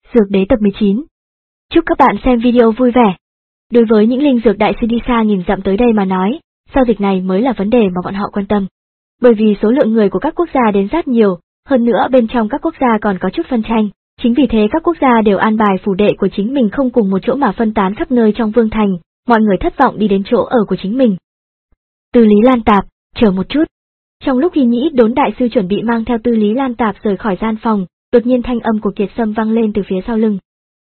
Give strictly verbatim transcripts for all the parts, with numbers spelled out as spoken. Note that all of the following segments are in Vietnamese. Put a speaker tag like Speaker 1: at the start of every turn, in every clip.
Speaker 1: Dược đế tập mười chín. Chúc các bạn xem video vui vẻ. Đối với những linh dược đại sư đi xa nghìn dặm tới đây mà nói, giao dịch này mới là vấn đề mà bọn họ quan tâm. Bởi vì số lượng người của các quốc gia đến rất nhiều, hơn nữa bên trong các quốc gia còn có chút phân tranh, chính vì thế các quốc gia đều an bài phủ đệ của chính mình không cùng một chỗ mà phân tán khắp nơi trong vương thành, mọi người thất vọng đi đến chỗ ở của chính mình. Tư Lý Lan Tạp, chờ một chút. Trong lúc Hy Nhĩ Đốn đại sư chuẩn bị mang theo Tư Lý Lan Tạp rời khỏi gian phòng, đột nhiên thanh âm của Kiệt Sâm vang lên từ phía sau lưng.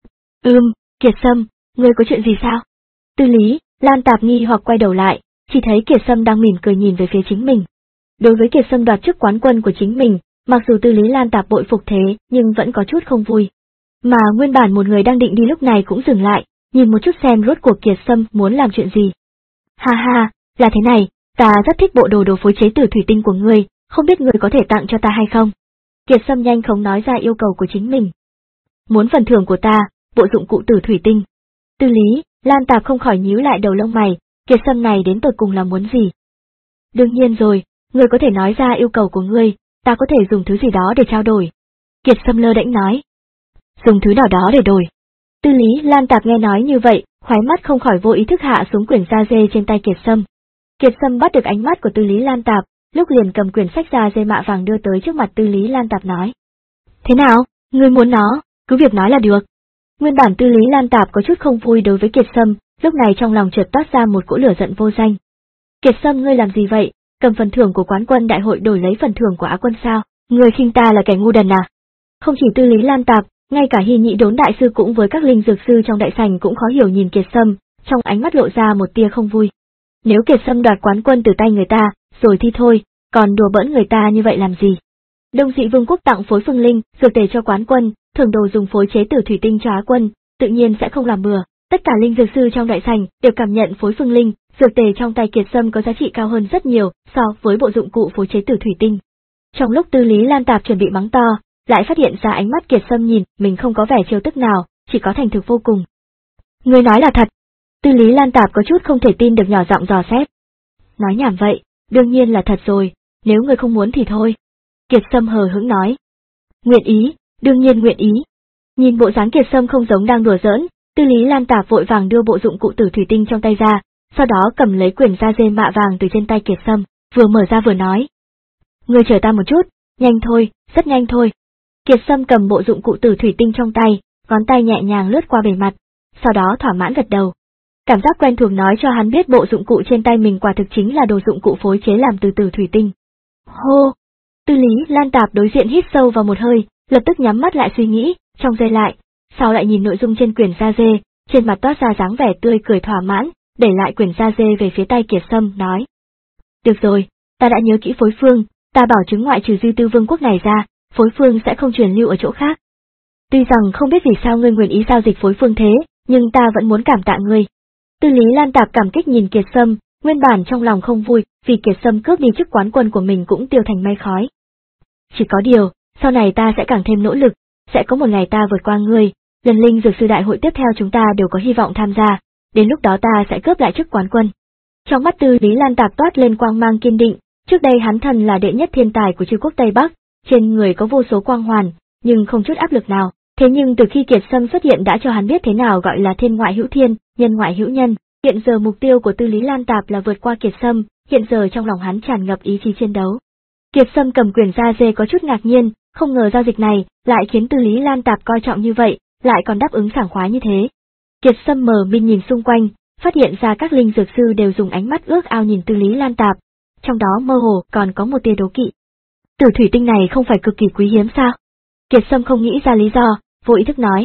Speaker 1: Ừm, Kiệt Sâm, ngươi có chuyện gì sao? Tư Lý Lan Tạp nghi hoặc quay đầu lại, chỉ thấy Kiệt Sâm đang mỉm cười nhìn về phía chính mình. Đối với Kiệt Sâm đoạt chức quán quân của chính mình, mặc dù Tư Lý Lan Tạp bội phục thế, nhưng vẫn có chút không vui. Mà nguyên bản một người đang định đi lúc này cũng dừng lại, nhìn một chút xem rốt cuộc Kiệt Sâm muốn làm chuyện gì. Ha ha, là thế này, ta rất thích bộ đồ đồ phối chế từ thủy tinh của ngươi, không biết ngươi có thể tặng cho ta hay không? Kiệt Sâm nhanh chóng nói ra yêu cầu của chính mình. Muốn phần thưởng của ta, bộ dụng cụ từ thủy tinh. Tư Lý Lan Tạp không khỏi nhíu lại đầu lông mày, Kiệt Sâm này đến tột cùng là muốn gì? Đương nhiên rồi, ngươi có thể nói ra yêu cầu của ngươi, ta có thể dùng thứ gì đó để trao đổi. Kiệt Sâm lơ đễnh nói. Dùng thứ nào đó để đổi. Tư Lý Lan Tạp nghe nói như vậy, khóe mắt không khỏi vô ý thức hạ xuống quyển da dê trên tay Kiệt Sâm. Kiệt Sâm bắt được ánh mắt của Tư Lý Lan Tạp, lúc liền cầm quyển sách da dê mạ vàng đưa tới trước mặt Tư Lý Lan Tạp nói. Thế nào, ngươi muốn nó, cứ việc nói là được. Nguyên bản Tư Lý Lan Tạp có chút không vui đối với Kiệt Sâm, lúc này trong lòng chợt toát ra một cỗ lửa giận vô danh. Kiệt Sâm ngươi làm gì vậy, cầm phần thưởng của quán quân đại hội đổi lấy phần thưởng của Á quân sao, ngươi khinh ta là kẻ ngu đần à? Không chỉ Tư Lý Lan Tạp, ngay cả Hy Nhĩ Đốn đại sư cũng với các linh dược sư trong đại sảnh cũng khó hiểu nhìn Kiệt Sâm, trong ánh mắt lộ ra một tia không vui. Nếu Kiệt Sâm đoạt quán quân từ tay người ta, rồi thì thôi, còn đùa bỡn người ta như vậy làm gì? Đông Dị Vương quốc tặng phối phương linh, dược tề cho quán quân, thường đồ dùng phối chế từ thủy tinh cho Á quân, tự nhiên sẽ không làm bừa. Tất cả linh dược sư trong đại sảnh đều cảm nhận phối phương linh, dược tề trong tay Kiệt Sâm có giá trị cao hơn rất nhiều so với bộ dụng cụ phối chế từ thủy tinh. Trong lúc Tư Lý Lan Tạp chuẩn bị mắng to, lại phát hiện ra ánh mắt Kiệt Sâm nhìn mình không có vẻ trêu tức nào, chỉ có thành thực vô cùng. Ngươi nói là thật? Tư Lý Lan Tạp có chút không thể tin được nhỏ giọng dò xét. Nói nhảm vậy, đương nhiên là thật rồi, nếu ngươi không muốn thì thôi. Kiệt Sâm hờ hững nói. Nguyện ý, đương nhiên nguyện ý. Nhìn bộ dáng Kiệt Sâm không giống đang đùa giỡn, Tư Lý Lan Tạp vội vàng đưa bộ dụng cụ tử thủy tinh trong tay ra, sau đó cầm lấy quyển da dê mạ vàng từ trên tay Kiệt Sâm, vừa mở ra vừa nói. Ngươi chờ ta một chút, nhanh thôi, rất nhanh thôi. Kiệt Sâm cầm bộ dụng cụ tử thủy tinh trong tay, ngón tay nhẹ nhàng lướt qua bề mặt, sau đó thỏa mãn gật đầu. Cảm giác quen thuộc nói cho hắn biết bộ dụng cụ trên tay mình quả thực chính là đồ dụng cụ phối chế làm từ tử thủy tinh. Hô! Tư Lý Lan Tạp đối diện hít sâu vào một hơi, lập tức nhắm mắt lại suy nghĩ, trong giây lại, sau lại nhìn nội dung trên quyển da dê, trên mặt toát ra dáng vẻ tươi cười thỏa mãn, để lại quyển da dê về phía tay Kiệt Sâm, nói. Được rồi, ta đã nhớ kỹ phối phương, ta bảo chứng ngoại trừ Duy Tư Vương quốc này ra, phối phương sẽ không truyền lưu ở chỗ khác. Tuy rằng không biết vì sao ngươi nguyện ý giao dịch phối phương thế, nhưng ta vẫn muốn cảm tạ ngươi. Tư Lý Lan Tạp cảm kích nhìn Kiệt Sâm, nguyên bản trong lòng không vui, vì Kiệt Sâm cướp đi chức quán quân của mình cũng tiêu thành mây khói. Chỉ có điều, sau này ta sẽ càng thêm nỗ lực, sẽ có một ngày ta vượt qua ngươi, lần linh dược sư đại hội tiếp theo chúng ta đều có hy vọng tham gia, đến lúc đó ta sẽ cướp lại chức quán quân. Trong mắt Tư Lý Lan Tạp toát lên quang mang kiên định, trước đây hắn thần là đệ nhất thiên tài của Trư quốc Tây Bắc, trên người có vô số quang hoàn, nhưng không chút áp lực nào, thế nhưng từ khi Kiệt Sâm xuất hiện đã cho hắn biết thế nào gọi là thiên ngoại hữu thiên, nhân ngoại hữu nhân. Hiện giờ mục tiêu của Tư Lý Lan Tạp là vượt qua Kiệt Sâm, hiện giờ trong lòng hắn tràn ngập ý chí chiến đấu. Kiệt Sâm cầm quyển da dê có chút ngạc nhiên, không ngờ giao dịch này lại khiến Tư Lý Lan Tạp coi trọng như vậy, lại còn đáp ứng sảng khoái như thế. Kiệt Sâm mờ mịt nhìn xung quanh, phát hiện ra các linh dược sư đều dùng ánh mắt ước ao nhìn Tư Lý Lan Tạp, trong đó mơ hồ còn có một tia đố kỵ. Tử thủy tinh này không phải cực kỳ quý hiếm sao? Kiệt Sâm không nghĩ ra lý do, vô ý thức nói.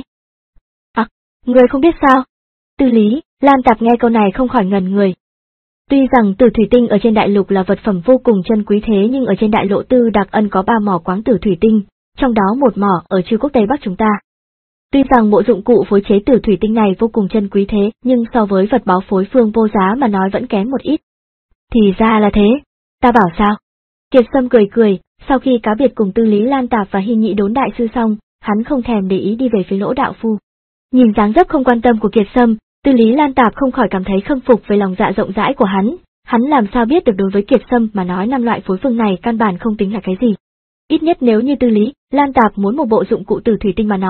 Speaker 1: À, người không biết sao? Tư Lý Lan Tạp nghe câu này không khỏi ngần người. Tuy rằng tử thủy tinh ở trên đại lục là vật phẩm vô cùng chân quý thế nhưng ở trên đại lộ Tư Đặc Ân có ba mỏ khoáng tử thủy tinh, trong đó một mỏ ở Trư quốc Tây Bắc chúng ta. Tuy rằng bộ dụng cụ phối chế tử thủy tinh này vô cùng chân quý thế nhưng so với vật báo phối phương vô giá mà nói vẫn kém một ít. Thì ra là thế, ta bảo sao? Kiệt Sâm cười cười, sau khi cá biệt cùng Tư Lý Lan Tạp và Hy Nhĩ Đốn đại sư xong, hắn không thèm để ý đi về phía Lỗ đạo phu. Nhìn dáng dấp không quan tâm của Kiệt Sâm, Tư Lý Lan Tạp không khỏi cảm thấy khâm phục về lòng dạ rộng rãi của hắn, hắn làm sao biết được đối với Kiệt Sâm mà nói năm loại phối phương này căn bản không tính là cái gì. Ít nhất nếu như Tư Lý Lan Tạp muốn một bộ dụng cụ từ thủy tinh mà nói,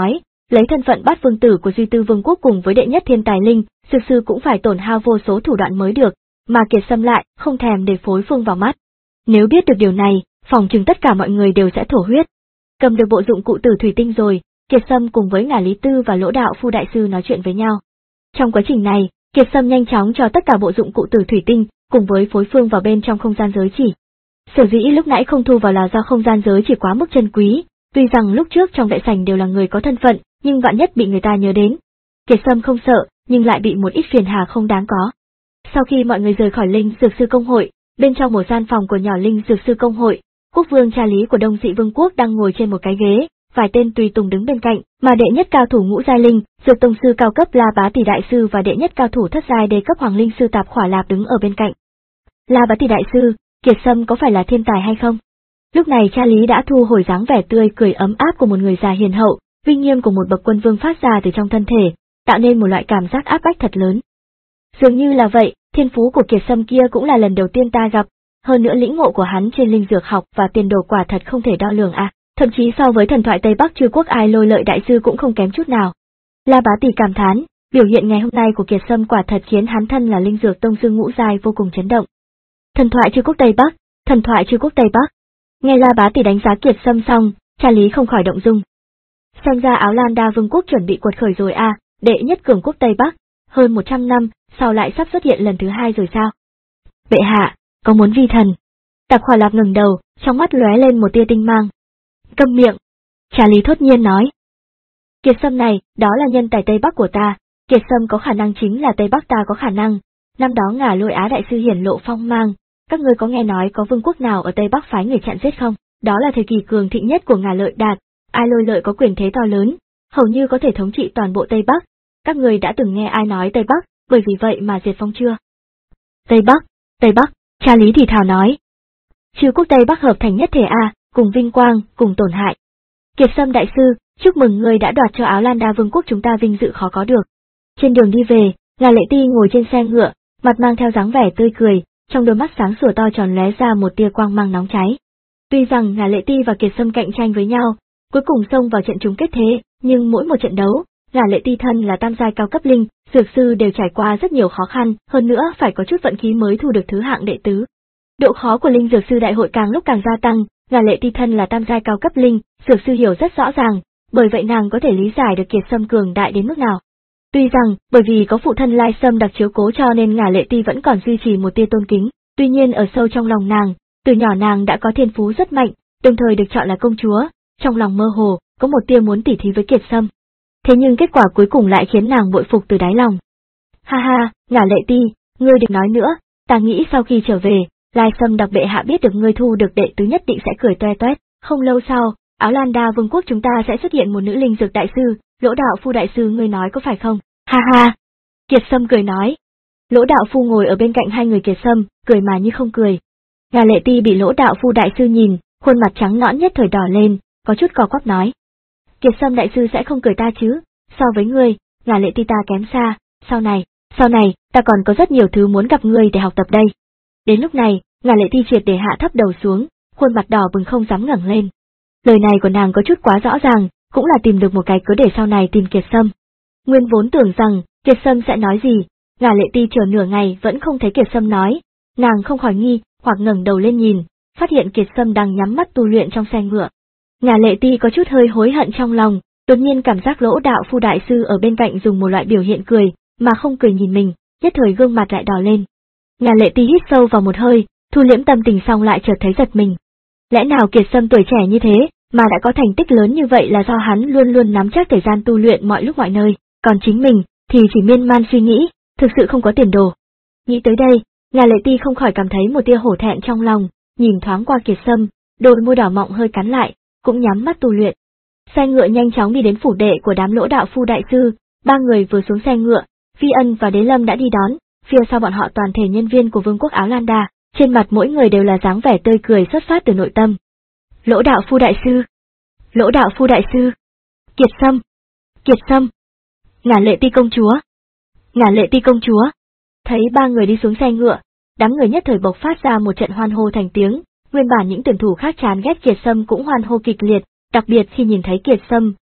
Speaker 1: Lấy thân phận bát vương tử của Duy Tư Vương quốc cùng với đệ nhất thiên tài linh, Dược sư cũng phải tổn hao vô số thủ đoạn mới được, mà Kiệt Sâm lại không thèm để phối phương vào mắt. Nếu biết được điều này, phòng chừng tất cả mọi người đều sẽ thổ huyết. Cầm được bộ dụng cụ tử thủy tinh rồi, Kiệt Sâm cùng với Ngả Lý Tư và Lỗ Đạo Phu đại sư nói chuyện với nhau. Trong quá trình này, Kiệt Sâm nhanh chóng cho tất cả bộ dụng cụ tử thủy tinh cùng với phối phương vào bên trong không gian giới chỉ. Sở dĩ lúc nãy không thu vào là do không gian giới chỉ quá mức chân quý, tuy rằng lúc trước trong đại sảnh đều là người có thân phận, nhưng vạn nhất bị người ta nhớ đến. Kiệt Sâm không sợ, nhưng lại bị một ít phiền hà không đáng có. Sau khi mọi người rời khỏi Linh Dược sư công hội, bên trong một gian phòng của nhỏ Linh Dược sư công hội, quốc vương cha lý của Đông Dị Vương quốc đang ngồi trên một cái ghế, vài tên tùy tùng đứng bên cạnh, mà đệ nhất cao thủ ngũ giai linh, dược tông sư cao cấp La Bá Tỷ đại sư và đệ nhất cao thủ thất giai đế cấp hoàng linh sư Tạp Khỏa Lạp đứng ở bên cạnh. La Bá Tỷ đại sư, Kiệt Sâm có phải là thiên tài hay không? Lúc này cha lý đã thu hồi dáng vẻ tươi cười ấm áp của một người già hiền hậu, uy nghiêm của một bậc quân vương phát ra từ trong thân thể, tạo nên một loại cảm giác áp bách thật lớn. Dường như là vậy, thiên phú của Kiệt Sâm kia cũng là lần đầu tiên ta gặp, hơn nữa lĩnh ngộ của hắn trên linh dược học và tiền đồ quả thật không thể đo lường à, thậm chí so với thần thoại Tây Bắc Chư Quốc Ai Lôi Lợi đại sư cũng không kém chút nào. La Bá Tỷ cảm thán, biểu hiện ngày hôm nay của Kiệt Sâm quả thật khiến hắn thân là linh dược tông sư ngũ giai vô cùng chấn động. Thần thoại Chư Quốc Tây Bắc, thần thoại Chư Quốc Tây Bắc. Nghe La Bá Tỷ đánh giá Kiệt Sâm xong, cha lý không khỏi động dung. Xem ra Áo Lan Đa Vương quốc chuẩn bị quật khởi rồi à, đệ nhất cường quốc Tây Bắc, hơn một trăm năm, sau lại sắp xuất hiện lần thứ hai rồi sao? Bệ hạ, có muốn vi thần? Tạp Khỏa Lạp ngẩng đầu, trong mắt lóe lên một tia tinh mang. Câm miệng! Cha lý thốt nhiên nói. Kiệt Sâm này, đó là nhân tài Tây Bắc của ta, Kiệt Sâm có khả năng chính là Tây Bắc ta có khả năng. Năm đó Ngả Lôi Á đại sư hiển lộ phong mang, các ngươi có nghe nói có vương quốc nào ở Tây Bắc phái người chặn giết không? Đó là thời kỳ cường thịnh nhất của Ngả Lợi Đạt, Ai Lôi Lợi có quyền thế to lớn, hầu như có thể thống trị toàn bộ Tây Bắc. Các người đã từng nghe ai nói Tây Bắc, bởi vì vậy mà diệt phong chưa? Tây Bắc, Tây Bắc, cha lý thì thào nói. Chư quốc Tây Bắc hợp thành nhất thể a, cùng vinh quang, cùng tổn hại. Kiệt Sâm đại sư, chúc mừng ngươi đã đoạt cho Áo Lan Đa Vương quốc chúng ta vinh dự khó có được. Trên đường đi về, Ngà Lệ Ti ngồi trên xe ngựa, mặt mang theo dáng vẻ tươi cười, trong đôi mắt sáng sủa to tròn lóe ra một tia quang mang nóng cháy. Tuy rằng Ngà Lệ Ti và Kiệt Sâm cạnh tranh với nhau, cuối cùng xông vào trận chung kết thế, nhưng mỗi một trận đấu, Ngà Lệ Ti thân là tam giai cao cấp linh, dược sư đều trải qua rất nhiều khó khăn, hơn nữa phải có chút vận khí mới thu được thứ hạng đệ tứ. Độ khó của linh dược sư đại hội càng lúc càng gia tăng, Ngà Lệ Ti thân là tam giai cao cấp linh, dược sư hiểu rất rõ ràng, bởi vậy nàng có thể lý giải được Kiệt Sâm cường đại đến mức nào. Tuy rằng, bởi vì có phụ thân Lai Sâm đặc chiếu cố cho nên Ngà Lệ Ti vẫn còn duy trì một tia tôn kính, tuy nhiên ở sâu trong lòng nàng, từ nhỏ nàng đã có thiên phú rất mạnh, đồng thời được chọn là công chúa, trong lòng mơ hồ, có một tia muốn tỉ thí với Kiệt Sâm. Thế nhưng kết quả cuối cùng lại khiến nàng bội phục từ đáy lòng. Ha ha, Ngà Lệ Ti, ngươi đừng nói nữa, ta nghĩ sau khi trở về, Lai Sâm đặc bệ hạ biết được ngươi thu được đệ tứ nhất định sẽ cười toe toét, không lâu sau, Áo Lan Đa Vương quốc chúng ta sẽ xuất hiện một nữ linh dược đại sư, Lỗ Đạo Phu đại sư ngươi nói có phải không? Ha ha! Kiệt Sâm cười nói. Lỗ Đạo Phu ngồi ở bên cạnh hai người Kiệt Sâm, cười mà như không cười. Ngà Lệ Ti bị Lỗ Đạo Phu đại sư nhìn, khuôn mặt trắng nõn nhất thời đỏ lên, có chút cò quắp nói. Kiệt Sâm đại sư sẽ không cười ta chứ, so với ngươi, Ngà Lệ Ti ta kém xa, sau này, sau này, ta còn có rất nhiều thứ muốn gặp ngươi để học tập đây. Đến lúc này, Ngà Lệ Ti triệt để hạ thấp đầu xuống, khuôn mặt đỏ bừng không dám ngẩng lên. Lời này của nàng có chút quá rõ ràng, cũng là tìm được một cái cớ để sau này tìm Kiệt Sâm. Nguyên vốn tưởng rằng, Kiệt Sâm sẽ nói gì, Ngà Lệ Ti chờ nửa ngày vẫn không thấy Kiệt Sâm nói, nàng không khỏi nghi, hoặc ngẩng đầu lên nhìn, phát hiện Kiệt Sâm đang nhắm mắt tu luyện trong xe ngựa. Ngà Lệ Ti có chút hơi hối hận trong lòng, đột nhiên cảm giác Lỗ Đạo Phu đại sư ở bên cạnh dùng một loại biểu hiện cười, mà không cười nhìn mình, nhất thời gương mặt lại đỏ lên. Ngà Lệ Ti hít sâu vào một hơi, thu liễm tâm tình xong lại chợt thấy giật mình. Lẽ nào Kiệt Sâm tuổi trẻ như thế, mà đã có thành tích lớn như vậy là do hắn luôn luôn nắm chắc thời gian tu luyện mọi lúc mọi nơi, còn chính mình, thì chỉ miên man suy nghĩ, thực sự không có tiền đồ. Nghĩ tới đây, Ngà Lệ Ti không khỏi cảm thấy một tia hổ thẹn trong lòng, nhìn thoáng qua Kiệt Sâm, đôi môi đỏ mọng hơi cắn lại, cũng nhắm mắt tu luyện. Xe ngựa nhanh chóng đi đến phủ đệ của đám Lỗ Đạo Phu đại sư, ba người vừa xuống xe ngựa, Phi Ân và Đế Lâm đã đi đón, phía sau bọn họ toàn thể nhân viên của Vương quốc Áo Lan Đa, trên mặt mỗi người đều là dáng vẻ tươi cười xuất phát từ nội tâm. Lỗ Đạo Phu đại sư, Lỗ Đạo Phu đại sư, Kiệt Sâm, Kiệt Sâm, Ngà Lệ Ti công chúa, Ngà Lệ Ti công chúa. Thấy ba người đi xuống xe ngựa, đám người nhất thời bộc phát ra một trận hoan hô thành tiếng, nguyên bản những tuyển thủ khác chán ghét Kiệt Sâm cũng hoan hô kịch liệt, đặc biệt khi nhìn thấy Kiệt Sâm,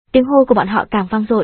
Speaker 1: tiếng hô của bọn họ càng vang dội.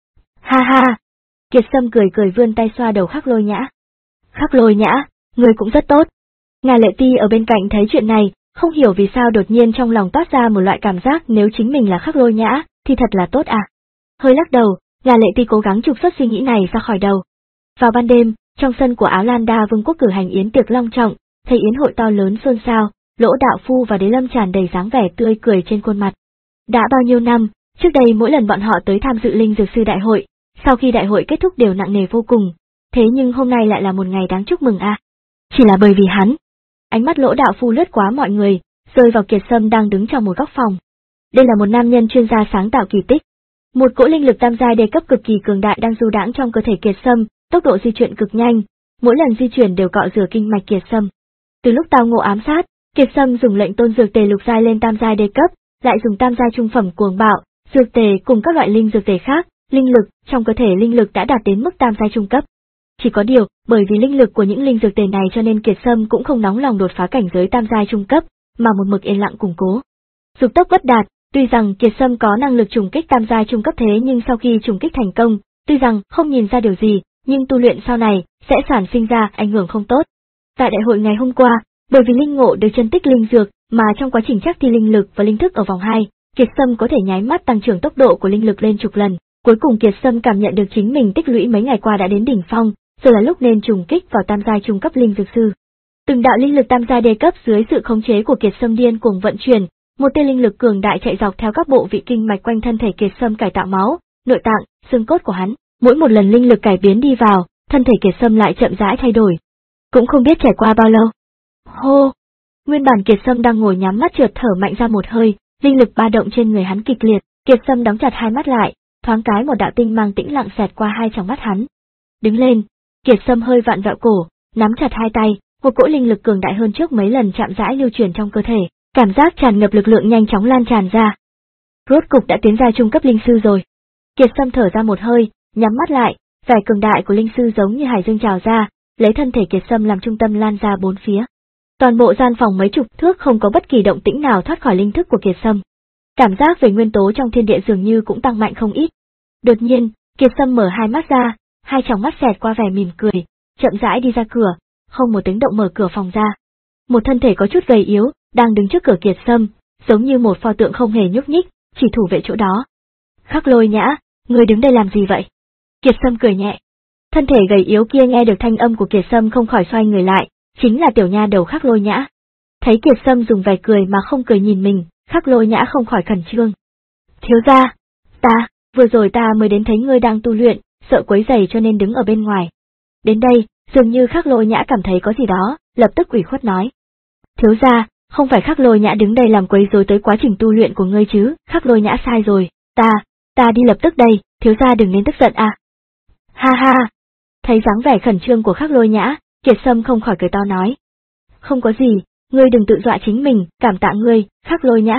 Speaker 1: Ha ha! Kiệt Sâm cười cười vươn tay xoa đầu Khắc Lôi Nhã. Khắc Lôi Nhã, ngươi cũng rất tốt. Ngà Lệ Ti ở bên cạnh thấy chuyện này, không hiểu vì sao đột nhiên trong lòng toát ra một loại cảm giác nếu chính mình là Khắc Lôi Nhã, thì thật là tốt à. Hơi lắc đầu, Ngà Lệ Ti cố gắng trục xuất suy nghĩ này ra khỏi đầu. Vào ban đêm, trong sân của Áo Lan Đa Vương quốc cử hành yến tiệc long trọng, thấy yến hội to lớn xôn xao, Lỗ Đạo Phu và Đế Lâm tràn đầy dáng vẻ tươi cười trên khuôn mặt. Đã bao nhiêu năm, trước đây mỗi lần bọn họ tới tham dự linh dược sư đại hội, sau khi đại hội kết thúc đều nặng nề vô cùng, thế nhưng hôm nay lại là một ngày đáng chúc mừng à. Chỉ là bởi vì hắn. Ánh mắt Lỗ Đạo Phu lướt qua mọi người, rơi vào Kiệt Sâm đang đứng trong một góc phòng. Đây là một nam nhân chuyên gia sáng tạo kỳ tích. Một cỗ linh lực tam giai đề cấp cực kỳ cường đại đang du đãng trong cơ thể Kiệt Sâm, tốc độ di chuyển cực nhanh, mỗi lần di chuyển đều cọ rửa kinh mạch Kiệt Sâm. Từ lúc tao ngộ ám sát, Kiệt Sâm dùng lệnh tôn dược tề lục giai lên tam giai đề cấp, lại dùng tam giai trung phẩm cuồng bạo, dược tề cùng các loại linh dược tề khác, linh lực trong cơ thể linh lực đã đạt đến mức tam giai trung cấp. Chỉ có điều, bởi vì linh lực của những linh dược tề này cho nên Kiệt Sâm cũng không nóng lòng đột phá cảnh giới tam giai trung cấp, mà một mực yên lặng củng cố. Dục tốc bất đạt, tuy rằng Kiệt Sâm có năng lực trùng kích tam giai trung cấp thế nhưng sau khi trùng kích thành công, tuy rằng không nhìn ra điều gì, nhưng tu luyện sau này sẽ sản sinh ra ảnh hưởng không tốt. Tại đại hội ngày hôm qua, bởi vì linh ngộ được chân tích linh dược, mà trong quá trình trắc thi linh lực và linh thức ở vòng hai, Kiệt Sâm có thể nháy mắt tăng trưởng tốc độ của linh lực lên chục lần. Cuối cùng Kiệt Sâm cảm nhận được chính mình tích lũy mấy ngày qua đã đến đỉnh phong, giờ là lúc nên trùng kích vào tam giai trung cấp linh dược sư. Từng đạo linh lực tam giai đề cấp dưới sự khống chế của Kiệt Sâm điên cuồng vận chuyển, một tia linh lực cường đại chạy dọc theo các bộ vị kinh mạch quanh thân thể Kiệt Sâm cải tạo máu, nội tạng, xương cốt của hắn. Mỗi một lần linh lực cải biến đi vào, thân thể Kiệt Sâm lại chậm rãi thay đổi. Cũng không biết trải qua bao lâu. Hô! Nguyên bản Kiệt Sâm đang ngồi nhắm mắt chợt thở mạnh ra một hơi, linh lực ba động trên người hắn kịch liệt, Kiệt Sâm đóng chặt hai mắt lại, thoáng cái một đạo tinh mang tĩnh lặng xẹt qua hai tròng mắt hắn. Đứng lên, Kiệt Sâm hơi vặn vẹo cổ, nắm chặt hai tay, một cỗ linh lực cường đại hơn trước mấy lần chạm rãi lưu truyền trong cơ thể, cảm giác tràn ngập lực lượng nhanh chóng lan tràn ra. Rốt cục đã tiến ra trung cấp linh sư rồi. Kiệt Sâm thở ra một hơi, nhắm mắt lại, vẻ cường đại của linh sư giống như hải dương trào ra, lấy thân thể Kiệt Sâm làm trung tâm lan ra bốn phía. Toàn bộ gian phòng mấy chục thước không có bất kỳ động tĩnh nào thoát khỏi linh thức của Kiệt Sâm. Cảm giác về nguyên tố trong thiên địa dường như cũng tăng mạnh không ít. Đột nhiên, Kiệt Sâm mở hai mắt ra, hai tròng mắt xẹt qua vẻ mỉm cười, chậm rãi đi ra cửa, không một tiếng động mở cửa phòng ra. Một thân thể có chút gầy yếu, đang đứng trước cửa Kiệt Sâm, giống như một pho tượng không hề nhúc nhích, chỉ thủ vệ chỗ đó. Khắc Lôi Nhã, ngươi đứng đây làm gì vậy? Kiệt Sâm cười nhẹ. Thân thể gầy yếu kia nghe được thanh âm của Kiệt Sâm không khỏi xoay người lại, chính là tiểu nha đầu Khắc Lôi Nhã. Thấy Kiệt Sâm dùng vẻ cười mà không cười nhìn mình, Khắc Lôi Nhã không khỏi khẩn trương. Thiếu gia, ta, vừa rồi ta mới đến thấy ngươi đang tu luyện, sợ quấy rầy cho nên đứng ở bên ngoài. Đến đây, dường như Khắc Lôi Nhã cảm thấy có gì đó, lập tức ủy khuất nói. Thiếu gia, không phải Khắc Lôi Nhã đứng đây làm quấy rối tới quá trình tu luyện của ngươi chứ, Khắc Lôi Nhã sai rồi, ta, ta đi lập tức đây, thiếu gia đừng nên tức giận à. Ha ha, thấy dáng vẻ khẩn trương của Khắc Lôi Nhã, Kiệt Sâm không khỏi cười to nói. Không có gì, ngươi đừng tự dọa chính mình, cảm tạ ngươi, Khắc Lôi Nhã.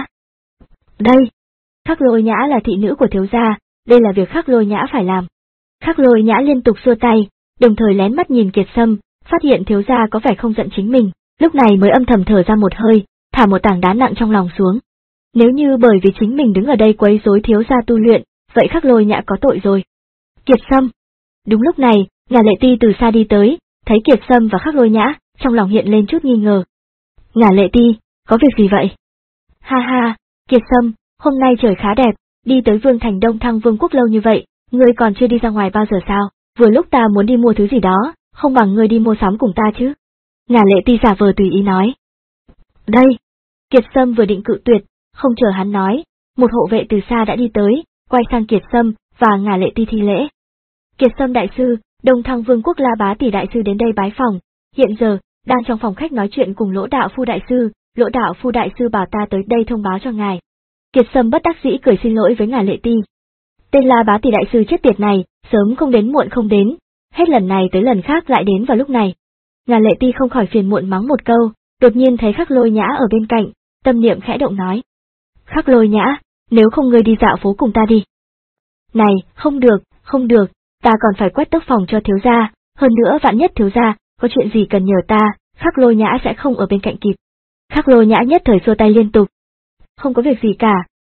Speaker 1: Đây, Khắc Lôi Nhã là thị nữ của thiếu gia, đây là việc Khắc Lôi Nhã phải làm. Khắc Lôi Nhã liên tục xua tay, đồng thời lén mắt nhìn Kiệt Sâm, phát hiện thiếu gia có vẻ không giận chính mình, lúc này mới âm thầm thở ra một hơi, thả một tảng đá nặng trong lòng xuống. Nếu như bởi vì chính mình đứng ở đây quấy rối thiếu gia tu luyện, vậy Khắc Lôi Nhã có tội rồi. Kiệt Sâm. Đúng lúc này, Ngà Lệ Ti từ xa đi tới, thấy Kiệt Sâm và Khắc Lôi Nhã, trong lòng hiện lên chút nghi ngờ. Ngà Lệ Ti, có việc gì vậy? Ha ha, Kiệt Sâm, hôm nay trời khá đẹp, đi tới Vương Thành Đông Thăng Vương quốc lâu như vậy, ngươi còn chưa đi ra ngoài bao giờ sao? Vừa lúc ta muốn đi mua thứ gì đó, không bằng ngươi đi mua sắm cùng ta chứ? Ngà Lệ Ti giả vờ tùy ý nói. Đây, Kiệt Sâm vừa định cự tuyệt, không chờ hắn nói, một hộ vệ từ xa đã đi tới, quay sang Kiệt Sâm và Ngà Lệ Ti thi lễ. Kiệt Sâm đại sư, Đông Thăng Vương quốc La Bá tỷ đại sư đến đây bái phòng, hiện giờ đang trong phòng khách nói chuyện cùng Lỗ Đạo Phu đại sư, Lỗ Đạo Phu đại sư bảo ta tới đây thông báo cho ngài. Kiệt Sâm bất đắc dĩ cười xin lỗi với Ngà Lệ Ti. Tên La Bá tỷ đại sư chết tiệt này, sớm không đến muộn không đến, hết lần này tới lần khác lại đến vào lúc này. Ngà Lệ Ti không khỏi phiền muộn mắng một câu, đột nhiên thấy Khắc Lôi Nhã ở bên cạnh, tâm niệm khẽ động nói. Khắc Lôi Nhã, nếu không ngươi đi dạo phố cùng ta đi. Này, không được, không được, ta còn phải quét tước phòng cho thiếu gia, hơn nữa vạn nhất thiếu gia, có chuyện gì cần nhờ ta, Khắc Lôi Nhã sẽ không ở bên cạnh kịp. Khắc Lôi Nhã nhất thời xua tay liên tục. Không có việc gì cả,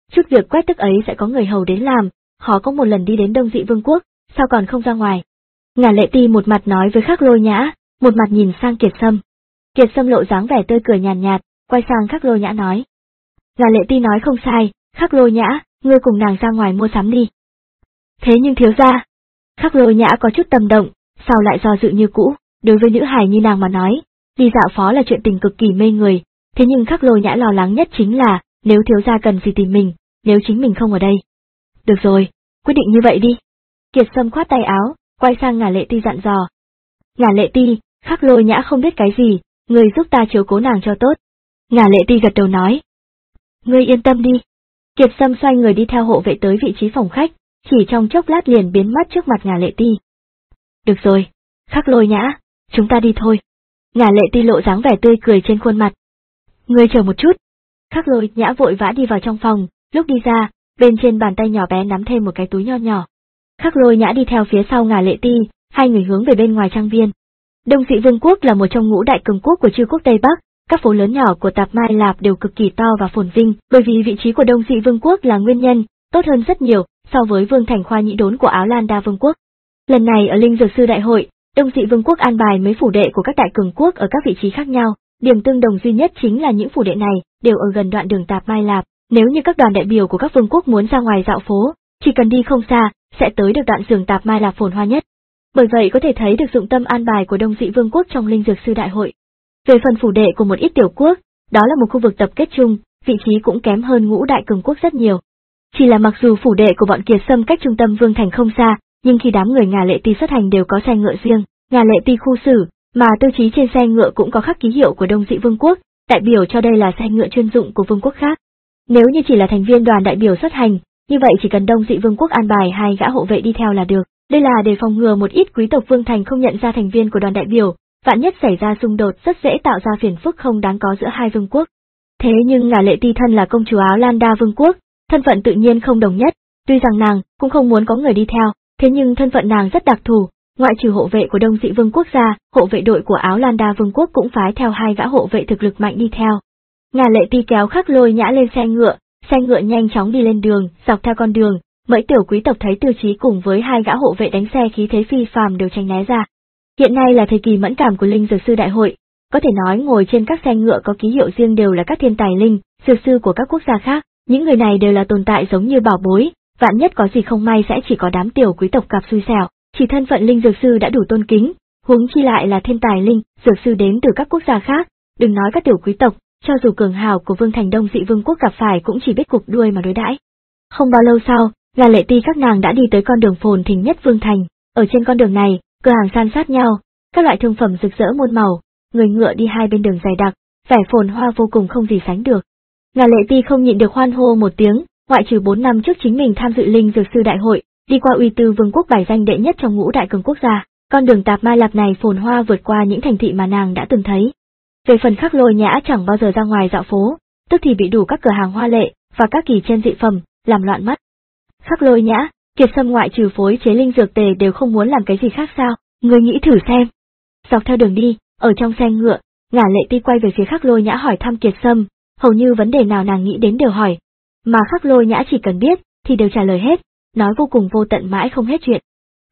Speaker 1: chút việc quét tức ấy sẽ có người hầu đến làm, họ có một lần đi đến Đông Dị Vương quốc, sao còn không ra ngoài. Ngả Lệ Ti một mặt nói với Khắc Lôi Nhã, một mặt nhìn sang Kiệt Sâm. Kiệt Sâm lộ dáng vẻ tươi cười nhàn nhạt, nhạt, quay sang Khắc Lôi Nhã nói. Ngả Lệ Ti nói không sai, Khắc Lôi Nhã, ngươi cùng nàng ra ngoài mua sắm đi. Thế nhưng thiếu gia, Khắc Lôi Nhã có chút tâm động, sao lại do dự như cũ, đối với nữ hài như nàng mà nói, đi dạo phố là chuyện tình cực kỳ mê người, thế nhưng Khắc Lôi Nhã lo lắng nhất chính là, nếu thiếu gia cần gì tìm mình, nếu chính mình không ở đây. Được rồi, quyết định như vậy đi. Kiệt Sâm khoát tay áo, quay sang Ngả Lệ Ti dặn dò. Ngả Lệ Ti, Khắc Lôi Nhã không biết cái gì, ngươi giúp ta chiếu cố nàng cho tốt. Ngả Lệ Ti gật đầu nói. Ngươi yên tâm đi. Kiệt Sâm xoay người đi theo hộ vệ tới vị trí phòng khách, chỉ trong chốc lát liền biến mất trước mặt Ngả Lệ Ti. Được rồi, Khắc Lôi Nhã, chúng ta đi thôi. Ngả Lệ Ti lộ dáng vẻ tươi cười trên khuôn mặt. Ngươi chờ một chút. Khắc Lôi Nhã vội vã đi vào trong phòng, lúc đi ra, bên trên bàn tay nhỏ bé nắm thêm một cái túi nho nhỏ. Khắc Lôi Nhã đi theo phía sau Ngả Lệ Ti, hai người hướng về bên ngoài trang viên. Đông Dị Vương quốc là một trong ngũ đại cường quốc của Chư quốc Tây Bắc, các phố lớn nhỏ của Tạp Mai Lạp đều cực kỳ to và phồn vinh, bởi vì vị trí của Đông Dị Vương quốc là nguyên nhân, tốt hơn rất nhiều so với Vương thành Khoa Nhĩ Đốn của Áo Lan Đa Vương quốc. Lần này ở Linh Dược Sư Đại hội, Đông Dị Vương quốc an bài mấy phủ đệ của các đại cường quốc ở các vị trí khác nhau, điểm tương đồng duy nhất chính là những phủ đệ này đều ở gần đoạn đường Tạp Mai Lạp, nếu như các đoàn đại biểu của các vương quốc muốn ra ngoài dạo phố, chỉ cần đi không xa, sẽ tới được đoạn đường Tạp Mai Lạp phồn hoa nhất. Bởi vậy có thể thấy được dụng tâm an bài của Đông Dị Vương quốc trong Linh Dược Sư Đại hội. Về phần phủ đệ của một ít tiểu quốc, đó là một khu vực tập kết chung, vị trí cũng kém hơn ngũ đại cường quốc rất nhiều. Chỉ là mặc dù phủ đệ của bọn Kiệt Sâm cách trung tâm Vương thành không xa, nhưng khi đám người Ngả Lệ Ti xuất hành đều có xe ngựa riêng, Ngả Lệ Ti khu xử, mà tiêu chí trên xe ngựa cũng có khắc ký hiệu của Đông Dị Vương quốc, đại biểu cho đây là xe ngựa chuyên dụng của vương quốc khác. Nếu như chỉ là thành viên đoàn đại biểu xuất hành, như vậy chỉ cần Đông Dị Vương quốc an bài hai gã hộ vệ đi theo là được. Đây là để phòng ngừa một ít quý tộc Vương thành không nhận ra thành viên của đoàn đại biểu, vạn nhất xảy ra xung đột rất dễ tạo ra phiền phức không đáng có giữa hai vương quốc. Thế nhưng Ngả Lệ Ti thân là công chúa Áo Lan Đa Vương quốc, thân phận tự nhiên không đồng nhất, tuy rằng nàng cũng không muốn có người đi theo, thế nhưng thân phận nàng rất đặc thù, ngoại trừ hộ vệ của Đông Dị Vương quốc ra, hộ vệ đội của Áo Lan Đa Vương quốc cũng phái theo hai gã hộ vệ thực lực mạnh đi theo. Ngả Lệ Ti kéo Khắc Lôi Nhã lên xe ngựa, xe ngựa nhanh chóng đi lên đường, dọc theo con đường, mấy tiểu quý tộc thấy Tiêu Chí cùng với hai gã hộ vệ đánh xe khí thế phi phàm đều tránh né ra. Hiện nay là thời kỳ mẫn cảm của Linh Dược Sư Đại hội, có thể nói ngồi trên các xe ngựa có ký hiệu riêng đều là các thiên tài linh, dược sư của các quốc gia khác, những người này đều là tồn tại giống như bảo bối, vạn nhất có gì không may sẽ chỉ có đám tiểu quý tộc gặp xui xẻo, chỉ thân phận linh dược sư đã đủ tôn kính, huống chi lại là thiên tài linh, dược sư đến từ các quốc gia khác, đừng nói các tiểu quý tộc, cho dù cường hào của Vương thành Đông Dị Vương quốc gặp phải cũng chỉ biết cụp đuôi mà đối đãi. Không bao lâu sau, Ngả Lệ Ti các nàng đã đi tới con đường phồn thịnh nhất Vương thành, ở trên con đường này, cửa hàng san sát nhau, các loại thương phẩm rực rỡ muôn màu, người ngựa đi hai bên đường dày đặc, vẻ phồn hoa vô cùng không gì sánh được. Ngả Lệ Ti không nhịn được hoan hô một tiếng, ngoại trừ bốn năm trước chính mình tham dự Linh Dược Sư Đại hội, đi qua Uy Tư Vương quốc bài danh đệ nhất trong ngũ đại cường quốc gia, con đường Tạp Mai Lạp này phồn hoa vượt qua những thành thị mà nàng đã từng thấy. Về phần Khắc Lôi Nhã chẳng bao giờ ra ngoài dạo phố, tức thì bị đủ các cửa hàng hoa lệ và các kỳ chân dị phẩm làm loạn mắt. Khắc Lôi Nhã, Kiệt Sâm ngoại trừ phối chế linh dược tề đều không muốn làm cái gì khác sao? Ngươi nghĩ thử xem. Dọc theo đường đi, ở trong xe ngựa, Ngả Lệ Ti quay về phía Khắc Lôi Nhã hỏi thăm Kiệt Sâm, hầu như vấn đề nào nàng nghĩ đến đều hỏi, mà Khắc Lôi Nhã chỉ cần biết thì đều trả lời hết, nói vô cùng vô tận mãi không hết chuyện.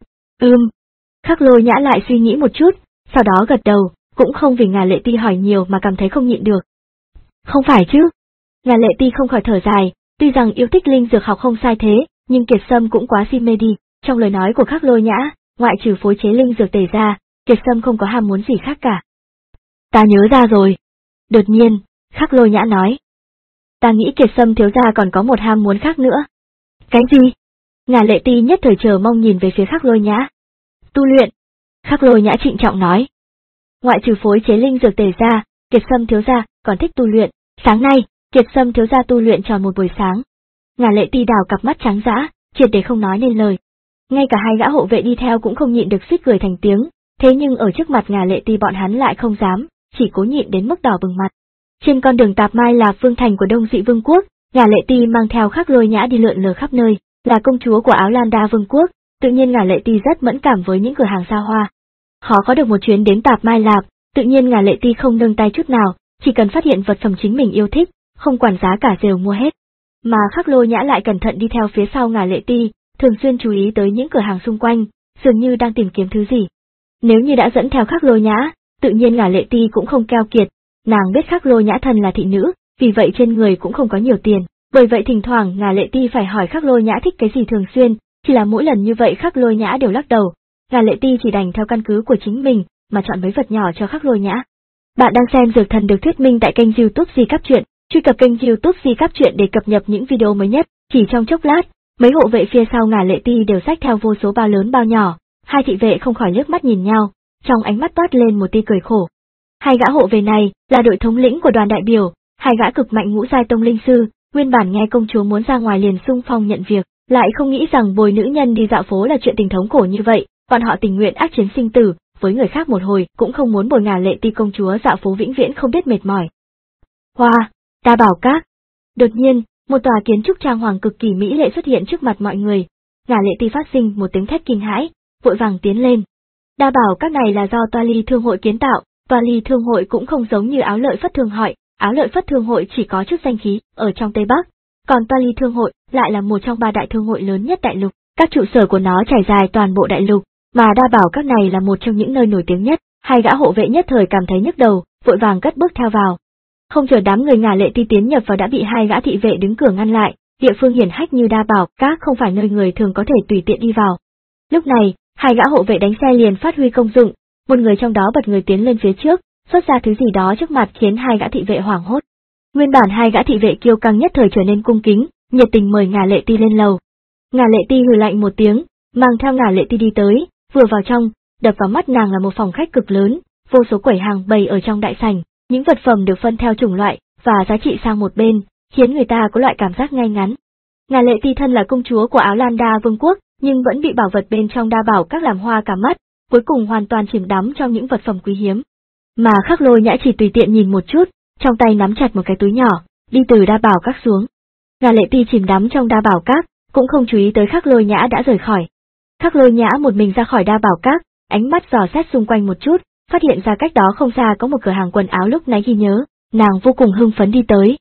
Speaker 1: Ừm. Khắc Lôi Nhã lại suy nghĩ một chút, sau đó gật đầu, cũng không vì Ngả Lệ Ti hỏi nhiều mà cảm thấy không nhịn được. Không phải chứ? Ngả Lệ Ti không khỏi thở dài, tuy rằng yêu thích linh dược học không sai thế, nhưng Kiệt Sâm cũng quá si mê đi, trong lời nói của Khắc Lôi Nhã, ngoại trừ phối chế linh dược tề ra, Kiệt Sâm không có ham muốn gì khác cả. Ta nhớ ra rồi. Đột nhiên, Khắc Lôi Nhã nói. Ta nghĩ Kiệt Sâm thiếu gia còn có một ham muốn khác nữa. Cái gì? Ngả Lệ Ti nhất thời chờ mong nhìn về phía Khắc Lôi Nhã. Tu luyện. Khắc Lôi Nhã trịnh trọng nói. Ngoại trừ phối chế linh dược tề ra, Kiệt Sâm thiếu gia còn thích tu luyện. Sáng nay, Kiệt Sâm thiếu gia tu luyện tròn một buổi sáng. Ngả Lệ Ti đào cặp mắt trắng dã, triệt để không nói nên lời. Ngay cả hai gã hộ vệ đi theo cũng không nhịn được suýt cười thành tiếng, thế nhưng ở trước mặt Ngả Lệ Ti bọn hắn lại không dám, chỉ cố nhịn đến mức đỏ bừng mặt. Trên con đường Tạp Mai Lạp Vương thành của Đông Dị Vương quốc, Ngả Lệ Ti mang theo Khắc Lôi Nhã đi lượn lờ khắp nơi, là công chúa của Áo Lan Đa Vương quốc, tự nhiên Ngả Lệ Ti rất mẫn cảm với những cửa hàng xa hoa. Khó có được một chuyến đến Tạp Mai Lạp, tự nhiên Ngả Lệ Ti không nương tay chút nào, chỉ cần phát hiện vật phẩm chính mình yêu thích, không quản giá cả đều mua hết. mà Khắc Lôi Nhã lại cẩn thận đi theo phía sau Ngả Lệ Ti, thường xuyên chú ý tới những cửa hàng xung quanh, dường như đang tìm kiếm thứ gì. Nếu như đã dẫn theo Khắc Lôi Nhã, tự nhiên Ngả Lệ Ti cũng không keo kiệt, nàng biết Khắc Lôi Nhã thân là thị nữ, vì vậy trên người cũng không có nhiều tiền, bởi vậy thỉnh thoảng Ngả Lệ Ti phải hỏi Khắc Lôi Nhã thích cái gì thường xuyên, chỉ là mỗi lần như vậy Khắc Lôi Nhã đều lắc đầu, Ngả Lệ Ti chỉ đành theo căn cứ của chính mình mà chọn mấy vật nhỏ cho Khắc Lôi Nhã. Bạn đang xem Dược Thần được thuyết minh tại kênh YouTube Di Cáp Truyện, truy cập kênh YouTube Di Cáp Truyện để cập nhật những video mới nhất. Chỉ trong chốc lát, mấy hộ vệ phía sau Ngả Lệ Ti đều xách theo vô số bao lớn bao nhỏ, hai thị vệ không khỏi liếc mắt nhìn nhau, trong ánh mắt toát lên một tia cười khổ. Hai gã hộ vệ này là đội thống lĩnh của đoàn đại biểu, hai gã cực mạnh ngũ giai tông linh sư, nguyên bản nghe công chúa muốn ra ngoài liền xung phong nhận việc, lại không nghĩ rằng bồi nữ nhân đi dạo phố là chuyện tình thống khổ như vậy, bọn họ tình nguyện ác chiến sinh tử, với người khác một hồi cũng không muốn bồi Ngả Lệ Ti công chúa dạo phố vĩnh viễn không biết mệt mỏi. Hoa, Đa Bảo Các. Đột nhiên, một tòa kiến trúc trang hoàng cực kỳ mỹ lệ xuất hiện trước mặt mọi người. Ngả Lệ Ti phát sinh một tiếng thét kinh hãi, vội vàng tiến lên. Đa Bảo Các này là do Toa Ly Thương hội kiến tạo, Toa Ly Thương hội cũng không giống như Áo Lợi Phất Thương hội, Áo Lợi Phất Thương hội chỉ có chút danh khí ở trong Tây Bắc, còn Toa Ly Thương hội lại là một trong ba đại thương hội lớn nhất đại lục, các trụ sở của nó trải dài toàn bộ đại lục, mà Đa Bảo Các này là một trong những nơi nổi tiếng nhất. Hai gã hộ vệ nhất thời cảm thấy nhức đầu, vội vàng cất bước theo vào. Không chờ đám người Ngả Lệ Ti tiến nhập vào đã bị hai gã thị vệ đứng cửa ngăn lại, địa phương hiển hách như Đa Bảo Các không phải nơi người thường có thể tùy tiện đi vào. Lúc này, hai gã hộ vệ đánh xe liền phát huy công dụng, một người trong đó bật người tiến lên phía trước, xuất ra thứ gì đó trước mặt khiến hai gã thị vệ hoảng hốt. Nguyên bản hai gã thị vệ kiêu căng nhất thời trở nên cung kính, nhiệt tình mời Ngả Lệ Ti lên lầu. Ngả Lệ Ti hừ lạnh một tiếng, mang theo Ngả Lệ Ti đi tới, vừa vào trong, đập vào mắt nàng là một phòng khách cực lớn, vô số quầy hàng bày ở trong đại sảnh, những vật phẩm được phân theo chủng loại và giá trị sang một bên, khiến người ta có loại cảm giác ngay ngắn. Ngả Lệ Ti thân là công chúa của Áo Lan Đa Vương quốc, nhưng vẫn bị bảo vật bên trong Đa Bảo Các làm hoa cả mắt, cuối cùng hoàn toàn chìm đắm trong những vật phẩm quý hiếm. Mà Khắc Lôi Nhã chỉ tùy tiện nhìn một chút, trong tay nắm chặt một cái túi nhỏ, đi từ Đa Bảo Các xuống. Ngả Lệ Ti chìm đắm trong Đa Bảo Các, cũng không chú ý tới Khắc Lôi Nhã đã rời khỏi. Khắc Lôi Nhã một mình ra khỏi Đa Bảo Các, ánh mắt dò xét xung quanh một chút, phát hiện ra cách đó không xa có một cửa hàng quần áo lúc nãy ghi nhớ, nàng vô cùng hưng phấn đi tới.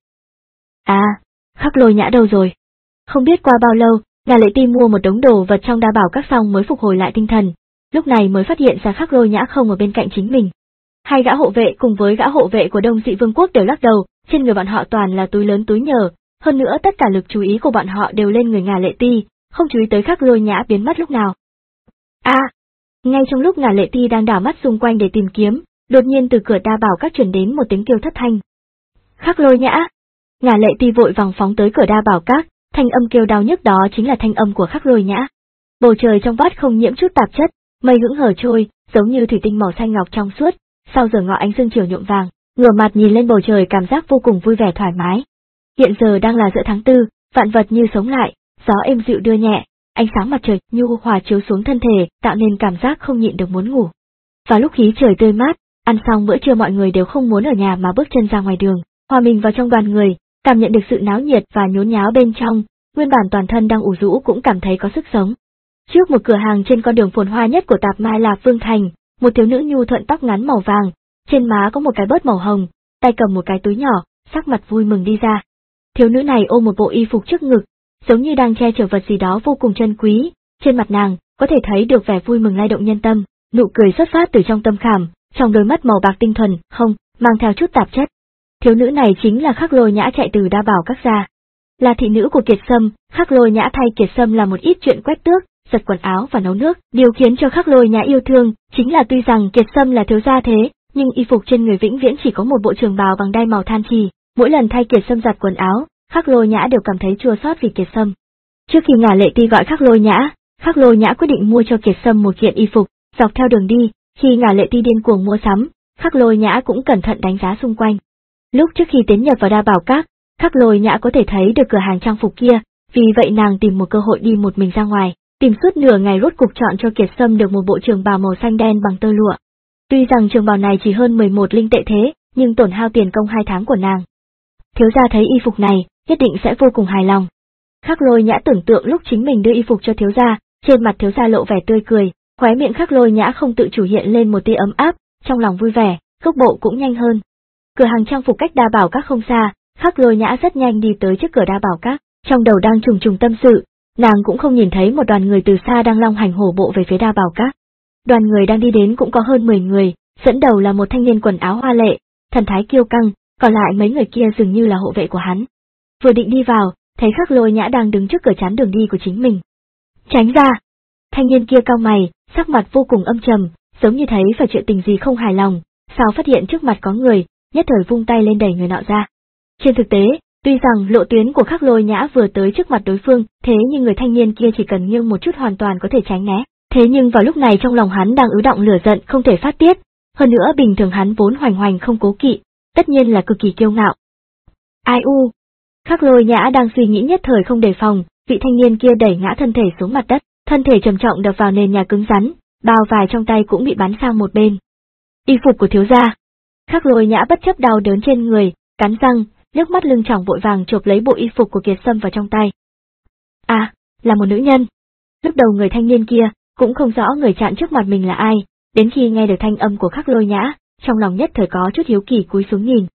Speaker 1: À, Khắc Lôi Nhã đâu rồi? Không biết qua bao lâu, Ngả Lệ Ti mua một đống đồ vật trong Đa Bảo Các xong mới phục hồi lại tinh thần, lúc này mới phát hiện ra Khắc Lôi Nhã không ở bên cạnh chính mình. Hai gã hộ vệ cùng với gã hộ vệ của Đông Dị Vương quốc đều lắc đầu, trên người bọn họ toàn là túi lớn túi nhờ, hơn nữa tất cả lực chú ý của bọn họ đều lên người Ngả Lệ Ti, không chú ý tới Khắc Lôi Nhã biến mất lúc nào. A! À, ngay trong lúc Ngả Lệ Ti đang đảo mắt xung quanh để tìm kiếm, đột nhiên từ cửa Đa Bảo Các truyền đến một tiếng kêu thất thanh. Khắc Lôi Nhã! Ngả Lệ Ti vội vàng phóng tới cửa Đa Bảo Các, thanh âm kêu đau nhức đó chính là thanh âm của Khắc Lôi Nhã. Bầu trời trong vắt không nhiễm chút tạp chất, mây hững hờ trôi, giống như thủy tinh màu xanh ngọc trong suốt, sau giờ ngọ ánh dương chiều nhuộm vàng, ngửa mặt nhìn lên bầu trời cảm giác vô cùng vui vẻ thoải mái. Hiện giờ đang là giữa tháng tư, vạn vật như sống lại, gió êm dịu đưa nhẹ, ánh sáng mặt trời nhu hòa chiếu xuống thân thể, tạo nên cảm giác không nhịn được muốn ngủ. Vào lúc khí trời tươi mát, ăn xong bữa trưa mọi người đều không muốn ở nhà mà bước chân ra ngoài đường, hòa mình vào trong đoàn người, cảm nhận được sự náo nhiệt và nhốn nháo bên trong, nguyên bản toàn thân đang ủ rũ cũng cảm thấy có sức sống. Trước một cửa hàng trên con đường phồn hoa nhất của Tạp Mai Lạc Vương thành, một thiếu nữ nhu thuận tóc ngắn màu vàng, trên má có một cái bớt màu hồng, tay cầm một cái túi nhỏ, sắc mặt vui mừng đi ra. Thiếu nữ này ôm một bộ y phục trước ngực, giống như đang che chở vật gì đó vô cùng chân quý, trên mặt nàng có thể thấy được vẻ vui mừng lay động nhân tâm, nụ cười xuất phát từ trong tâm khảm, trong đôi mắt màu bạc tinh thuần, không mang theo chút tạp chất. Thiếu nữ này chính là Khắc Lôi Nhã chạy từ Đa Bảo Các ra. Là thị nữ của Kiệt Sâm, Khắc Lôi Nhã thay Kiệt Sâm làm một ít chuyện quét tước, giặt quần áo và nấu nước. Điều khiến cho Khắc Lôi Nhã yêu thương chính là tuy rằng Kiệt Sâm là thiếu gia thế, nhưng y phục trên người vĩnh viễn chỉ có một bộ trường bào bằng đai màu than trì. Mỗi lần thay Kiệt Sâm giặt quần áo, Khắc Lôi Nhã đều cảm thấy chua xót vì Kiệt Sâm. Trước khi Ngả Lệ Ti gọi Khắc Lôi Nhã, Khắc Lôi Nhã quyết định mua cho Kiệt Sâm một kiện y phục. Dọc theo đường đi, khi Ngả Lệ Ti điên cuồng mua sắm, Khắc Lôi Nhã cũng cẩn thận đánh giá xung quanh. Lúc trước khi tiến nhập vào Đa Bảo Các, Khắc Lôi Nhã có thể thấy được cửa hàng trang phục kia, vì vậy nàng tìm một cơ hội đi một mình ra ngoài, tìm suốt nửa ngày rốt cục chọn cho Kiệt Sâm được một bộ trường bào màu xanh đen bằng tơ lụa. Tuy rằng trường bào này chỉ hơn mười một linh tệ thế, nhưng tổn hao tiền công hai tháng của nàng. Thiếu gia thấy y phục này, nhất định sẽ vô cùng hài lòng. Khắc Lôi Nhã tưởng tượng lúc chính mình đưa y phục cho thiếu gia, trên mặt thiếu gia lộ vẻ tươi cười, khóe miệng Khắc Lôi Nhã không tự chủ hiện lên một tia ấm áp, trong lòng vui vẻ, cước bộ cũng nhanh hơn. Cửa hàng trang phục cách Đa Bảo Các không xa, Khắc Lôi Nhã rất nhanh đi tới trước cửa Đa Bảo Các. Trong đầu đang trùng trùng tâm sự, nàng cũng không nhìn thấy một đoàn người từ xa đang long hành hổ bộ về phía Đa Bảo Các. Đoàn người đang đi đến cũng có hơn mười người, dẫn đầu là một thanh niên quần áo hoa lệ, thần thái kiêu căng, còn lại mấy người kia dường như là hộ vệ của hắn. Vừa định đi vào, thấy Khắc Lôi Nhã đang đứng trước cửa chắn đường đi của chính mình. Tránh ra! Thanh niên kia cau mày, sắc mặt vô cùng âm trầm, giống như thấy phải chuyện tình gì không hài lòng, sao phát hiện trước mặt có người, nhất thời vung tay lên đẩy người nọ ra. Trên thực tế, tuy rằng lộ tuyến của Khắc Lôi Nhã vừa tới trước mặt đối phương, thế nhưng người thanh niên kia chỉ cần nghiêng một chút hoàn toàn có thể tránh né. Thế nhưng vào lúc này trong lòng hắn đang ứ động lửa giận không thể phát tiết, hơn nữa bình thường hắn vốn hoành hoành không cố kỵ, tất nhiên là cực kỳ kiêu ngạo. Ai u! Khắc Lôi Nhã đang suy nghĩ nhất thời không đề phòng, vị thanh niên kia đẩy ngã thân thể xuống mặt đất, thân thể trầm trọng đập vào nền nhà cứng rắn, bao vải trong tay cũng bị bắn sang một bên. Y phục của thiếu gia! Khắc Lôi Nhã bất chấp đau đớn trên người, cắn răng, nước mắt lưng tròng vội vàng chộp lấy bộ y phục của Kiệt Sâm vào trong tay. À, là một nữ nhân. Lúc đầu người thanh niên kia cũng không rõ người chặn trước mặt mình là ai, đến khi nghe được thanh âm của Khắc Lôi Nhã, trong lòng nhất thời có chút hiếu kỳ cúi xuống nhìn.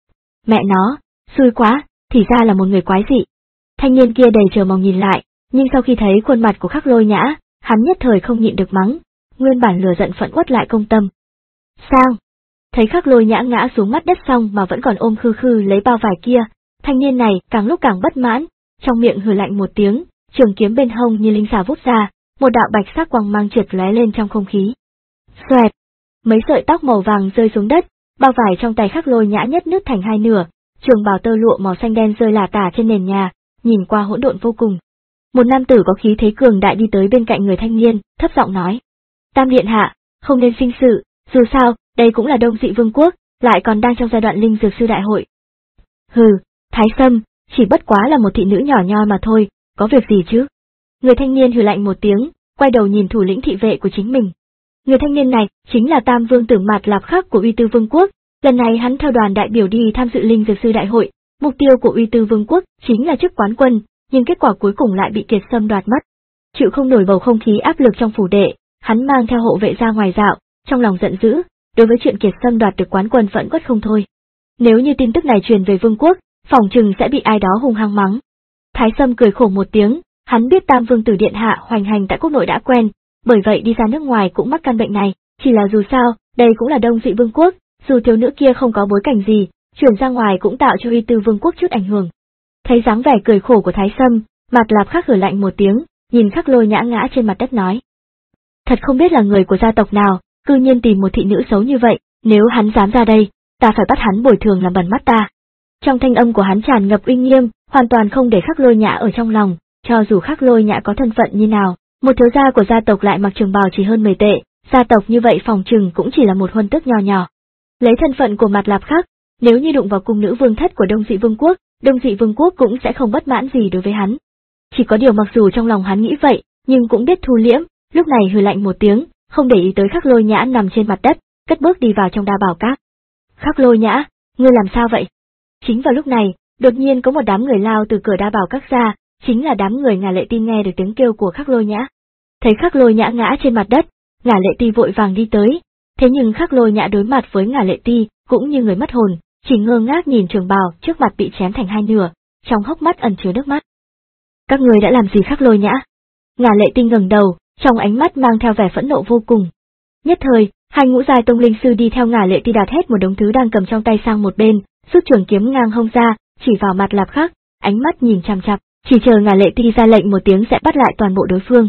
Speaker 1: Mẹ nó, xui quá, thì ra là một người quái dị. Thanh niên kia đầy chờ mong nhìn lại, nhưng sau khi thấy khuôn mặt của Khắc Lôi Nhã, hắn nhất thời không nhịn được mắng, nguyên bản lừa giận phẫn uất lại công tâm. Sao? Thấy Khắc Lôi Nhã ngã xuống mắt đất xong mà vẫn còn ôm khư khư lấy bao vải kia, thanh niên này càng lúc càng bất mãn, trong miệng hừ lạnh một tiếng, trường kiếm bên hông như linh xà vút ra, một đạo bạch sắc quang mang trượt lóe lên trong không khí. Xoẹt, mấy sợi tóc màu vàng rơi xuống đất, bao vải trong tay Khắc Lôi Nhã nhất nứt thành hai nửa, trường bào tơ lụa màu xanh đen rơi lả tả trên nền nhà, nhìn qua hỗn độn vô cùng. Một nam tử có khí thế cường đại đi tới bên cạnh người thanh niên, thấp giọng nói: Tam điện hạ, không nên sinh sự, dù sao, đây cũng là Đông Dị Vương quốc, lại còn đang trong giai đoạn linh dược sư đại hội. Hừ, Thái Sâm, chỉ bất quá là một thị nữ nhỏ nhoi mà thôi, có việc gì chứ? Người thanh niên hừ lạnh một tiếng, quay đầu nhìn thủ lĩnh thị vệ của chính mình. Người thanh niên này chính là Tam Vương tử Mạt Lạp Khắc của Uy Tư Vương quốc, lần này hắn theo đoàn đại biểu đi tham dự linh dược sư đại hội, mục tiêu của Uy Tư Vương quốc chính là chức quán quân, nhưng kết quả cuối cùng lại bị Kiệt Sâm đoạt mất. Chịu không nổi bầu không khí áp lực trong phủ đệ, hắn mang theo hộ vệ ra ngoài dạo, trong lòng giận dữ, đối với chuyện Kiệt Sâm đoạt được quán quân phẫn uất không thôi. Nếu như tin tức này truyền về vương quốc, phỏng chừng sẽ bị ai đó hung hăng mắng. Thái Sâm cười khổ một tiếng, hắn biết Tam Vương tử điện hạ hoành hành tại quốc nội đã quen, bởi vậy đi ra nước ngoài cũng mắc căn bệnh này, chỉ là dù sao, đây cũng là Đông Dị Vương quốc, dù thiếu nữ kia không có bối cảnh gì, chuyển ra ngoài cũng tạo cho Uy Tư Vương quốc chút ảnh hưởng. Thấy dáng vẻ cười khổ của Thái Sâm, Mạt Lạp Khắc hừ lạnh một tiếng, nhìn Khắc Lôi Nhã ngã trên mặt đất nói: Thật không biết là người của gia tộc nào, cư nhiên tìm một thị nữ xấu như vậy, nếu hắn dám ra đây, ta phải bắt hắn bồi thường làm bẩn mắt ta. Trong thanh âm của hắn tràn ngập uy nghiêm, hoàn toàn không để Khắc Lôi Nhã ở trong lòng, cho dù Khắc Lôi Nhã có thân phận như nào, một thiếu gia của gia tộc lại mặc trường bào chỉ hơn mười tệ, gia tộc như vậy phòng trừng cũng chỉ là một huân tước nho nhỏ. Lấy thân phận của Mạt Lạp Khắc, nếu như đụng vào cung nữ vương thất của Đông Dị Vương quốc, Đông Dị Vương quốc cũng sẽ không bất mãn gì đối với hắn. Chỉ có điều mặc dù trong lòng hắn nghĩ vậy, nhưng cũng biết thu liễm, lúc này hừ lạnh một tiếng, không để ý tới Khắc Lôi Nhã nằm trên mặt đất, cất bước đi vào trong Đa Bảo Các. Khắc Lôi Nhã, ngươi làm sao vậy? Chính vào lúc này, đột nhiên có một đám người lao từ cửa Đa Bảo Các ra, chính là đám người Ngả Lệ Ti nghe được tiếng kêu của Khắc Lôi Nhã. Thấy Khắc Lôi Nhã ngã trên mặt đất, Ngả Lệ Ti vội vàng đi tới, thế nhưng Khắc Lôi Nhã đối mặt với Ngả Lệ Ti cũng như người mất hồn, chỉ ngơ ngác nhìn trường bào trước mặt bị chém thành hai nửa, trong hốc mắt ẩn chứa nước mắt. Các ngươi đã làm gì Khắc Lôi Nhã? Ngả Lệ Ti ngẩng đầu, trong ánh mắt mang theo vẻ phẫn nộ vô cùng. Nhất thời, hai ngũ giai tông linh sư đi theo Ngả Lệ Ti đặt hết một đống thứ đang cầm trong tay sang một bên, rút trường kiếm ngang hông ra, chỉ vào Mạt Lạp Khắc, ánh mắt nhìn chằm chằm, chỉ chờ Ngả Lệ Ti ra lệnh một tiếng sẽ bắt lại toàn bộ đối phương.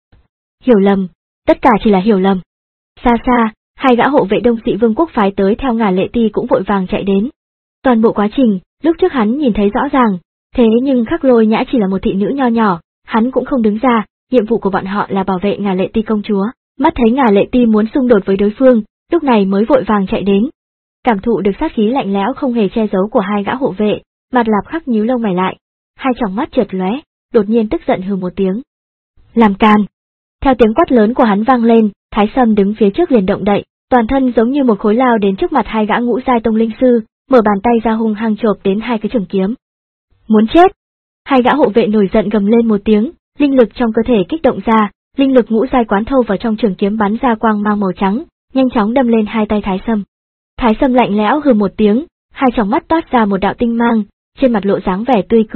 Speaker 1: Hiểu lầm, tất cả chỉ là hiểu lầm. Xa xa, hai gã hộ vệ Đông Dị Vương quốc phái tới theo Ngả Lệ Ti cũng vội vàng chạy đến. Toàn bộ quá trình, lúc trước hắn nhìn thấy rõ ràng, thế nhưng Khắc Lôi Nhã chỉ là một thị nữ nho nhỏ, hắn cũng không đứng ra, nhiệm vụ của bọn họ là bảo vệ Ngả Lệ Ti công chúa. Mắt thấy Ngả Lệ Ti muốn xung đột với đối phương, lúc này mới vội vàng chạy đến. Cảm thụ được sát khí lạnh lẽo không hề che giấu của hai gã hộ vệ, Mạt Lạp Khắc nhíu lông mày lại, hai tròng mắt chợt lóe, đột nhiên tức giận hừ một tiếng. Làm càn! Theo tiếng quát lớn của hắn vang lên, Thái Sâm đứng phía trước liền động đậy, toàn thân giống như một khối lao đến trước mặt hai gã ngũ giai tông linh sư, mở bàn tay ra hung hăng chộp đến hai cái trường kiếm. Muốn chết! Hai gã hộ vệ nổi giận gầm lên một tiếng, linh lực trong cơ thể kích động ra, linh lực ngũ giai quán thâu vào trong trường kiếm bắn ra quang mang màu trắng, nhanh chóng đâm lên hai tay Thái Sâm. Thái Sâm lạnh lẽo hừ một tiếng, hai tròng mắt toát ra một đạo tinh mang, trên mặt lộ dáng vẻ tươi cười,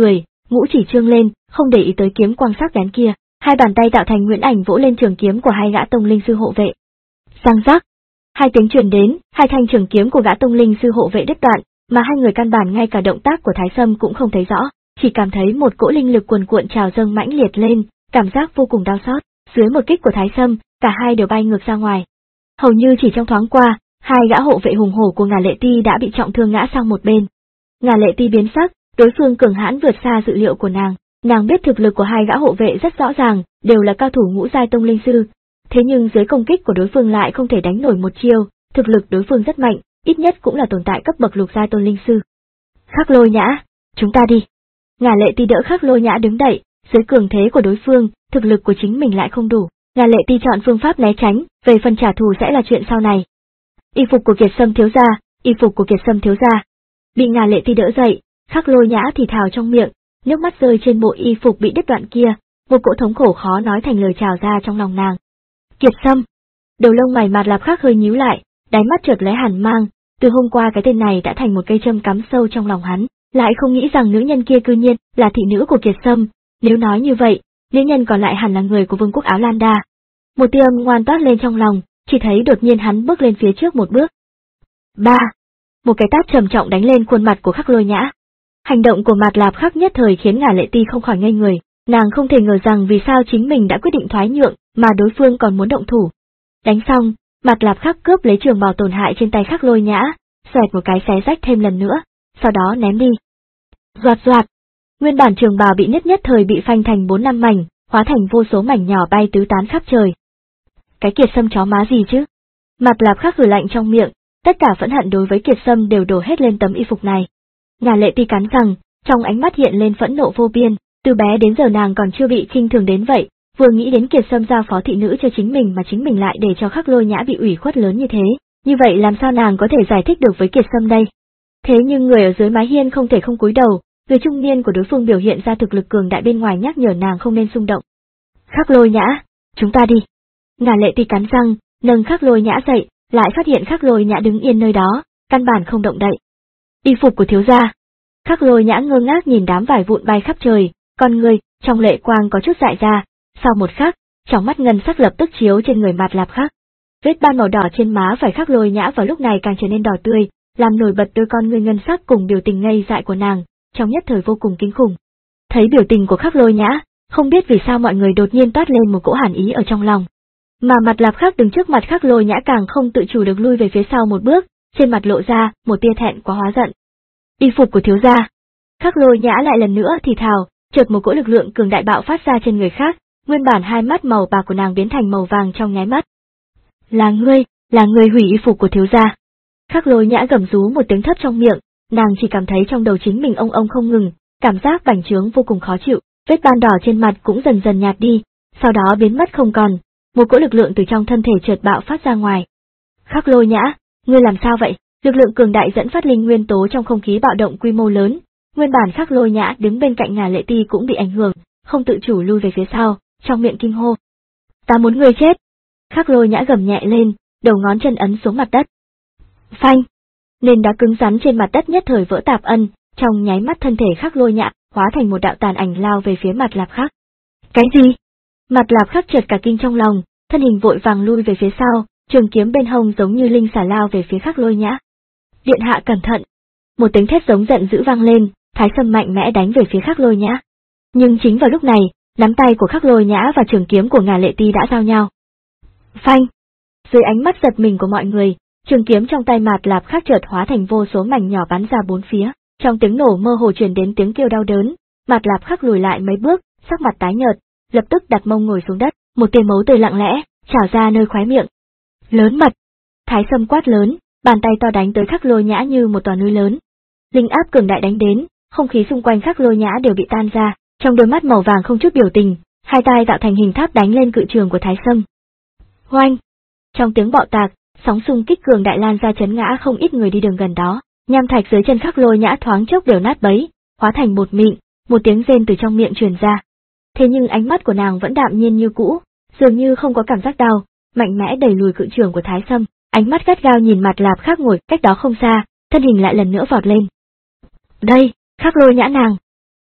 Speaker 1: ngũ chỉ trương lên, không để ý tới kiếm quang sắc bén kia, hai bàn tay tạo thành nguyễn ảnh vỗ lên trường kiếm của hai gã tông linh sư hộ vệ. Răng rắc, hai tiếng truyền đến, hai thanh trường kiếm của gã tông linh sư hộ vệ đứt đoạn, mà hai người căn bản ngay cả động tác của Thái Sâm cũng không thấy rõ, chỉ cảm thấy một cỗ linh lực cuồn cuộn trào dâng mãnh liệt lên, cảm giác vô cùng đau xót. Dưới một kích của Thái Sâm, cả hai đều bay ngược ra ngoài. Hầu như chỉ trong thoáng qua, hai gã hộ vệ hùng hổ của Ngà Lệ Ti đã bị trọng thương ngã sang một bên. Ngà Lệ Ti biến sắc, đối phương cường hãn vượt xa dự liệu của nàng. Nàng biết thực lực của hai gã hộ vệ rất rõ ràng, đều là cao thủ ngũ giai tông linh sư. Thế nhưng dưới công kích của đối phương lại không thể đánh nổi một chiêu, thực lực đối phương rất mạnh, ít nhất cũng là tồn tại cấp bậc lục giai tôn linh sư. Khắc Lôi Nhã, chúng ta đi. Ngà Lệ Ti đỡ Khắc Lôi Nhã đứng dậy, dưới cường thế của đối phương, thực lực của chính mình lại không đủ. Ngà Lệ Ti chọn phương pháp né tránh, về phần trả thù sẽ là chuyện sau này. Y phục của Kiệt Sâm thiếu gia, y phục của Kiệt Sâm thiếu gia. Bị Ngà Lệ Ti đỡ dậy, Khắc Lôi Nhã thì thào trong miệng, nước mắt rơi trên bộ y phục bị đứt đoạn kia, một cỗ thống khổ khó nói thành lời trào ra trong lòng nàng. Kiệt Sâm, đầu lông mày Mạt Lạp Khắc hơi nhíu lại, đáy mắt chợt lóe hàn mang, từ hôm qua cái tên này đã thành một cây châm cắm sâu trong lòng hắn, lại không nghĩ rằng nữ nhân kia cư nhiên là thị nữ của Kiệt Sâm, nếu nói như vậy, nữ nhân còn lại hẳn là người của vương quốc Áo Lan Đa. Một tia âm ngoan toát lên trong lòng, chỉ thấy đột nhiên hắn bước lên phía trước một bước. Ba, một cái tát trầm trọng đánh lên khuôn mặt của Khắc Lôi Nhã. Hành động của Mạt Lạp Khắc nhất thời khiến Ngà Lệ Ti không khỏi ngây người, nàng không thể ngờ rằng vì sao chính mình đã quyết định thoái nhượng, mà đối phương còn muốn động thủ. Đánh xong, Mạt Lạp Khắc cướp lấy trường bào tổn hại trên tay Khắc Lôi Nhã, xoẹt một cái xé rách thêm lần nữa, sau đó ném đi. Doạt doạt, nguyên bản trường bào bị nứt nhất thời bị phanh thành bốn năm mảnh, hóa thành vô số mảnh nhỏ bay tứ tán khắp trời. Cái Kiệt Sâm chó má gì chứ? Mạt Lạp Khắc hừ lạnh trong miệng, tất cả phẫn hận đối với Kiệt Sâm đều đổ hết lên tấm y phục này. Ngà Lệ Ti cắn răng, trong ánh mắt hiện lên phẫn nộ vô biên, từ bé đến giờ nàng còn chưa bị khinh thường đến vậy, vừa nghĩ đến Kiệt Sâm giao phó thị nữ cho chính mình mà chính mình lại để cho Khắc Lôi Nhã bị ủy khuất lớn như thế, như vậy làm sao nàng có thể giải thích được với Kiệt Sâm đây? Thế nhưng người ở dưới mái hiên không thể không cúi đầu, người trung niên của đối phương biểu hiện ra thực lực cường đại bên ngoài nhắc nhở nàng không nên xung động. Khắc Lôi Nhã, chúng ta đi. Ngà Lệ Ti cắn răng, nâng Khắc Lôi Nhã dậy, lại phát hiện Khắc Lôi Nhã đứng yên nơi đó, căn bản không động đậy. Y phục của thiếu gia. Khắc Lôi Nhã ngơ ngác nhìn đám vải vụn bay khắp trời, con người trong lệ quang có chút dại ra, sau một khắc, trong mắt ngân sắc lập tức chiếu trên người Mạt Lạp Khắc. Vết ban màu đỏ trên má phải Khắc Lôi Nhã vào lúc này càng trở nên đỏ tươi, làm nổi bật đôi con ngươi ngân sắc cùng biểu tình ngây dại của nàng, trong nhất thời vô cùng kinh khủng. Thấy biểu tình của Khắc Lôi Nhã, không biết vì sao mọi người đột nhiên toát lên một cỗ hàn ý ở trong lòng. Mà Mạt Lạp Khắc đứng trước mặt Khắc Lôi Nhã càng không tự chủ được lui về phía sau một bước, trên mặt lộ ra một tia thẹn quá hóa giận. Y phục của thiếu gia. Khắc Lôi Nhã lại lần nữa thì thào, chợt một cỗ lực lượng cường đại bạo phát ra trên người khác, nguyên bản hai mắt màu bạc của nàng biến thành màu vàng trong nháy mắt. Là ngươi, là ngươi hủy y phục của thiếu gia. Khắc Lôi Nhã gầm rú một tiếng thấp trong miệng, nàng chỉ cảm thấy trong đầu chính mình ông ông không ngừng, cảm giác bành trướng vô cùng khó chịu, vết ban đỏ trên mặt cũng dần dần nhạt đi, sau đó biến mất không còn, một cỗ lực lượng từ trong thân thể chợt bạo phát ra ngoài. Khắc Lôi Nhã, ngươi làm sao vậy? Lực lượng cường đại dẫn phát linh nguyên tố trong không khí bạo động quy mô lớn, nguyên bản Khắc Lôi Nhã đứng bên cạnh Ngà Lệ Ti cũng bị ảnh hưởng, không tự chủ lui về phía sau, trong miệng kinh hô. Ta muốn ngươi chết! Khắc Lôi Nhã gầm nhẹ lên, đầu ngón chân ấn xuống mặt đất. Phanh! Nền đá cứng rắn trên mặt đất nhất thời vỡ tạp ân, trong nháy mắt thân thể Khắc Lôi Nhã hóa thành một đạo tàn ảnh lao về phía Mạt Lạp Khắc. Cái gì? Mạt Lạp Khắc chợt cả kinh trong lòng, thân hình vội vàng lui về phía sau, trường kiếm bên hông giống như linh xà lao về phía Khắc Lôi Nhã. Điện hạ cẩn thận! Một tiếng thét giống giận dữ vang lên, Thái Sâm mạnh mẽ đánh về phía Khắc Lôi Nhã. Nhưng chính vào lúc này, nắm tay của Khắc Lôi Nhã và trường kiếm của Ngà Lệ Ti đã giao nhau. Phanh! Dưới ánh mắt giật mình của mọi người, trường kiếm trong tay Mạt Lạp Khắc chợt hóa thành vô số mảnh nhỏ bắn ra bốn phía, trong tiếng nổ mơ hồ truyền đến tiếng kêu đau đớn, Mạt Lạp Khắc lùi lại mấy bước, sắc mặt tái nhợt, lập tức đặt mông ngồi xuống đất, một tia máu tươi lặng lẽ trào ra nơi khóe miệng. Lớn mật! Thái Sâm quát lớn, bàn tay to đánh tới Khắc Lôi Nhã như một tòa núi lớn. Linh áp cường đại đánh đến, không khí xung quanh Khắc Lôi Nhã đều bị tan ra, trong đôi mắt màu vàng không chút biểu tình, hai tay tạo thành hình tháp đánh lên cự trường của Thái Sâm. Oanh! Trong tiếng bạo tạc, sóng xung kích cường đại lan ra chấn ngã không ít người đi đường gần đó, nham thạch dưới chân Khắc Lôi Nhã thoáng chốc đều nát bấy, hóa thành bột mịn, một tiếng rên từ trong miệng truyền ra. Thế nhưng ánh mắt của nàng vẫn đạm nhiên như cũ, dường như không có cảm giác đau, mạnh mẽ đẩy lùi cự trường của Thái Sâm, ánh mắt gắt gao nhìn Mạt Lạp Khắc ngồi cách đó không xa, thân hình lại lần nữa vọt lên. Đây, Khắc Lôi Nhã nàng!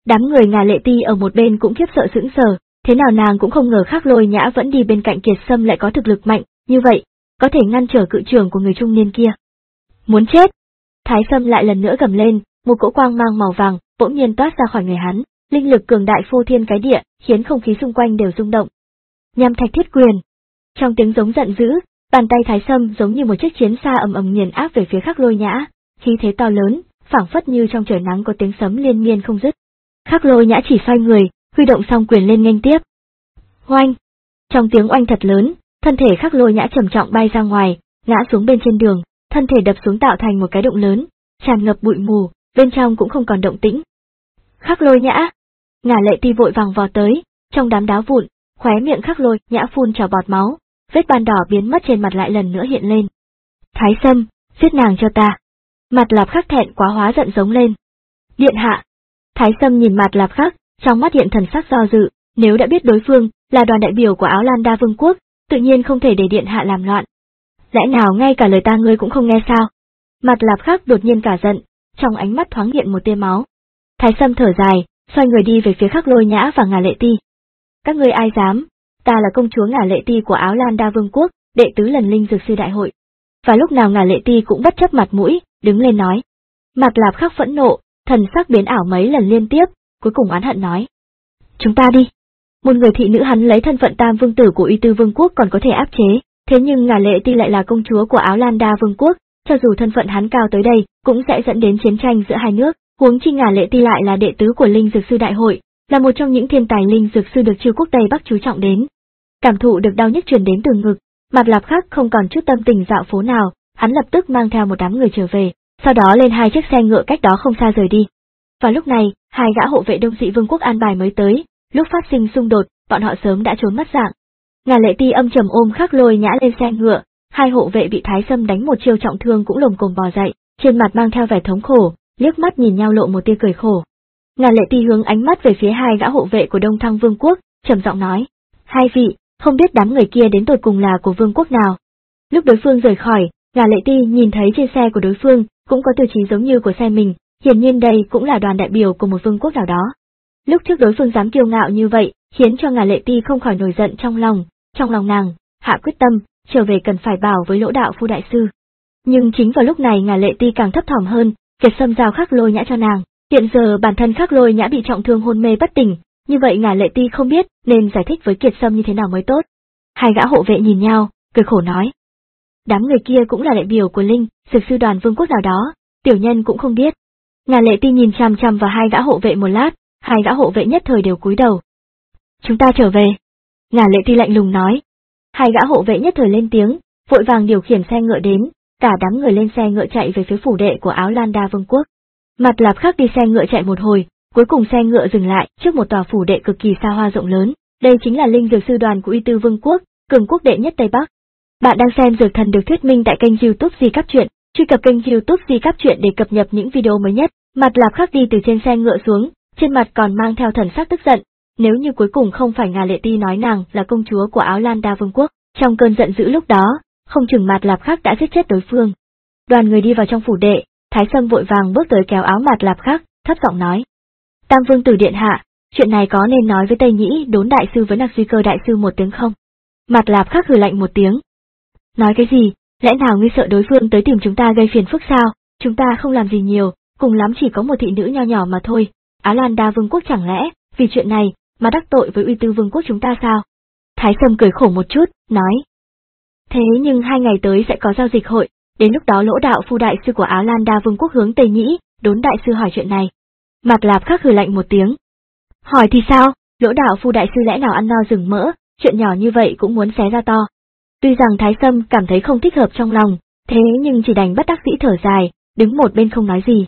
Speaker 1: Đám người Ngà Lệ Ti ở một bên cũng khiếp sợ sững sờ, thế nào nàng cũng không ngờ Khắc Lôi Nhã vẫn đi bên cạnh Kiệt Sâm lại có thực lực mạnh, như vậy, có thể ngăn trở cự trưởng của người trung niên kia. Muốn chết! Thái Sâm lại lần nữa gầm lên, một cỗ quang mang màu vàng bỗng nhiên toát ra khỏi người hắn, linh lực cường đại phô thiên cái địa, khiến không khí xung quanh đều rung động. Nham thạch thiết quyền. Trong tiếng giống giận dữ, bàn tay Thái Sâm giống như một chiếc chiến xa ầm ầm nghiền áp về phía Khắc Lôi Nhã, khí thế to lớn, phảng phất như trong trời nắng có tiếng sấm liên miên không dứt. Khắc Lôi Nhã chỉ xoay người, huy động song quyền lên nghênh tiếp. Oanh! Trong tiếng oanh thật lớn, thân thể Khắc Lôi Nhã trầm trọng bay ra ngoài, ngã xuống bên trên đường, thân thể đập xuống tạo thành một cái động lớn, tràn ngập bụi mù, bên trong cũng không còn động tĩnh. Khắc Lôi Nhã! Ngà Lệ Ti vội vàng vò tới, trong đám đá vụn, khóe miệng Khắc Lôi Nhã phun trào bọt máu, vết ban đỏ biến mất trên mặt lại lần nữa hiện lên. Thái Sâm, giết nàng cho ta! Mặt Lạp Khắc thẹn quá hóa giận giống lên. Điện hạ! Thái Sâm nhìn mặt Lạp Khắc, trong mắt hiện thần sắc do dự, nếu đã biết đối phương là đoàn đại biểu của Áo Lan Đa Vương quốc, tự nhiên không thể để điện hạ làm loạn. Lẽ nào ngay cả lời ta ngươi cũng không nghe sao? Mặt Lạp Khắc đột nhiên cả giận, trong ánh mắt thoáng hiện một tia máu. Thái Sâm thở dài, xoay người đi về phía Khắc Lôi Nhã và Ngà Lệ Ti. Các ngươi ai dám? Ta là công chúa Ngà Lệ Ti của Áo Lan Đa Vương quốc, đệ tứ lần linh dược sư đại hội. Và lúc nào Ngà Lệ Ti cũng bất chấp mặt mũi, đứng lên nói. Mặt Lạp Khắc phẫn nộ, thần sắc biến ảo mấy lần liên tiếp, cuối cùng oán hận nói. Chúng ta đi. Một người thị nữ hắn lấy thân phận tam vương tử của Uy Tư Vương quốc còn có thể áp chế, thế nhưng Ngà Lệ Ti lại là công chúa của Áo Lan Đa Vương quốc, cho dù thân phận hắn cao tới đây, cũng sẽ dẫn đến chiến tranh giữa hai nước, huống chi Ngà Lệ Ti lại là đệ tứ của Linh Dược Sư Đại hội, là một trong những thiên tài linh dược sư được chư quốc Tây Bắc chú trọng đến. Cảm thụ được đau nhức truyền đến từ ngực, Mặt Lạp Khắc không còn chút tâm tình dạo phố nào, hắn lập tức mang theo một đám người trở về, sau đó lên hai chiếc xe ngựa cách đó không xa rời đi. Và lúc này, hai gã hộ vệ Đông Dị Vương quốc an bài mới tới, lúc phát sinh xung đột, bọn họ sớm đã trốn mất dạng. Ngà Lệ Ti âm trầm ôm Khắc Lôi Nhã lên xe ngựa, hai hộ vệ bị Thái Sâm đánh một chiêu trọng thương cũng lồm cồm bò dậy, trên mặt mang theo vẻ thống khổ, liếc mắt nhìn nhau lộ một tia cười khổ. Ngà Lệ Ti hướng ánh mắt về phía hai gã hộ vệ của Đông Thăng Vương quốc, trầm giọng nói: hai vị, không biết đám người kia đến tột cùng là của vương quốc nào? Lúc đối phương rời khỏi, Ngà Lệ Ti nhìn thấy trên xe của đối phương cũng có tiêu chí giống như của xe mình, hiển nhiên đây cũng là đoàn đại biểu của một vương quốc nào đó. Lúc trước đối phương dám kiêu ngạo như vậy, khiến cho Ngà Lệ Ti không khỏi nổi giận trong lòng, trong lòng nàng hạ quyết tâm, trở về cần phải bảo với Lỗ Đạo Phu đại sư. Nhưng chính vào lúc này Ngà Lệ Ti càng thấp thỏm hơn, Kiệt Sâm giao Khắc Lôi Nhã cho nàng, hiện giờ bản thân Khắc Lôi Nhã bị trọng thương hôn mê bất tỉnh, như vậy Ngà Lệ Ti không biết nên giải thích với Kiệt Sâm như thế nào mới tốt. Hai gã hộ vệ nhìn nhau, cười khổ nói: đám người kia cũng là đại biểu của Linh Dược Sư đoàn vương quốc nào đó, tiểu nhân cũng không biết. Ngà Lệ Ti nhìn chằm chằm vào hai gã hộ vệ một lát, hai gã hộ vệ nhất thời đều cúi đầu. Chúng ta trở về. Ngà Lệ Ti lạnh lùng nói. Hai gã hộ vệ nhất thời lên tiếng, vội vàng điều khiển xe ngựa đến, cả đám người lên xe ngựa chạy về phía phủ đệ của Áo Lan Đa Vương quốc. Mặt Lạp Khắc đi xe ngựa chạy một hồi, cuối cùng xe ngựa dừng lại trước một tòa phủ đệ cực kỳ xa hoa rộng lớn, đây chính là Linh Dược Sư đoàn của Uy Tư Vương quốc, cường quốc đệ nhất Tây Bắc. Bạn đang xem Dược Thần được thuyết minh tại kênh YouTube Di Cáp Truyện, truy cập kênh YouTube Di Cáp Truyện để cập nhật những video mới nhất. Mặt Lạp Khắc đi từ trên xe ngựa xuống, trên mặt còn mang theo thần sắc tức giận, nếu như cuối cùng không phải Ngà Lệ Ti nói nàng là công chúa của Áo Lan Đa Vương quốc, trong cơn giận dữ lúc đó, không chừng Mặt Lạp Khắc đã giết chết đối phương. Đoàn người đi vào trong phủ đệ, Thái Sâm vội vàng bước tới kéo áo Mặt Lạp Khắc, thấp giọng nói: Tam Vương tử điện hạ, chuyện này có nên nói với Tây Nhĩ Đốn đại sư với Nặc Duy Cơ đại sư một tiếng không? Mặt Lạp Khắc hừ lạnh một tiếng. Nói cái gì, lẽ nào ngươi sợ đối phương tới tìm chúng ta gây phiền phức sao? Chúng ta không làm gì nhiều, cùng lắm chỉ có một thị nữ nho nhỏ mà thôi. Áo Lan Đa Vương quốc chẳng lẽ vì chuyện này mà đắc tội với Uy Tư Vương quốc chúng ta sao? Thái Sâm cười khổ một chút, nói: thế nhưng hai ngày tới sẽ có giao dịch hội, đến lúc đó Lỗ Đạo Phu đại sư của Áo Lan Đa Vương quốc hướng Tây Nhĩ Đốn đại sư hỏi chuyện này. Mặt Lạp Khắc hừ lạnh một tiếng. Hỏi thì sao? Lỗ Đạo Phu đại sư lẽ nào ăn no rừng mỡ, chuyện nhỏ như vậy cũng muốn xé ra to. Tuy rằng Thái Sâm cảm thấy không thích hợp trong lòng, thế nhưng chỉ đành bất đắc dĩ thở dài, đứng một bên không nói gì.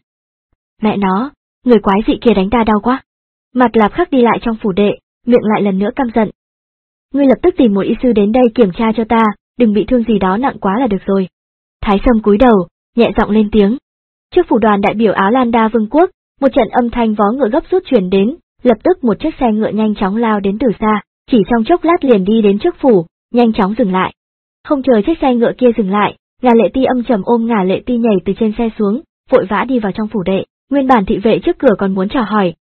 Speaker 1: Mẹ nó, người quái dị kia đánh ta đau quá. Mặt Lạp Khắc đi lại trong phủ đệ, miệng lại lần nữa căm giận. Ngươi lập tức tìm một y sư đến đây kiểm tra cho ta, đừng bị thương gì đó nặng quá là được rồi. Thái Sâm cúi đầu, nhẹ giọng lên tiếng. Trước phủ đoàn đại biểu Áo Lan Đa Vương quốc, một trận âm thanh vó ngựa gấp rút truyền đến, lập tức một chiếc xe ngựa nhanh chóng lao đến từ xa, chỉ trong chốc lát liền đi đến trước phủ, nhanh chóng dừng lại. Không chờ chiếc xe ngựa kia dừng lại, Ngà Lệ Ti âm trầm ôm Ngà Lệ Ti nhảy từ trên xe xuống, vội vã đi vào trong phủ đệ. Nguyên bản thị vệ trước cửa còn muốn chào hỏi,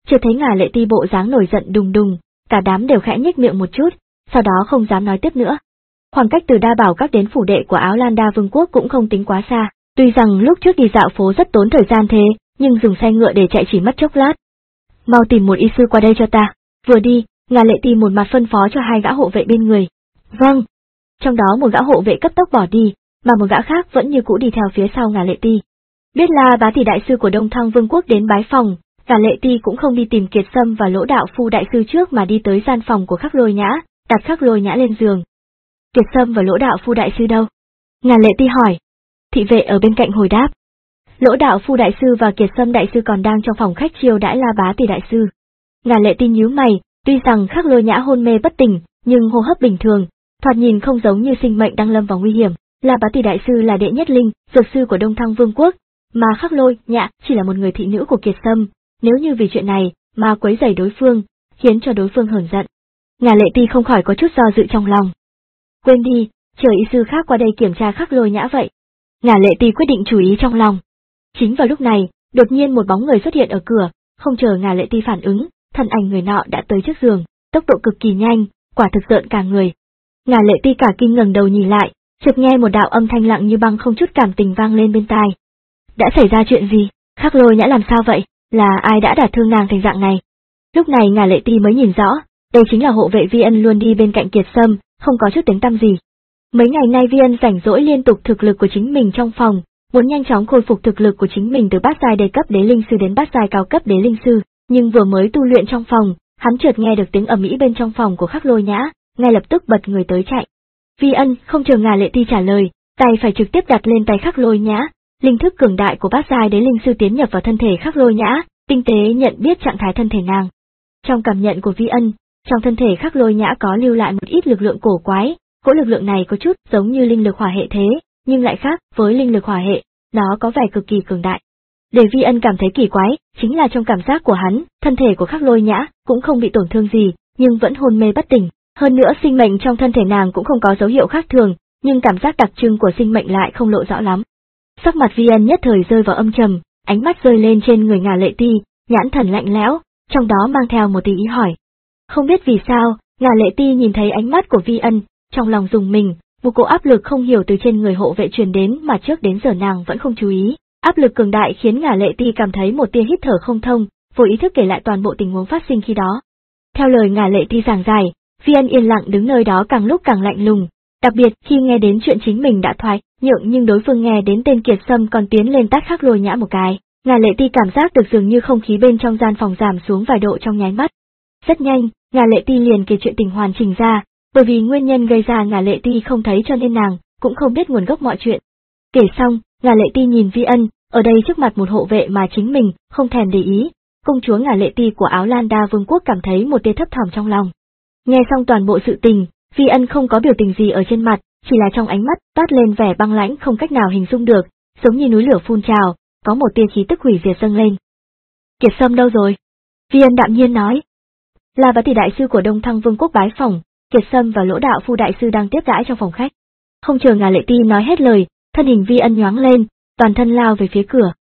Speaker 1: chưa thấy Ngà Lệ Ti bộ dáng nổi giận đùng đùng, cả đám đều khẽ nhếch miệng một chút, sau đó không dám nói tiếp nữa. Khoảng cách từ Đa Bảo Các đến phủ đệ của Áo Lan Đa Vương quốc cũng không tính quá xa, tuy rằng lúc trước đi dạo phố rất tốn thời gian thế, nhưng dùng xe ngựa để chạy chỉ mất chốc lát. Mau tìm một y sư qua đây cho ta. Vừa đi, Ngà Lệ Ti một mặt phân phó cho hai gã hộ vệ bên người. Vâng. Trong đó một gã hộ vệ cấp tốc bỏ đi, mà một gã khác vẫn như cũ đi theo phía sau Ngà Lệ Ti. Biết La Bá Tỷ đại sư của Đông Thăng Vương quốc đến bái phòng, Ngà Lệ Ti cũng không đi tìm Kiệt Sâm và Lỗ Đạo Phu đại sư trước mà đi tới gian phòng của Khắc Lôi Nhã, đặt Khắc Lôi Nhã lên giường. Kiệt Sâm và Lỗ Đạo Phu đại sư đâu? Ngà Lệ Ti hỏi. Thị vệ ở bên cạnh hồi đáp. Lỗ Đạo Phu đại sư và Kiệt Sâm đại sư còn đang trong phòng khách chiêu đãi La Bá Tỷ đại sư. Ngà Lệ Ti nhíu mày, tuy rằng Khắc Lôi Nhã hôn mê bất tỉnh, nhưng hô hấp bình thường, thoạt nhìn không giống như sinh mệnh đang lâm vào nguy hiểm. La Bá Tỷ đại sư là đệ nhất linh, dược sư của Đông Thăng Vương quốc, mà Khắc Lôi Nhã chỉ là một người thị nữ của Kiệt Sâm, nếu như vì chuyện này mà quấy rầy đối phương, khiến cho đối phương hờn giận. Ngà Lệ Ti không khỏi có chút do dự trong lòng. Quên đi, chờ y sư khác qua đây kiểm tra Khắc Lôi Nhã vậy. Ngà Lệ Ti quyết định chú ý trong lòng. Chính vào lúc này, đột nhiên một bóng người xuất hiện ở cửa, không chờ Ngà Lệ Ti phản ứng, thân ảnh người nọ đã tới trước giường, tốc độ cực kỳ nhanh, quả thực rợn cả người. Ngà Lệ Ti cả kinh ngẩng đầu nhìn lại, chợt nghe một đạo âm thanh lặng như băng không chút cảm tình vang lên bên tai. Đã xảy ra chuyện gì? Khắc Lôi Nhã làm sao vậy? Là ai đã đả thương nàng thành dạng này? Lúc này Ngà Lệ Ti mới nhìn rõ, đây chính là hộ vệ Vi Ân luôn đi bên cạnh Kiệt Sâm, không có chút tiếng tăm gì. Mấy ngày nay Vi Ân rảnh rỗi liên tục thực lực của chính mình trong phòng, muốn nhanh chóng khôi phục thực lực của chính mình từ bát giai đế cấp đế linh sư đến bát giai cao cấp đế linh sư, nhưng vừa mới tu luyện trong phòng, hắn chợt nghe được tiếng ầm ĩ bên trong phòng của Khắc Lôi Nhã, ngay lập tức bật người tới chạy. Vi Ân không chờ Ngà Lệ Ti trả lời, tay phải trực tiếp đặt lên tay Khắc Lôi Nhã, linh thức cường đại của bát giai đế linh sư tiến nhập vào thân thể Khắc Lôi Nhã, tinh tế nhận biết trạng thái thân thể nàng. Trong cảm nhận của Vi Ân, trong thân thể Khắc Lôi Nhã có lưu lại một ít lực lượng cổ quái, cỗ lực lượng này có chút giống như linh lực hỏa hệ thế, nhưng lại khác với linh lực hỏa hệ, nó có vẻ cực kỳ cường đại. Để Vi Ân cảm thấy kỳ quái, chính là trong cảm giác của hắn, thân thể của Khắc Lôi Nhã cũng không bị tổn thương gì, nhưng vẫn hôn mê bất tỉnh, hơn nữa sinh mệnh trong thân thể nàng cũng không có dấu hiệu khác thường, nhưng cảm giác đặc trưng của sinh mệnh lại không lộ rõ lắm. Sắc mặt Vi Ân nhất thời rơi vào âm trầm, ánh mắt rơi lên trên người Ngà Lệ Ti, nhãn thần lạnh lẽo, trong đó mang theo một tí ý hỏi. Không biết vì sao, Ngà Lệ Ti nhìn thấy ánh mắt của Vi Ân, trong lòng rùng mình, một cỗ áp lực không hiểu từ trên người hộ vệ truyền đến mà trước đến giờ nàng vẫn không chú ý. Áp lực cường đại khiến Ngà Lệ Ti cảm thấy một tia hít thở không thông, vô ý thức kể lại toàn bộ tình huống phát sinh khi đó. Theo lời Ngà Lệ Ti giảng giải, Vi Ân yên lặng đứng nơi đó càng lúc càng lạnh lùng, đặc biệt khi nghe đến chuyện chính mình đã thoái nhượng nhưng đối phương nghe đến tên Kiệt Sâm còn tiến lên tát Khắc Lôi Nhã một cái. Ngà Lệ Ti cảm giác được dường như không khí bên trong gian phòng giảm xuống vài độ trong nháy mắt. Rất nhanh, Ngà Lệ Ti liền kể chuyện tình hoàn chỉnh ra, bởi vì nguyên nhân gây ra Ngà Lệ Ti không thấy cho nên nàng cũng không biết nguồn gốc mọi chuyện. Kể xong, Ngà Lệ Ti nhìn Vi Ân, ở đây trước mặt một hộ vệ mà chính mình không thèm để ý, công chúa Ngà Lệ Ti của Áo Lan Đa Vương quốc cảm thấy một tia thấp thỏm trong lòng. Nghe xong toàn bộ sự tình, Vi Ân không có biểu tình gì ở trên mặt, chỉ là trong ánh mắt toát lên vẻ băng lãnh không cách nào hình dung được, giống như núi lửa phun trào, có một tia khí tức hủy diệt dâng lên. Kiệt Sâm đâu rồi? Vi Ân đạm nhiên nói. La Bá Tỷ đại sư của Đông Thăng Vương quốc bái phỏng, Kiệt Sâm và Lỗ Đạo Phu đại sư đang tiếp đãi trong phòng khách. Không chờ Ngà Lệ Ti nói hết lời, thân hình Vi Ân nhoáng lên, toàn thân lao về phía cửa.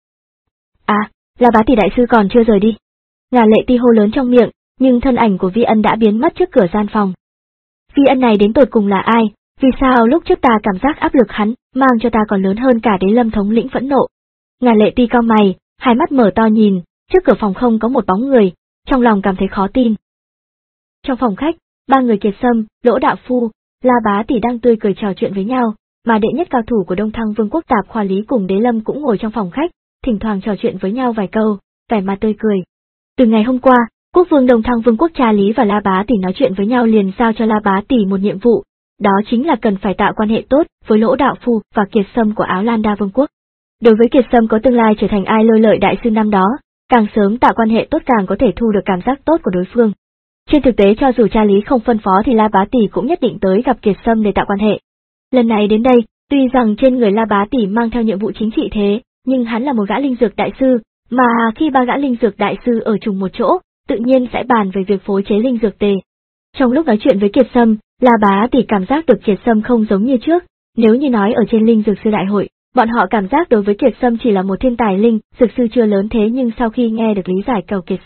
Speaker 1: À, La Bá Tỷ đại sư còn chưa rời đi. Ngà Lệ Ti hô lớn trong miệng, nhưng thân ảnh của Vi Ân đã biến mất trước cửa gian phòng. Vi Ân này đến tột cùng là ai? Vì sao lúc trước ta cảm giác áp lực hắn mang cho ta còn lớn hơn cả Đế Lâm thống lĩnh phẫn nộ? Ngà Lệ Ti cau mày, hai mắt mở to nhìn, trước cửa phòng không có một bóng người, trong lòng cảm thấy khó tin. Trong phòng khách, ba người Kiệt Sâm, Lỗ Đạo Phu, La Bá Tỷ đang tươi cười trò chuyện với nhau, mà đệ nhất cao thủ của Đông Thăng Vương quốc Tạp Khoa Lý cùng Đế Lâm cũng ngồi trong phòng khách, thỉnh thoảng trò chuyện với nhau vài câu, vẻ mặt tươi cười. Từ ngày hôm qua, Quốc vương Đông Thăng Vương quốc Cha Lý và La Bá Tỷ nói chuyện với nhau liền giao cho La Bá Tỷ một nhiệm vụ, đó chính là cần phải tạo quan hệ tốt với Lỗ Đạo Phu và Kiệt Sâm của Áo Lan Đa Vương quốc. Đối với Kiệt Sâm có tương lai trở thành ai lôi lợi đại sư năm đó, càng sớm tạo quan hệ tốt càng có thể thu được cảm giác tốt của đối phương. Trên thực tế cho dù Cha Lý không phân phó thì La Bá Tỷ cũng nhất định tới gặp Kiệt Sâm để tạo quan hệ. Lần này đến đây, tuy rằng trên người La Bá Tỷ mang theo nhiệm vụ chính trị thế, nhưng hắn là một gã linh dược đại sư, mà khi ba gã linh dược đại sư ở chung một chỗ, tự nhiên sẽ bàn về việc phối chế linh dược tề. Trong lúc nói chuyện với Kiệt Sâm, La Bá Tỷ cảm giác được Kiệt Sâm không giống như trước, nếu như nói ở trên linh dược sư đại hội, bọn họ cảm giác đối với Kiệt Sâm chỉ là một thiên tài linh dược sư chưa lớn thế, nhưng sau khi nghe được lý giải cầu Kiệt Sâm,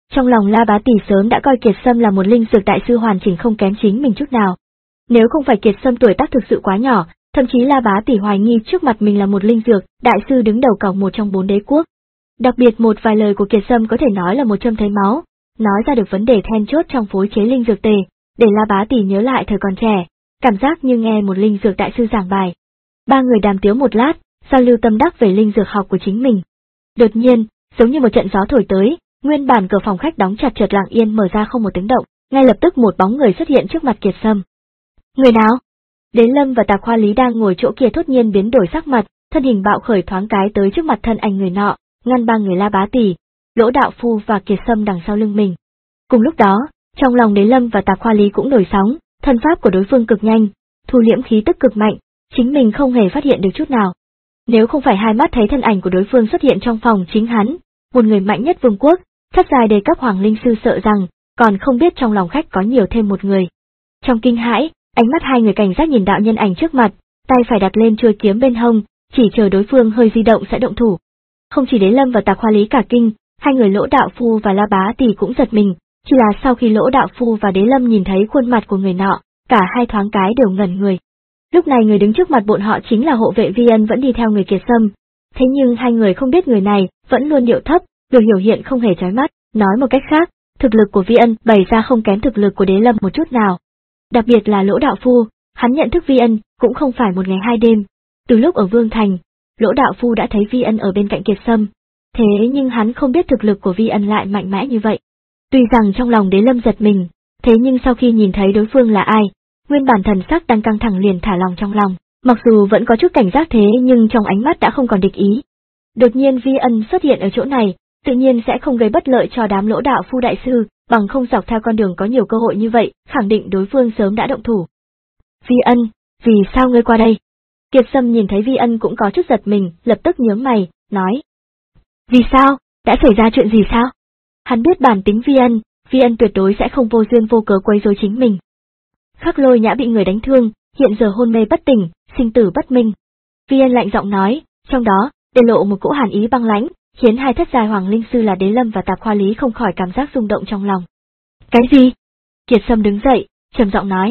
Speaker 1: Trong lòng La Bá Tỷ sớm đã coi Kiệt Sâm là một linh dược đại sư hoàn chỉnh không kém chính mình chút nào. Nếu không phải Kiệt Sâm tuổi tác thực sự quá nhỏ, thậm chí La Bá Tỷ hoài nghi trước mặt mình là một linh dược đại sư đứng đầu cọc một trong bốn đế quốc. Đặc biệt một vài lời của Kiệt Sâm có thể nói là một châm thấy máu, nói ra được vấn đề then chốt trong phối chế linh dược tề, để La Bá Tỷ nhớ lại thời còn trẻ, cảm giác như nghe một linh dược đại sư giảng bài. Ba người đàm tiếu một lát, giao lưu tâm đắc về linh dược học của chính mình. Đột nhiên, giống như một trận gió thổi tới, nguyên bản cửa phòng khách đóng chặt chợt lặng yên mở ra không một tiếng động, ngay lập tức một bóng người xuất hiện trước mặt Kiệt Sâm. Người nào? Đế Lâm và Tạp Khoa Lý đang ngồi chỗ kia thốt nhiên biến đổi sắc mặt, thân hình bạo khởi thoáng cái tới trước mặt thân ảnh người nọ, ngăn ba người La Bá Tỷ, Lỗ Đạo Phu và Kiệt Sâm đằng sau lưng mình. Cùng lúc đó, trong lòng Đế Lâm và Tạp Khoa Lý cũng nổi sóng, thân pháp của đối phương cực nhanh, thu liễm khí tức cực mạnh, chính mình không hề phát hiện được chút nào. Nếu không phải hai mắt thấy thân ảnh của đối phương xuất hiện trong phòng chính hắn, một người mạnh nhất vương quốc, thất giai đề cấp hoàng linh sư sợ rằng, còn không biết trong lòng khách có nhiều thêm một người. Trong kinh hãi, ánh mắt hai người cảnh giác nhìn đạo nhân ảnh trước mặt, tay phải đặt lên chuôi kiếm bên hông, chỉ chờ đối phương hơi di động sẽ động thủ. Không chỉ Đế Lâm và Tạp Khoa Lý cả kinh, hai người Lỗ Đạo Phu và La Bá Tỷ cũng giật mình, chỉ là sau khi Lỗ Đạo Phu và Đế Lâm nhìn thấy khuôn mặt của người nọ, cả hai thoáng cái đều ngẩn người. Lúc này người đứng trước mặt bọn họ chính là hộ vệ Vi Ân vẫn đi theo người Kiệt Sâm, thế nhưng hai người không biết người này vẫn luôn điệu thấp, được hiểu hiện không hề chói mắt, nói một cách khác, thực lực của Vi Ân bày ra không kém thực lực của Đế Lâm một chút nào. Đặc biệt là Lỗ Đạo Phu, hắn nhận thức Vi Ân cũng không phải một ngày hai đêm. Từ lúc ở Vương Thành, Lỗ Đạo Phu đã thấy Vi Ân ở bên cạnh Kiệt Sâm, thế nhưng hắn không biết thực lực của Vi Ân lại mạnh mẽ như vậy. Tuy rằng trong lòng Đế Lâm giật mình, thế nhưng sau khi nhìn thấy đối phương là ai, nguyên bản thần sắc đang căng thẳng liền thả lòng trong lòng, mặc dù vẫn có chút cảnh giác thế nhưng trong ánh mắt đã không còn địch ý. Đột nhiên Vi Ân xuất hiện ở chỗ này, tự nhiên sẽ không gây bất lợi cho đám Lỗ Đạo Phu đại sư, bằng không dọc theo con đường có nhiều cơ hội như vậy, khẳng định đối phương sớm đã động thủ. Vi Ân, vì sao ngươi qua đây? Kiệt Sâm nhìn thấy Vi Ân cũng có chút giật mình, lập tức nhướng mày, nói. Vì sao? Đã xảy ra chuyện gì sao? Hắn biết bản tính Vi Ân, Vi Ân tuyệt đối sẽ không vô duyên vô cớ quấy rối chính mình. Khắc Lôi Nhã bị người đánh thương, hiện giờ hôn mê bất tỉnh, sinh tử bất minh. Vi Ân lạnh giọng nói, trong đó, để lộ một cỗ hàn ý băng lãnh, khiến hai thất giai hoàng linh sư là Đế Lâm và Tạp Khoa Lý không khỏi cảm giác rung động trong lòng. Cái gì? Kiệt Sâm đứng dậy, trầm giọng nói.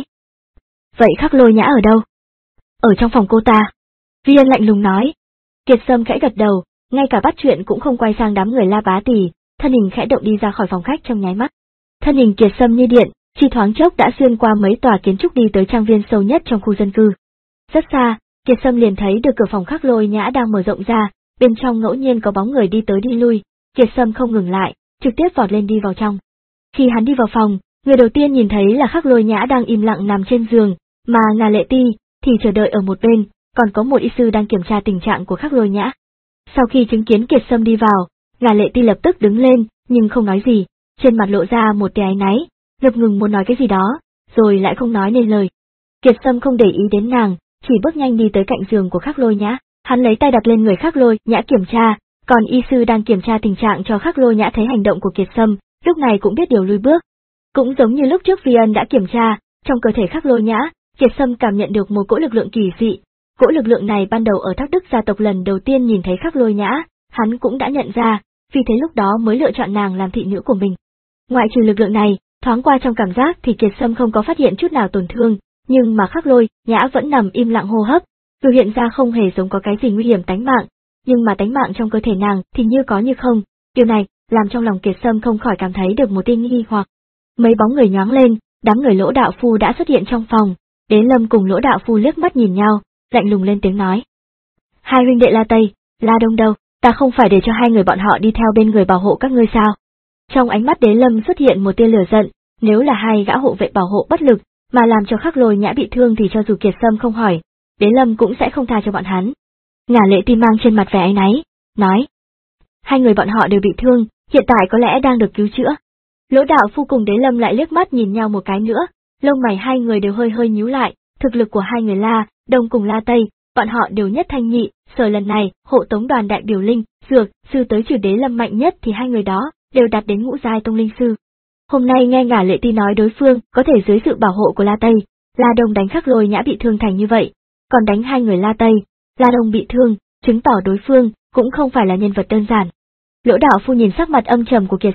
Speaker 1: Vậy Khắc Lôi Nhã ở đâu? Ở trong phòng cô ta. Vi Ân lạnh lùng nói. Kiệt Sâm khẽ gật đầu, ngay cả bắt chuyện cũng không quay sang đám người La Bá Tỷ, thân hình khẽ động đi ra khỏi phòng khách trong nháy mắt. Thân hình Kiệt Sâm như điện, chỉ thoáng chốc đã xuyên qua mấy tòa kiến trúc đi tới trang viên sâu nhất trong khu dân cư. Rất xa, Kiệt Sâm liền thấy được cửa phòng Khắc Lôi Nhã đang mở rộng ra, bên trong ngẫu nhiên có bóng người đi tới đi lui, Kiệt Sâm không ngừng lại, trực tiếp vọt lên đi vào trong. Khi hắn đi vào phòng, người đầu tiên nhìn thấy là Khắc Lôi Nhã đang im lặng nằm trên giường, mà Ngà Lệ Ti thì chờ đợi ở một bên, còn có một y sư đang kiểm tra tình trạng của Khắc Lôi Nhã. Sau khi chứng kiến Kiệt Sâm đi vào, Ngà Lệ Ti lập tức đứng lên, nhưng không nói gì, trên mặt lộ ra một tia áy náy, ngập ngừng muốn nói cái gì đó, rồi lại không nói nên lời. Kiệt Sâm không để ý đến nàng, chỉ bước nhanh đi tới cạnh giường của Khắc Lôi Nhã, hắn lấy tay đặt lên người Khắc Lôi Nhã kiểm tra, còn y sư đang kiểm tra tình trạng cho Khắc Lôi Nhã thấy hành động của Kiệt Sâm, lúc này cũng biết điều lui bước. Cũng giống như lúc trước Vi Ân đã kiểm tra, trong cơ thể Khắc Lôi Nhã, Kiệt Sâm cảm nhận được một cỗ lực lượng kỳ dị. Cỗ lực lượng này ban đầu ở Thác Đức gia tộc lần đầu tiên nhìn thấy Khắc Lôi Nhã, hắn cũng đã nhận ra, vì thế lúc đó mới lựa chọn nàng làm thị nữ của mình. Ngoại trừ lực lượng này, thoáng qua trong cảm giác thì Kiệt Sâm không có phát hiện chút nào tổn thương, nhưng mà Khắc Lôi Nhã vẫn nằm im lặng hô hấp, biểu hiện ra không hề giống có cái gì nguy hiểm tánh mạng, nhưng mà tánh mạng trong cơ thể nàng thì như có như không, điều này làm trong lòng Kiệt Sâm không khỏi cảm thấy được một tia nghi hoặc. Mấy bóng người nhoáng lên, đám người Lỗ Đạo Phu đã xuất hiện trong phòng, Đế Lâm cùng Lỗ Đạo Phu liếc mắt nhìn nhau, lạnh lùng lên tiếng nói. Hai huynh đệ La Tây, La Đông đâu, ta không phải để cho hai người bọn họ đi theo bên người bảo hộ các ngươi sao? Trong ánh mắt Đế Lâm xuất hiện một tia lửa giận, nếu là hai gã hộ vệ bảo hộ bất lực, mà làm cho Khắc Lôi Nhã bị thương thì cho dù Kiệt Sâm không hỏi, Đế Lâm cũng sẽ không tha cho bọn hắn. Ngà Lệ Ti mang trên mặt vẻ áy náy, nói. Hai người bọn họ đều bị thương, hiện tại có lẽ đang được cứu chữa. Lỗ Đạo Phu cùng Đế Lâm lại liếc mắt nhìn nhau một cái nữa, lông mày hai người đều hơi hơi nhíu lại, thực lực của hai người La Đông cùng La Tây, bọn họ đều nhất thanh nhị, sở lần này, hộ tống đoàn đại biểu linh, dược, sư tới trừ Đế Lâm mạnh nhất thì hai người đó, đều đạt đến ngũ giai tông linh sư. Hôm nay nghe Ngà Lệ Ti nói đối phương, có thể dưới sự bảo hộ của La Tây, La Đông đánh Khắc Lôi Nhã bị thương thành như vậy, còn đánh hai người La Tây, La Đông bị thương, chứng tỏ đối phương, cũng không phải là nhân vật đơn giản. Lỗ Đạo Phu nhìn sắc mặt âm trầm của Kiệt Sâm,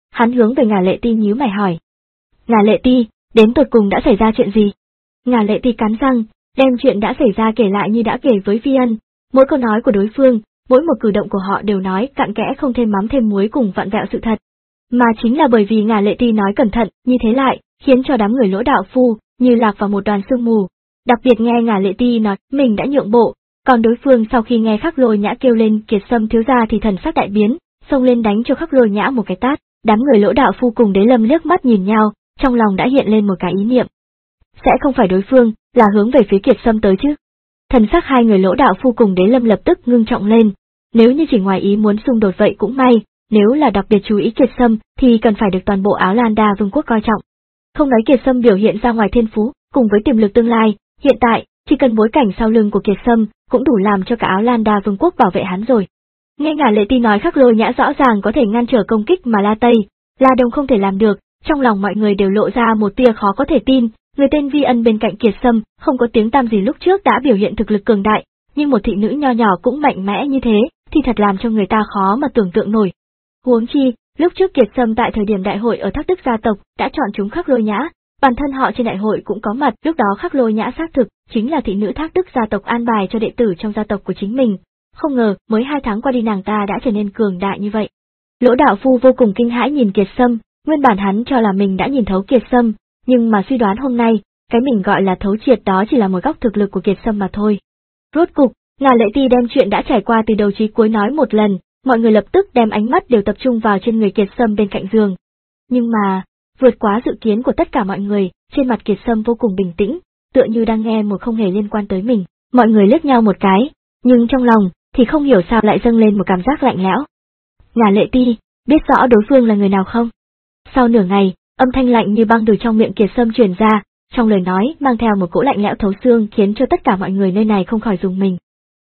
Speaker 1: hắn hướng về Ngà Lệ Ti nhíu mày hỏi. Ngà Lệ Ti, đến tột cùng đã xảy ra chuyện gì? Ngà Lệ Ti cắn răng, đem chuyện đã xảy ra kể lại như đã kể với Vi Ân, mỗi câu nói của đối phương, mỗi một cử động của họ đều nói cặn kẽ không thêm mắm thêm muối cùng vặn vẹo sự thật. Mà chính là bởi vì Ngà Lệ Ti nói cẩn thận, như thế lại, khiến cho đám người Lỗ đạo phu, như lạc vào một đoàn sương mù. Đặc biệt nghe Ngà Lệ Ti nói, mình đã nhượng bộ, còn đối phương sau khi nghe Khắc Lôi Nhã kêu lên Kiệt Sâm thiếu gia thì thần sắc đại biến, xông lên đánh cho Khắc Lôi Nhã một cái tát. Đám người Lỗ đạo phu cùng Đế Lâm liếc mắt nhìn nhau, trong lòng đã hiện lên một cái ý niệm. Sẽ không phải đối phương, là hướng về phía Kiệt Sâm tới chứ? Thần sắc hai người Lỗ đạo phu cùng Đế Lâm lập tức ngưng trọng lên, nếu như chỉ ngoài ý muốn xung đột vậy cũng may, nếu là đặc biệt chú ý Kiệt Sâm thì cần phải được toàn bộ Áo Lan Đa Vương quốc coi trọng. Không nói Kiệt Sâm biểu hiện ra ngoài thiên phú, cùng với tiềm lực tương lai, hiện tại, chỉ cần bối cảnh sau lưng của Kiệt Sâm cũng đủ làm cho cả Áo Lan Đa Vương quốc bảo vệ hắn rồi. Nghe Ngà Lệ Ti nói Khắc Lôi Nhã rõ ràng có thể ngăn trở công kích mà La Tây, La Đông không thể làm được, trong lòng mọi người đều lộ ra một tia khó có thể tin, người tên Vi Ân bên cạnh Kiệt Sâm không có tiếng tăm gì lúc trước đã biểu hiện thực lực cường đại, nhưng một thị nữ nho nhỏ cũng mạnh mẽ như thế, thì thật làm cho người ta khó mà tưởng tượng nổi. Huống chi, lúc trước Kiệt Sâm tại thời điểm đại hội ở Thác Đức gia tộc đã chọn chúng Khắc Lôi Nhã, bản thân họ trên đại hội cũng có mặt, lúc đó Khắc Lôi Nhã xác thực chính là thị nữ Thác Đức gia tộc an bài cho đệ tử trong gia tộc của chính mình. Không ngờ, mới hai tháng qua đi nàng ta đã trở nên cường đại như vậy. Lỗ đạo phu vô cùng kinh hãi nhìn Kiệt Sâm, nguyên bản hắn cho là mình đã nhìn thấu Kiệt Sâm, nhưng mà suy đoán hôm nay, cái mình gọi là thấu triệt đó chỉ là một góc thực lực của Kiệt Sâm mà thôi. Rốt cục, Ngà Lệ Ti đem chuyện đã trải qua từ đầu chí cuối nói một lần, mọi người lập tức đem ánh mắt đều tập trung vào trên người Kiệt Sâm bên cạnh giường. Nhưng mà, vượt quá dự kiến của tất cả mọi người, trên mặt Kiệt Sâm vô cùng bình tĩnh, tựa như đang nghe một không hề liên quan tới mình. Mọi người liếc nhau một cái, nhưng trong lòng thì không hiểu sao lại dâng lên một cảm giác lạnh lẽo. Ngà Lệ Ti, biết rõ đối phương là người nào không? Sau nửa ngày, âm thanh lạnh như băng từ trong miệng Kiệt Sâm truyền ra, trong lời nói mang theo một cỗ lạnh lẽo thấu xương khiến cho tất cả mọi người nơi này không khỏi rùng mình.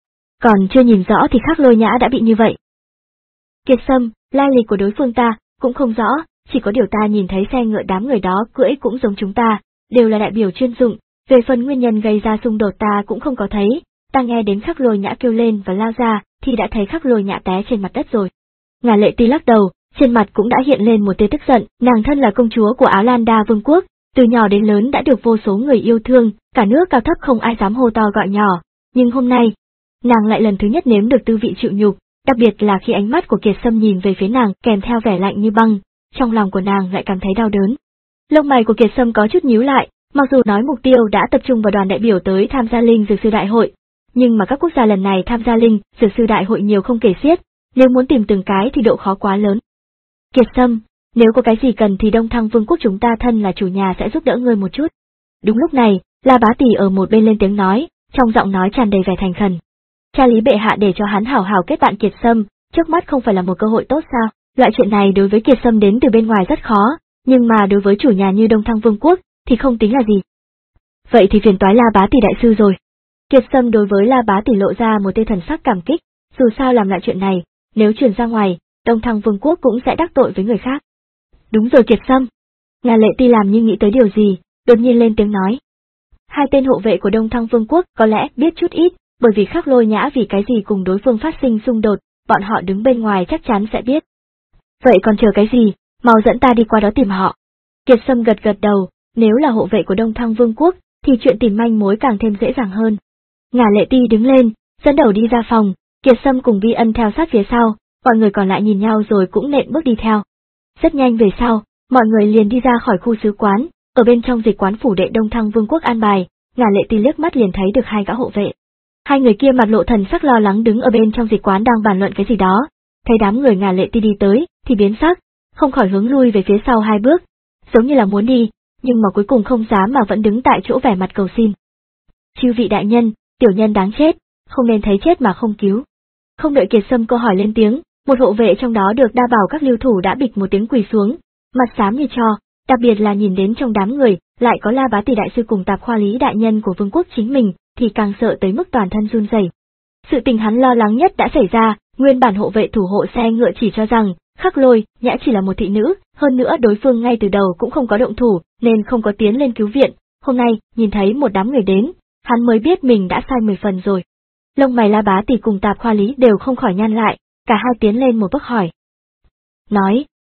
Speaker 1: Còn chưa nhìn rõ thì Khắc Lôi Nhã đã bị như vậy. Kiệt Sâm, lai lịch của đối phương ta cũng không rõ, chỉ có điều ta nhìn thấy xe ngựa đám người đó cưỡi cũng giống chúng ta, đều là đại biểu chuyên dụng, về phần nguyên nhân gây ra xung đột ta cũng không có thấy, ta nghe đến Khắc Lôi Nhã kêu lên và lao ra, thì đã thấy Khắc Lôi Nhã té trên mặt đất rồi. Ngà Lệ Ti lắc đầu, trên mặt cũng đã hiện lên một tia tức giận, nàng thân là công chúa của Áo Lan Đa Vương quốc, từ nhỏ đến lớn đã được vô số người yêu thương, cả nước cao thấp không ai dám hô to gọi nhỏ, nhưng hôm nay, nàng lại lần thứ nhất nếm được tư vị chịu nhục, đặc biệt là khi ánh mắt của Kiệt Sâm nhìn về phía nàng kèm theo vẻ lạnh như băng, trong lòng của nàng lại cảm thấy đau đớn. Lông mày của Kiệt Sâm có chút nhíu lại, mặc dù nói mục tiêu đã tập trung vào đoàn đại biểu tới tham gia Linh Dược sư đại hội, nhưng mà các quốc gia lần này tham gia Linh Dược sư đại hội nhiều không kể xiết, nếu muốn tìm từng cái thì độ khó quá lớn. Kiệt Sâm, nếu có cái gì cần thì Đông Thăng Vương quốc chúng ta thân là chủ nhà sẽ giúp đỡ ngươi một chút. Đúng lúc này, La Bá Tỷ ở một bên lên tiếng nói, trong giọng nói tràn đầy vẻ thành khẩn. Cha Lý bệ hạ để cho hắn hảo hảo kết bạn Kiệt Sâm, trước mắt không phải là một cơ hội tốt sao? Loại chuyện này đối với Kiệt Sâm đến từ bên ngoài rất khó, nhưng mà đối với chủ nhà như Đông Thăng Vương quốc thì không tính là gì. Vậy thì phiền toái La Bá Tỷ đại sư rồi. Kiệt Sâm đối với La Bá Tỷ lộ ra một tia thần sắc cảm kích, dù sao làm lại chuyện này, nếu truyền ra ngoài, Đông Thăng Vương quốc cũng sẽ đắc tội với người khác. Đúng rồi Kiệt Sâm. Ngà Lệ Ti làm như nghĩ tới điều gì, đột nhiên lên tiếng nói. Hai tên hộ vệ của Đông Thăng Vương quốc có lẽ biết chút ít, bởi vì Khắc Lôi Nhã vì cái gì cùng đối phương phát sinh xung đột, bọn họ đứng bên ngoài chắc chắn sẽ biết. Vậy còn chờ cái gì, mau dẫn ta đi qua đó tìm họ. Kiệt Sâm gật gật đầu, nếu là hộ vệ của Đông Thăng Vương quốc, thì chuyện tìm manh mối càng thêm dễ dàng hơn. Ngà Lệ Ti đứng lên, dẫn đầu đi ra phòng, Kiệt Sâm cùng Vi Ân theo sát phía sau, mọi người còn lại nhìn nhau rồi cũng nện bước đi theo. Rất nhanh về sau, mọi người liền đi ra khỏi khu sứ quán, ở bên trong dịch quán phủ đệ Đông Thăng Vương quốc an bài, Ngà Lệ Ti liếc mắt liền thấy được hai gã hộ vệ. Hai người kia mặt lộ thần sắc lo lắng đứng ở bên trong dịch quán đang bàn luận cái gì đó, thấy đám người Ngà Lệ Ti đi tới, thì biến sắc, không khỏi hướng lui về phía sau hai bước, giống như là muốn đi, nhưng mà cuối cùng không dám mà vẫn đứng tại chỗ vẻ mặt cầu xin. Chư vị đại nhân, tiểu nhân đáng chết, không nên thấy chết mà không cứu. Không đợi Kiệt Sâm câu hỏi lên tiếng, một hộ vệ trong đó được đa bảo các lưu thủ đã bịch một tiếng quỳ xuống, mặt xám như tro, đặc biệt là nhìn đến trong đám người, lại có La Bá Tỷ đại sư cùng Tạp Khoa Lý đại nhân của vương quốc chính mình, thì càng sợ tới mức toàn thân run rẩy. Sự tình hắn lo lắng nhất đã xảy ra, nguyên bản hộ vệ thủ hộ xe ngựa chỉ cho rằng, Khắc Lôi Nhã chỉ là một thị nữ, hơn nữa đối phương ngay từ đầu cũng không có động thủ, nên không có tiến lên cứu viện, hôm nay, nhìn thấy một đám người đến, hắn mới biết mình đã sai mười phần rồi. Lông mày La Bá Tỷ cùng Tạp Khoa Lý đều không khỏi nhăn lại, cả hai tiến lên một bước hỏi. Nói,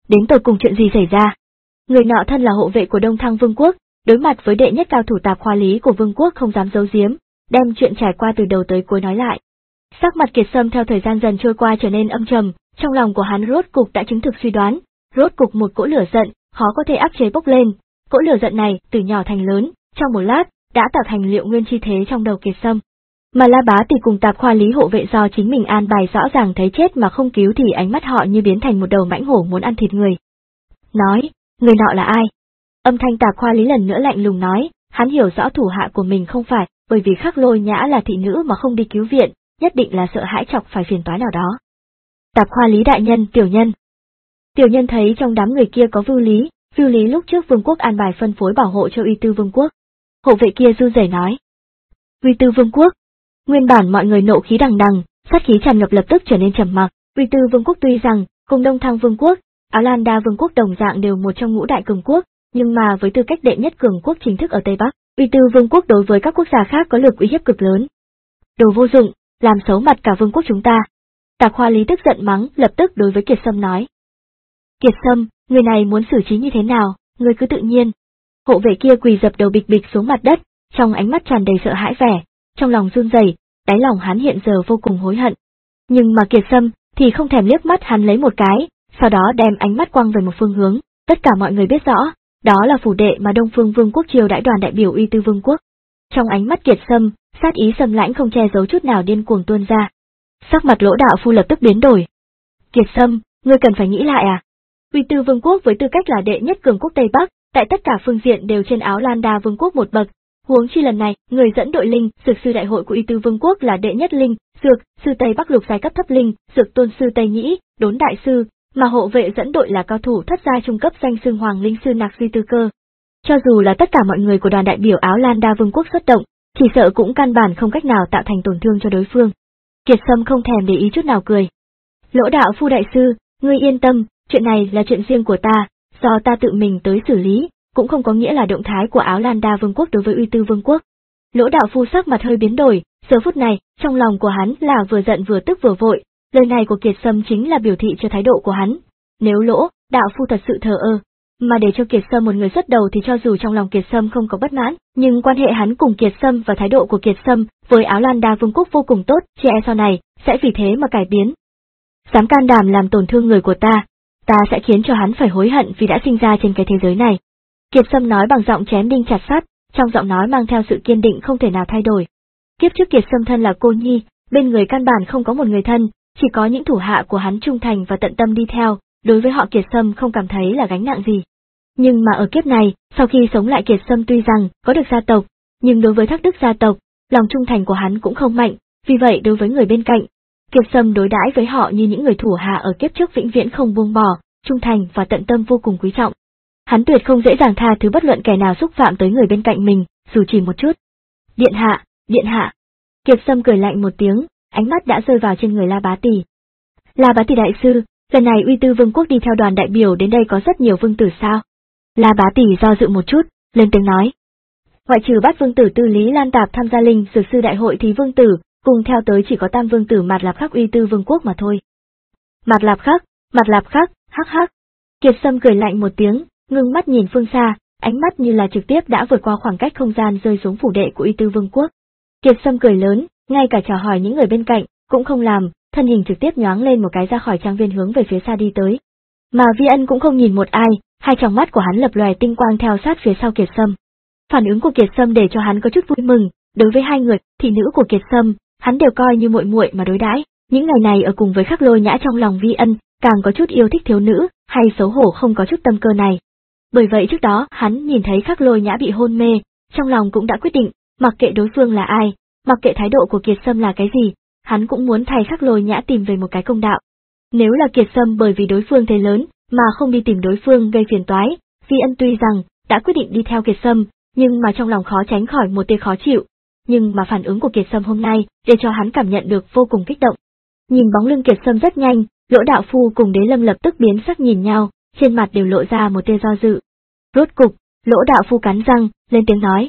Speaker 1: đến tột cùng chuyện gì xảy ra? Người nọ thân là hộ vệ của Đông Thăng Vương quốc, đối mặt với đệ nhất cao thủ tạp khoa lý của Vương quốc không dám giấu giếm, đem chuyện trải qua từ đầu tới cuối nói lại. Sắc mặt Kiệt Sâm theo thời gian dần trôi qua trở nên âm trầm, trong lòng của hắn rốt cục đã chứng thực suy đoán, rốt cục một cỗ lửa giận, khó có thể áp chế bốc lên, cỗ lửa giận này từ nhỏ thành lớn, trong một lát, đã tạo thành liệu nguyên chi thế trong đầu Kiệt Sâm. Mà La Bá Tỷ cùng tạp khoa lý hộ vệ do chính mình an bài rõ ràng thấy chết mà không cứu thì ánh mắt họ như biến thành một đầu mãnh hổ muốn ăn thịt người. Nói, người nọ là ai? Âm thanh tạp khoa lý lần nữa lạnh lùng nói, hắn hiểu rõ thủ hạ của mình không phải, bởi vì Khắc Lôi Nhã là thị nữ mà không đi cứu viện, nhất định là sợ hãi chọc phải phiền toái nào đó. Tạp khoa lý đại nhân, tiểu nhân. Tiểu nhân thấy trong đám người kia có Vưu Lý, Vưu Lý lúc trước Vương quốc an bài phân phối bảo hộ cho Uy Tư Vương quốc. Hộ vệ kia run rẩy nói. Uy Tư Vương quốc. Nguyên bản mọi người nộ khí đằng đằng, sát khí tràn ngập lập tức trở nên trầm mặc. Uy Tư Vương quốc tuy rằng cùng Đông Thăng Vương quốc, Áo Lan Đa Vương quốc đồng dạng đều một trong ngũ đại cường quốc, nhưng mà với tư cách đệ nhất cường quốc chính thức ở Tây Bắc, Uy Tư Vương quốc đối với các quốc gia khác có lực uy hiếp cực lớn. Đồ vô dụng, làm xấu mặt cả vương quốc chúng ta. Tạp khoa lý tức giận mắng, lập tức đối với Kiệt Sâm nói. Kiệt Sâm, người này muốn xử trí như thế nào, người cứ tự nhiên. Hộ vệ kia quỳ dập đầu bịch bịch xuống mặt đất, trong ánh mắt tràn đầy sợ hãi vẻ, trong lòng run rẩy, đáy lòng hắn hiện giờ vô cùng hối hận. Nhưng mà Kiệt Sâm thì không thèm liếc mắt hắn lấy một cái, sau đó đem ánh mắt quăng về một phương hướng, tất cả mọi người biết rõ, đó là phủ đệ mà Đông Phương Vương quốc chiêu đãi đoàn đại biểu Uy Tư Vương quốc. Trong ánh mắt Kiệt Sâm, sát ý xâm lãnh không che giấu chút nào điên cuồng tuôn ra. Sắc mặt Lỗ đạo phu lập tức biến đổi. Kiệt Sâm, ngươi cần phải nghĩ lại à? Uy Tư Vương quốc với tư cách là đệ nhất cường quốc Tây Bắc, tại tất cả phương diện đều trên Áo Lan Đa Vương quốc một bậc. Huống chi lần này, người dẫn đội linh, dược sư đại hội của Uy Tư Vương quốc là đệ nhất linh, dược sư Tây Bắc lục giai cấp thấp linh, dược tôn sư Tây Nhĩ, đốn đại sư, mà hộ vệ dẫn đội là cao thủ thất giai trung cấp danh xưng Hoàng linh sư Nạc Duy Tư Cơ. Cho dù là tất cả mọi người của đoàn đại biểu Áo Lan Đa Vương quốc xuất động, chỉ sợ cũng căn bản không cách nào tạo thành tổn thương cho đối phương. Kiệt Sâm không thèm để ý chút nào cười. Lỗ đạo phu đại sư, ngươi yên tâm, chuyện này là chuyện riêng của ta, do ta tự mình tới xử lý, cũng không có nghĩa là động thái của Áo Lan Đa Vương quốc đối với Uy Tư Vương quốc. Lỗ đạo phu sắc mặt hơi biến đổi, giờ phút này, trong lòng của hắn là vừa giận vừa tức vừa vội, lời này của Kiệt Sâm chính là biểu thị cho thái độ của hắn. Nếu Lỗ đạo phu thật sự thờ ơ, mà để cho Kiệt Sâm một người xuất đầu thì cho dù trong lòng Kiệt Sâm không có bất mãn, nhưng quan hệ hắn cùng Kiệt Sâm và thái độ của Kiệt Sâm với Áo Lan Đa Vương quốc vô cùng tốt, chỉ e sau này sẽ vì thế mà cải biến. Dám can đảm làm tổn thương người của ta, ta sẽ khiến cho hắn phải hối hận vì đã sinh ra trên cái thế giới này. Kiệt Sâm nói bằng giọng chém đinh chặt sắt, trong giọng nói mang theo sự kiên định không thể nào thay đổi. Kiếp trước Kiệt Sâm thân là cô nhi, bên người căn bản không có một người thân, chỉ có những thủ hạ của hắn trung thành và tận tâm đi theo, đối với họ Kiệt Sâm không cảm thấy là gánh nặng gì. Nhưng mà ở kiếp này, sau khi sống lại Kiệt Sâm tuy rằng có được gia tộc, nhưng đối với Thác Đức gia tộc, lòng trung thành của hắn cũng không mạnh, vì vậy đối với người bên cạnh, Kiệt Sâm đối đãi với họ như những người thủ hạ ở kiếp trước vĩnh viễn không buông bỏ, trung thành và tận tâm vô cùng quý trọng. Hắn tuyệt không dễ dàng tha thứ bất luận kẻ nào xúc phạm tới người bên cạnh mình, dù chỉ một chút. Điện hạ, điện hạ. Kiệt Sâm cười lạnh một tiếng, ánh mắt đã rơi vào trên người La Bá Tỷ. La Bá Tỷ đại sư, lần này Uy Tư Vương quốc đi theo đoàn đại biểu đến đây có rất nhiều vương tử sao? La Bá Tỷ do dự một chút, lên tiếng nói. Ngoại trừ Bát vương tử Tư Lý Lan Tạp tham gia linh dược sư đại hội thì vương tử, cùng theo tới chỉ có Tam vương tử Mạt Lạp Khắc Uy Tư Vương quốc mà thôi. Mạt Lạp Khắc, Mạt Lạp Khắc, hắc hắc. Kiệt Sâm cười lạnh một tiếng, ngưng mắt nhìn phương xa, ánh mắt như là trực tiếp đã vượt qua khoảng cách không gian rơi xuống phủ đệ của Uy Tư Vương quốc. Kiệt Sâm cười lớn, ngay cả chào hỏi những người bên cạnh, cũng không làm, thân hình trực tiếp nhoáng lên một cái ra khỏi trang viên hướng về phía xa đi tới. Mà Vi Ân cũng không nhìn một ai, hai tròng mắt của hắn lập lòe tinh quang theo sát phía sau Kiệt Sâm. Phản ứng của Kiệt Sâm để cho hắn có chút vui mừng, đối với hai người, thị nữ của Kiệt Sâm, hắn đều coi như muội muội mà đối đãi. Những ngày này ở cùng với Khắc Lôi Nhã trong lòng Vi Ân, càng có chút yêu thích thiếu nữ, hay xấu hổ không có chút tâm cơ này. Bởi vậy trước đó hắn nhìn thấy Khắc Lôi Nhã bị hôn mê, trong lòng cũng đã quyết định, mặc kệ đối phương là ai, mặc kệ thái độ của Kiệt Sâm là cái gì, hắn cũng muốn thay Khắc Lôi Nhã tìm về một cái công đạo. Nếu là Kiệt Sâm bởi vì đối phương thế lớn, mà không đi tìm đối phương gây phiền toái, Vi Ân tuy rằng đã quyết định đi theo Kiệt Sâm, nhưng mà trong lòng khó tránh khỏi một tia khó chịu. Nhưng mà phản ứng của Kiệt Sâm hôm nay, để cho hắn cảm nhận được vô cùng kích động. Nhìn bóng lưng Kiệt Sâm rất nhanh, Lỗ đạo phu cùng Đế Lâm lập tức biến sắc nhìn nhau, trên mặt đều lộ ra một tia do dự. Rốt cục, Lỗ đạo phu cắn răng, lên tiếng nói.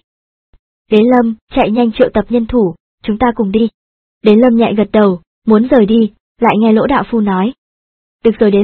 Speaker 1: Đế Lâm, chạy nhanh triệu tập nhân thủ, chúng ta cùng đi. Đế Lâm nhẹ gật đầu, muốn rời đi, lại nghe Lỗ đạo phu nói. Được rồi Đế Lâm,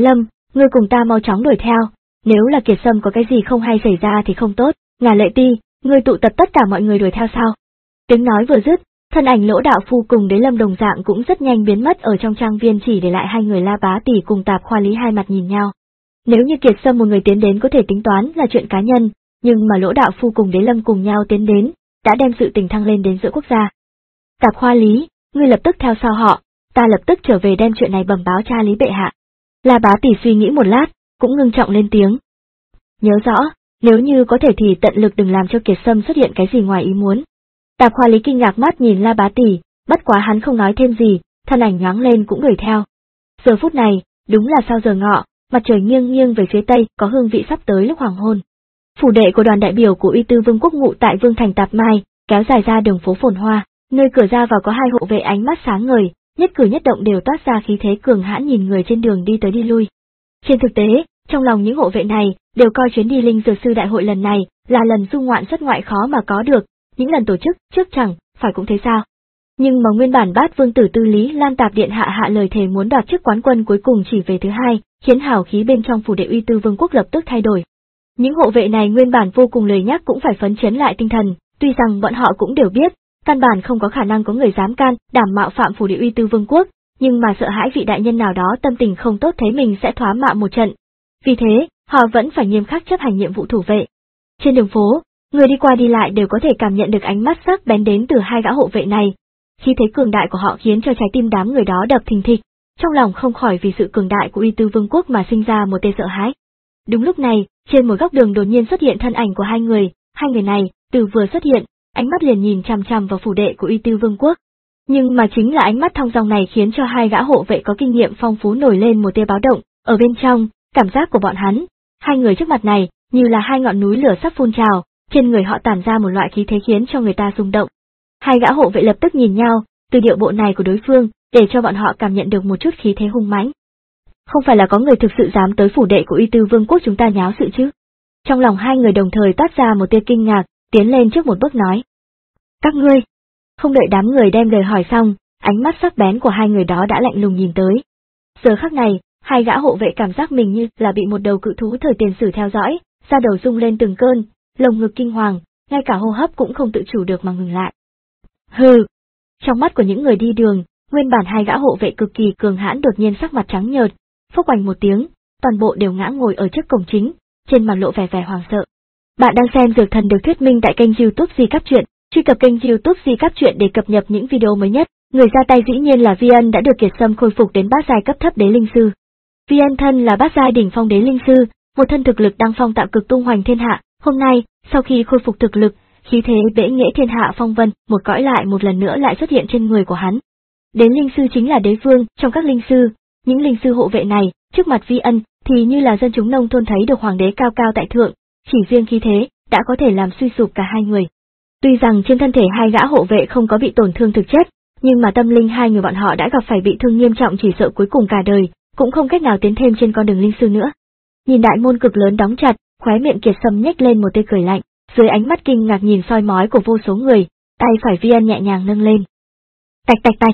Speaker 1: ngươi cùng ta mau chóng đuổi theo, nếu là Kiệt Sâm có cái gì không hay xảy ra thì không tốt, Ngà Lệ Ti, ngươi tụ tập tất cả mọi người đuổi theo sao? Tiếng nói vừa dứt, thân ảnh Lỗ Đạo Phu cùng Đế Lâm đồng dạng cũng rất nhanh biến mất ở trong trang viên, chỉ để lại hai người La Bá Tỷ cùng Tạp Khoa Lý hai mặt nhìn nhau. Nếu như Kiệt Sâm một người tiến đến có thể tính toán là chuyện cá nhân, nhưng mà Lỗ Đạo Phu cùng Đế Lâm cùng nhau tiến đến, đã đem sự tình thăng lên đến giữa quốc gia. Tạp Khoa Lý, ngươi lập tức theo sau họ, ta lập tức trở về đem chuyện này bẩm báo cha Lý bệ hạ. La Bá Tỷ suy nghĩ một lát, cũng ngưng trọng lên tiếng. Nhớ rõ, nếu như có thể thì tận lực đừng làm cho Kiệt Sâm xuất hiện cái gì ngoài ý muốn. Tạp Khoa Lý kinh ngạc mắt nhìn La Bá Tỷ, bất quá hắn không nói thêm gì, thân ảnh nhoáng lên cũng đuổi theo. Giờ phút này, đúng là sau giờ ngọ, mặt trời nghiêng nghiêng về phía tây, có hương vị sắp tới lúc hoàng hôn. Phủ đệ của đoàn đại biểu của Uy Tư Vương quốc ngụ tại Vương thành Tạp Mai, kéo dài ra đường phố phồn hoa, nơi cửa ra vào có hai hộ vệ ánh mắt sáng ngời, nhất cử nhất động đều toát ra khí thế cường hãn nhìn người trên đường đi tới đi lui. Trên thực tế, trong lòng những hộ vệ này đều coi chuyến đi linh dược sư đại hội lần này là lần du ngoạn xuất ngoại khó mà có được, những lần tổ chức trước chẳng phải cũng thế sao? Nhưng mà nguyên bản Bát Vương tử Tư Lý Lan Tạp điện hạ hạ lời thề muốn đoạt chức quán quân cuối cùng chỉ về thứ hai, khiến hào khí bên trong phủ đệ Uy Tư Vương quốc lập tức thay đổi. Những hộ vệ này nguyên bản vô cùng lời nhắc cũng phải phấn chấn lại tinh thần, tuy rằng bọn họ cũng đều biết, căn bản không có khả năng có người dám can đảm mạo phạm phủ đệ Uy Tư Vương quốc, nhưng mà sợ hãi vị đại nhân nào đó tâm tình không tốt thấy mình sẽ thoá mạ một trận. Vì thế, họ vẫn phải nghiêm khắc chấp hành nhiệm vụ thủ vệ. Trên đường phố, người đi qua đi lại đều có thể cảm nhận được ánh mắt sắc bén đến từ hai gã hộ vệ này. Khi thế cường đại của họ khiến cho trái tim đám người đó đập thình thịch, trong lòng không khỏi vì sự cường đại của Uy Tư Vương quốc mà sinh ra một tia sợ hãi. Đúng lúc này, trên một góc đường đột nhiên xuất hiện thân ảnh của hai người, hai người này, từ vừa xuất hiện, ánh mắt liền nhìn chằm chằm vào phủ đệ của Uy Tư Vương quốc. Nhưng mà chính là ánh mắt thong dong này khiến cho hai gã hộ vệ có kinh nghiệm phong phú nổi lên một tia báo động, ở bên trong, cảm giác của bọn hắn, hai người trước mặt này, như là hai ngọn núi lửa sắp phun trào, trên người họ tản ra một loại khí thế khiến cho người ta rung động. Hai gã hộ vệ lập tức nhìn nhau, từ điệu bộ này của đối phương, để cho bọn họ cảm nhận được một chút khí thế hung mãnh. Không phải là có người thực sự dám tới phủ đệ của Uy Tư Vương quốc chúng ta nháo sự chứ? Trong lòng hai người đồng thời toát ra một tia kinh ngạc, tiến lên trước một bước nói. Các ngươi! Không đợi đám người đem lời hỏi xong, ánh mắt sắc bén của hai người đó đã lạnh lùng nhìn tới. Giờ khắc này, hai gã hộ vệ cảm giác mình như là bị một đầu cự thú thời tiền sử theo dõi, da đầu rung lên từng cơn, lồng ngực kinh hoàng, ngay cả hô hấp cũng không tự chủ được mà ngừng lại. Hừ! Trong mắt của những người đi đường, nguyên bản hai gã hộ vệ cực kỳ cường hãn đột nhiên sắc mặt trắng nhợt, phốc oành một tiếng, toàn bộ đều ngã ngồi ở trước cổng chính, trên mặt lộ vẻ vẻ hoảng sợ. Bạn đang xem Dược Thần được thuyết minh tại kênh YouTube Di Cáp Truyện, truy cập kênh YouTube Di Cáp Truyện để cập nhật những video mới nhất. Người ra tay dĩ nhiên là Vi Ân đã được Kiệt Sâm khôi phục đến bát giai cấp thấp đế linh sư. Vi Ân thân là bát giai đỉnh phong đế linh sư, một thân thực lực đăng phong tạo cực tung hoành thiên hạ. Hôm nay, sau khi khôi phục thực lực, khí thế bệ nghệ thiên hạ phong vân, một cõi lại một lần nữa lại xuất hiện trên người của hắn. Đế linh sư chính là đế vương trong các linh sư, những linh sư hộ vệ này, trước mặt Vi Ân thì như là dân chúng nông thôn thấy được hoàng đế cao cao tại thượng, chỉ riêng khí thế đã có thể làm suy sụp cả hai người. Tuy rằng trên thân thể hai gã hộ vệ không có bị tổn thương thực chất, nhưng mà tâm linh hai người bọn họ đã gặp phải bị thương nghiêm trọng, chỉ sợ cuối cùng cả đời cũng không cách nào tiến thêm trên con đường linh sư nữa. Nhìn đại môn cực lớn đóng chặt, khóe miệng Kiệt Sâm nhếch lên một tia cười lạnh, dưới ánh mắt kinh ngạc nhìn soi mói của vô số người, tay phải Vi Ân nhẹ nhàng nâng lên. Tạch tạch tạch.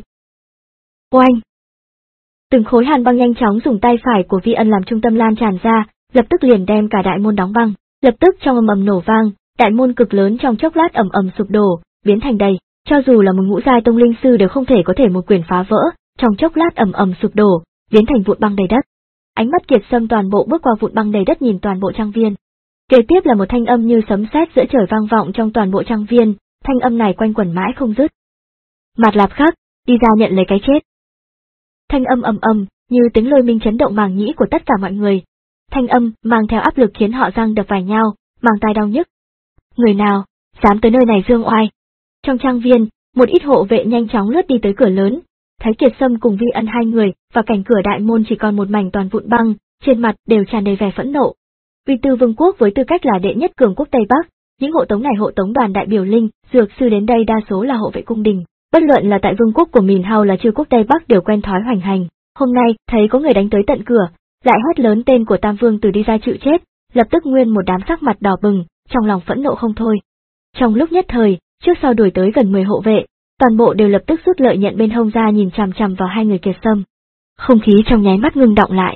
Speaker 1: Oanh. Từng khối hàn băng nhanh chóng dùng tay phải của Vi Ân làm trung tâm lan tràn ra, lập tức liền đem cả đại môn đóng băng, lập tức trong ầm ầm nổ vang, đại môn cực lớn trong chốc lát ầm ầm sụp đổ, biến thành đầy, cho dù là một ngũ giai tông linh sư đều không thể có thể một quyền phá vỡ, trong chốc lát ầm ầm sụp đổ, biến thành vụn băng đầy đất. Ánh mắt Kiệt Sâm toàn bộ bước qua vụn băng đầy đất nhìn toàn bộ trang viên. Kế tiếp là một thanh âm như sấm sét giữa trời vang vọng trong toàn bộ trang viên, thanh âm này quanh quẩn mãi không dứt. Mạt Lạp Khắc, đi ra nhận lấy cái chết. Thanh âm ầm ầm, như tiếng lôi minh chấn động màng nhĩ của tất cả mọi người. Thanh âm mang theo áp lực khiến họ răng đập vào nhau, màng tai đau nhức. Người nào dám tới nơi này dương oai? Trong trang viên, một ít hộ vệ nhanh chóng lướt đi tới cửa lớn, thấy Kiệt Sâm cùng Vi Ân hai người, và cảnh cửa đại môn chỉ còn một mảnh toàn vụn băng, trên mặt đều tràn đầy vẻ phẫn nộ. Uy Tư Vương quốc với tư cách là đệ nhất cường quốc Tây Bắc, những hộ tống này hộ tống đoàn đại biểu linh, dược sư đến đây đa số là hộ vệ cung đình, bất luận là tại vương quốc của mình hay là chư quốc Tây Bắc đều quen thói hoành hành. Hôm nay, thấy có người đánh tới tận cửa, lại hét lớn tên của Tam Vương Tử đi ra chịu chết, lập tức nguyên một đám sắc mặt đỏ bừng, trong lòng phẫn nộ không thôi. Trong lúc nhất thời, trước sau đuổi tới gần mười hộ vệ, toàn bộ đều lập tức rút lợi nhận bên hông ra nhìn chằm chằm vào hai người Kiệt Sâm. Không khí trong nháy mắt ngưng động lại.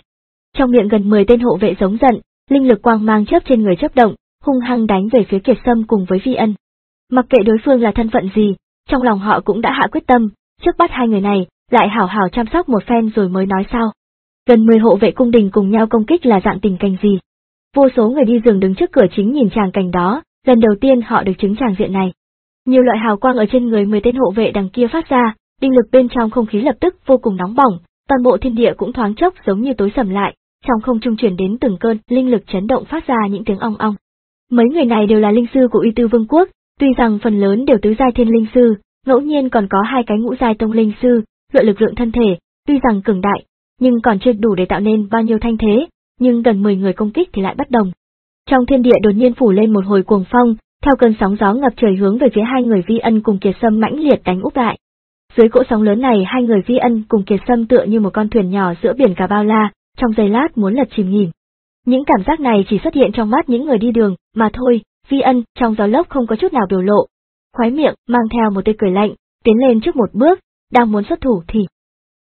Speaker 1: Trong miệng gần mười tên hộ vệ giống giận, linh lực quang mang chớp trên người chớp động, hung hăng đánh về phía Kiệt Sâm cùng với Vi Ân. Mặc kệ đối phương là thân phận gì, trong lòng họ cũng đã hạ quyết tâm, trước bắt hai người này, lại hảo hảo chăm sóc một phen rồi mới nói sau. Gần mười hộ vệ cung đình cùng nhau công kích là dạng tình cảnh gì? Vô số người đi rừng đứng trước cửa chính nhìn tràng cảnh đó, lần đầu tiên họ được chứng tràng diện này. Nhiều loại hào quang ở trên người mười tên hộ vệ đằng kia phát ra, linh lực bên trong không khí lập tức vô cùng nóng bỏng, toàn bộ thiên địa cũng thoáng chốc giống như tối sầm lại, trong không trung truyền đến từng cơn linh lực chấn động phát ra những tiếng ong ong. Mấy người này đều là linh sư của Uy Tư Vương quốc, tuy rằng phần lớn đều tứ giai thiên linh sư, ngẫu nhiên còn có hai cái ngũ giai tông linh sư, luận lực lượng thân thể, tuy rằng cường đại, nhưng còn chưa đủ để tạo nên bao nhiêu thanh thế, nhưng gần mười người công kích thì lại bất đồng. Trong thiên địa đột nhiên phủ lên một hồi cuồng phong, theo cơn sóng gió ngập trời hướng về phía hai người Vi Ân cùng Kiệt Sâm mãnh liệt đánh úp lại. Dưới cỗ sóng lớn này hai người Vi Ân cùng Kiệt Sâm tựa như một con thuyền nhỏ giữa biển cả bao la, trong giây lát muốn lật chìm nghỉm. Những cảm giác này chỉ xuất hiện trong mắt những người đi đường, mà thôi. Vi Ân trong gió lốc không có chút nào biểu lộ, khóe miệng mang theo một tia cười lạnh, tiến lên trước một bước, đang muốn xuất thủ thì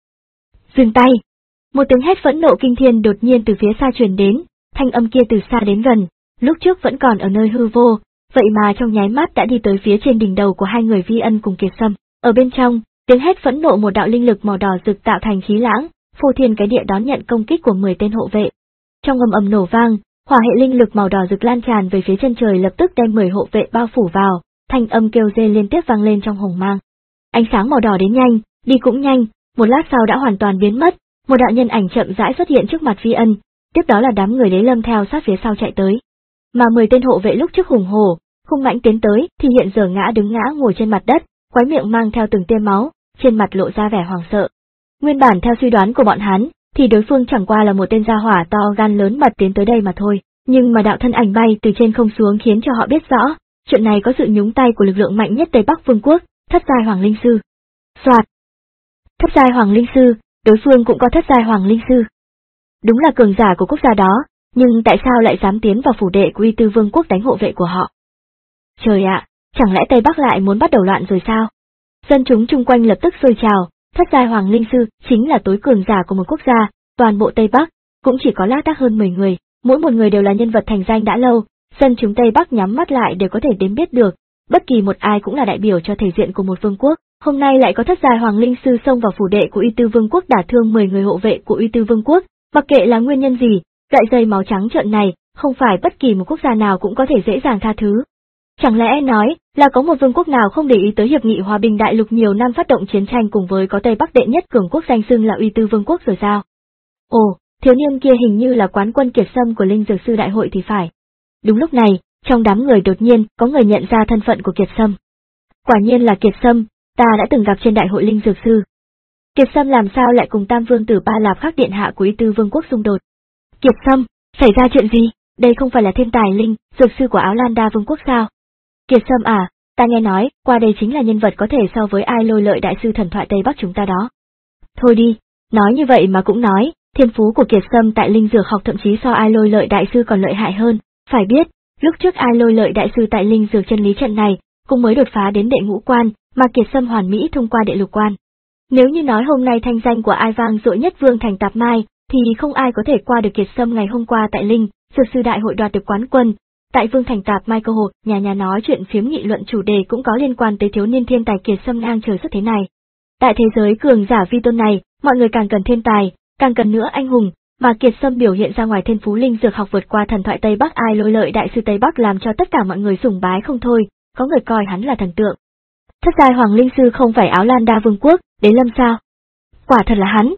Speaker 1: dừng tay. Một tiếng hét phẫn nộ kinh thiên đột nhiên từ phía xa truyền đến, thanh âm kia từ xa đến gần, lúc trước vẫn còn ở nơi hư vô, vậy mà trong nháy mắt đã đi tới phía trên đỉnh đầu của hai người Vi Ân cùng Kiệt Sâm. Ở bên trong, tiếng hét phẫn nộ một đạo linh lực màu đỏ rực tạo thành khí lãng, phô thiên cái địa đón nhận công kích của mười tên hộ vệ. Trong ầm ầm nổ vang, hỏa hệ linh lực màu đỏ rực lan tràn về phía chân trời lập tức đem mười hộ vệ bao phủ vào, thanh âm kêu rên liên tiếp vang lên trong hồng mang. Ánh sáng màu đỏ đến nhanh, đi cũng nhanh, một lát sau đã hoàn toàn biến mất, một đạo nhân ảnh chậm rãi xuất hiện trước mặt Vi Ân, tiếp đó là đám người Đế Lâm theo sát phía sau chạy tới. Mà mười tên hộ vệ lúc trước hùng hổ, hung mãnh tiến tới thì hiện giờ ngã đứng ngã ngồi trên mặt đất, khóe miệng mang theo từng tia máu, trên mặt lộ ra vẻ hoảng sợ. Nguyên bản theo suy đoán của bọn hắn, thì đối phương chẳng qua là một tên gia hỏa to gan lớn mật tiến tới đây mà thôi, nhưng mà đạo thân ảnh bay từ trên không xuống khiến cho họ biết rõ, chuyện này có sự nhúng tay của lực lượng mạnh nhất Tây Bắc Vương quốc, thất giai Hoàng Linh Sư. Soạt. Thất giai Hoàng Linh Sư, đối phương cũng có thất giai Hoàng Linh Sư. Đúng là cường giả của quốc gia đó, nhưng tại sao lại dám tiến vào phủ đệ của Uy Tư Vương quốc đánh hộ vệ của họ? Trời ạ, chẳng lẽ Tây Bắc lại muốn bắt đầu loạn rồi sao? Dân chúng chung quanh lập tức sôi trào, thất giai Hoàng Linh Sư chính là tối cường giả của một quốc gia, toàn bộ Tây Bắc cũng chỉ có lác đác hơn mười người, mỗi một người đều là nhân vật thành danh đã lâu, dân chúng Tây Bắc nhắm mắt lại đều có thể đếm biết được, bất kỳ một ai cũng là đại biểu cho thể diện của một vương quốc. Hôm nay lại có thất giai Hoàng Linh Sư xông vào phủ đệ của Uy Tư Vương quốc đả thương mười người hộ vệ của Uy Tư Vương quốc, mặc kệ là nguyên nhân gì, loại dây máu trắng trợn này, không phải bất kỳ một quốc gia nào cũng có thể dễ dàng tha thứ. Chẳng lẽ nói là có một vương quốc nào không để ý tới hiệp nghị hòa bình đại lục nhiều năm phát động chiến tranh cùng với có Tây Bắc đệ nhất cường quốc danh xưng là Uy Tư Vương quốc rồi sao? Ồ, thiếu niên kia hình như là quán quân Kiệt Sâm của Linh Dược sư đại hội thì phải. Đúng lúc này, trong đám người đột nhiên có người nhận ra thân phận của Kiệt Sâm. Quả nhiên là Kiệt Sâm, ta đã từng gặp trên đại hội Linh Dược sư. Kiệt Sâm làm sao lại cùng Tam Vương tử Ba Lạp Khắc điện hạ của Uy Tư Vương quốc xung đột? Kiệt Sâm, xảy ra chuyện gì? Đây không phải là thiên tài Linh Dược sư của Áo Lan Đa Vương quốc sao? Kiệt Sâm à, ta nghe nói, qua đây chính là nhân vật có thể so với Ai Lôi Lợi đại sư thần thoại Tây Bắc chúng ta đó. Thôi đi, nói như vậy mà cũng nói, thiên phú của Kiệt Sâm tại Linh Dược học thậm chí so Ai Lôi Lợi đại sư còn lợi hại hơn. Phải biết, lúc trước Ai Lôi Lợi đại sư tại Linh Dược chân lý trận này, cũng mới đột phá đến đệ ngũ quan, mà Kiệt Sâm hoàn mỹ thông qua đệ lục quan. Nếu như nói hôm nay thanh danh của ai vang dội nhất Vương thành Tạp Mai, thì không ai có thể qua được Kiệt Sâm ngày hôm qua tại Linh Dược sư đại hội đoạt được quán quân. Tại Vương thành Tạp Mai cơ hội, nhà nhà nói chuyện phiếm nghị luận chủ đề cũng có liên quan tới thiếu niên thiên tài Kiệt Sâm ngang trời xuất thế này. Tại thế giới cường giả vi tôn này, mọi người càng cần thiên tài, càng cần nữa anh hùng, mà Kiệt Sâm biểu hiện ra ngoài thiên phú linh dược học vượt qua thần thoại Tây Bắc Ai Lôi Lợi đại sư Tây Bắc làm cho tất cả mọi người sùng bái không thôi, có người coi hắn là thần tượng. Thất giai Hoàng Linh sư không phải Áo Lan Đa Vương quốc, Đế Lâm sao? Quả thật là hắn.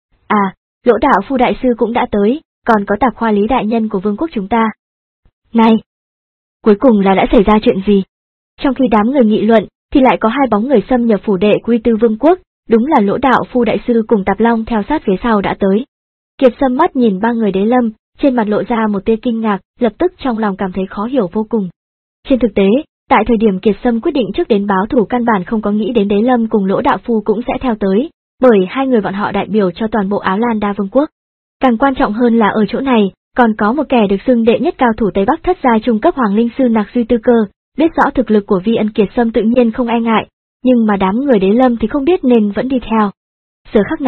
Speaker 1: À, Lỗ đạo phu đại sư cũng đã tới, còn có Tạp Khoa Lý đại nhân của vương quốc chúng ta. Này, cuối cùng là đã xảy ra chuyện gì? Trong khi đám người nghị luận, thì lại có hai bóng người xâm nhập phủ đệ Uy Tư Vương quốc, đúng là Lỗ đạo phu đại sư cùng Tạp Long theo sát phía sau đã tới. Kiệt Sâm mắt nhìn ba người Đế Lâm, trên mặt lộ ra một tia kinh ngạc, lập tức trong lòng cảm thấy khó hiểu vô cùng. Trên thực tế, tại thời điểm Kiệt Sâm quyết định trước đến báo thủ căn bản không có nghĩ đến Đế Lâm cùng Lỗ đạo phu cũng sẽ theo tới, bởi hai người bọn họ đại biểu cho toàn bộ Áo Lan Đa Vương quốc. Càng quan trọng hơn là ở chỗ này, còn có một kẻ được xưng đệ nhất cao thủ Tây Bắc thất giai trung cấp Hoàng Linh sư Nạc Duy Tư Cơ, biết rõ thực lực của Vi Ân Kiệt Sâm tự nhiên không e ngại, nhưng mà đám người Đế Lâm thì không biết nên vẫn đi theo. Giờ khắc này,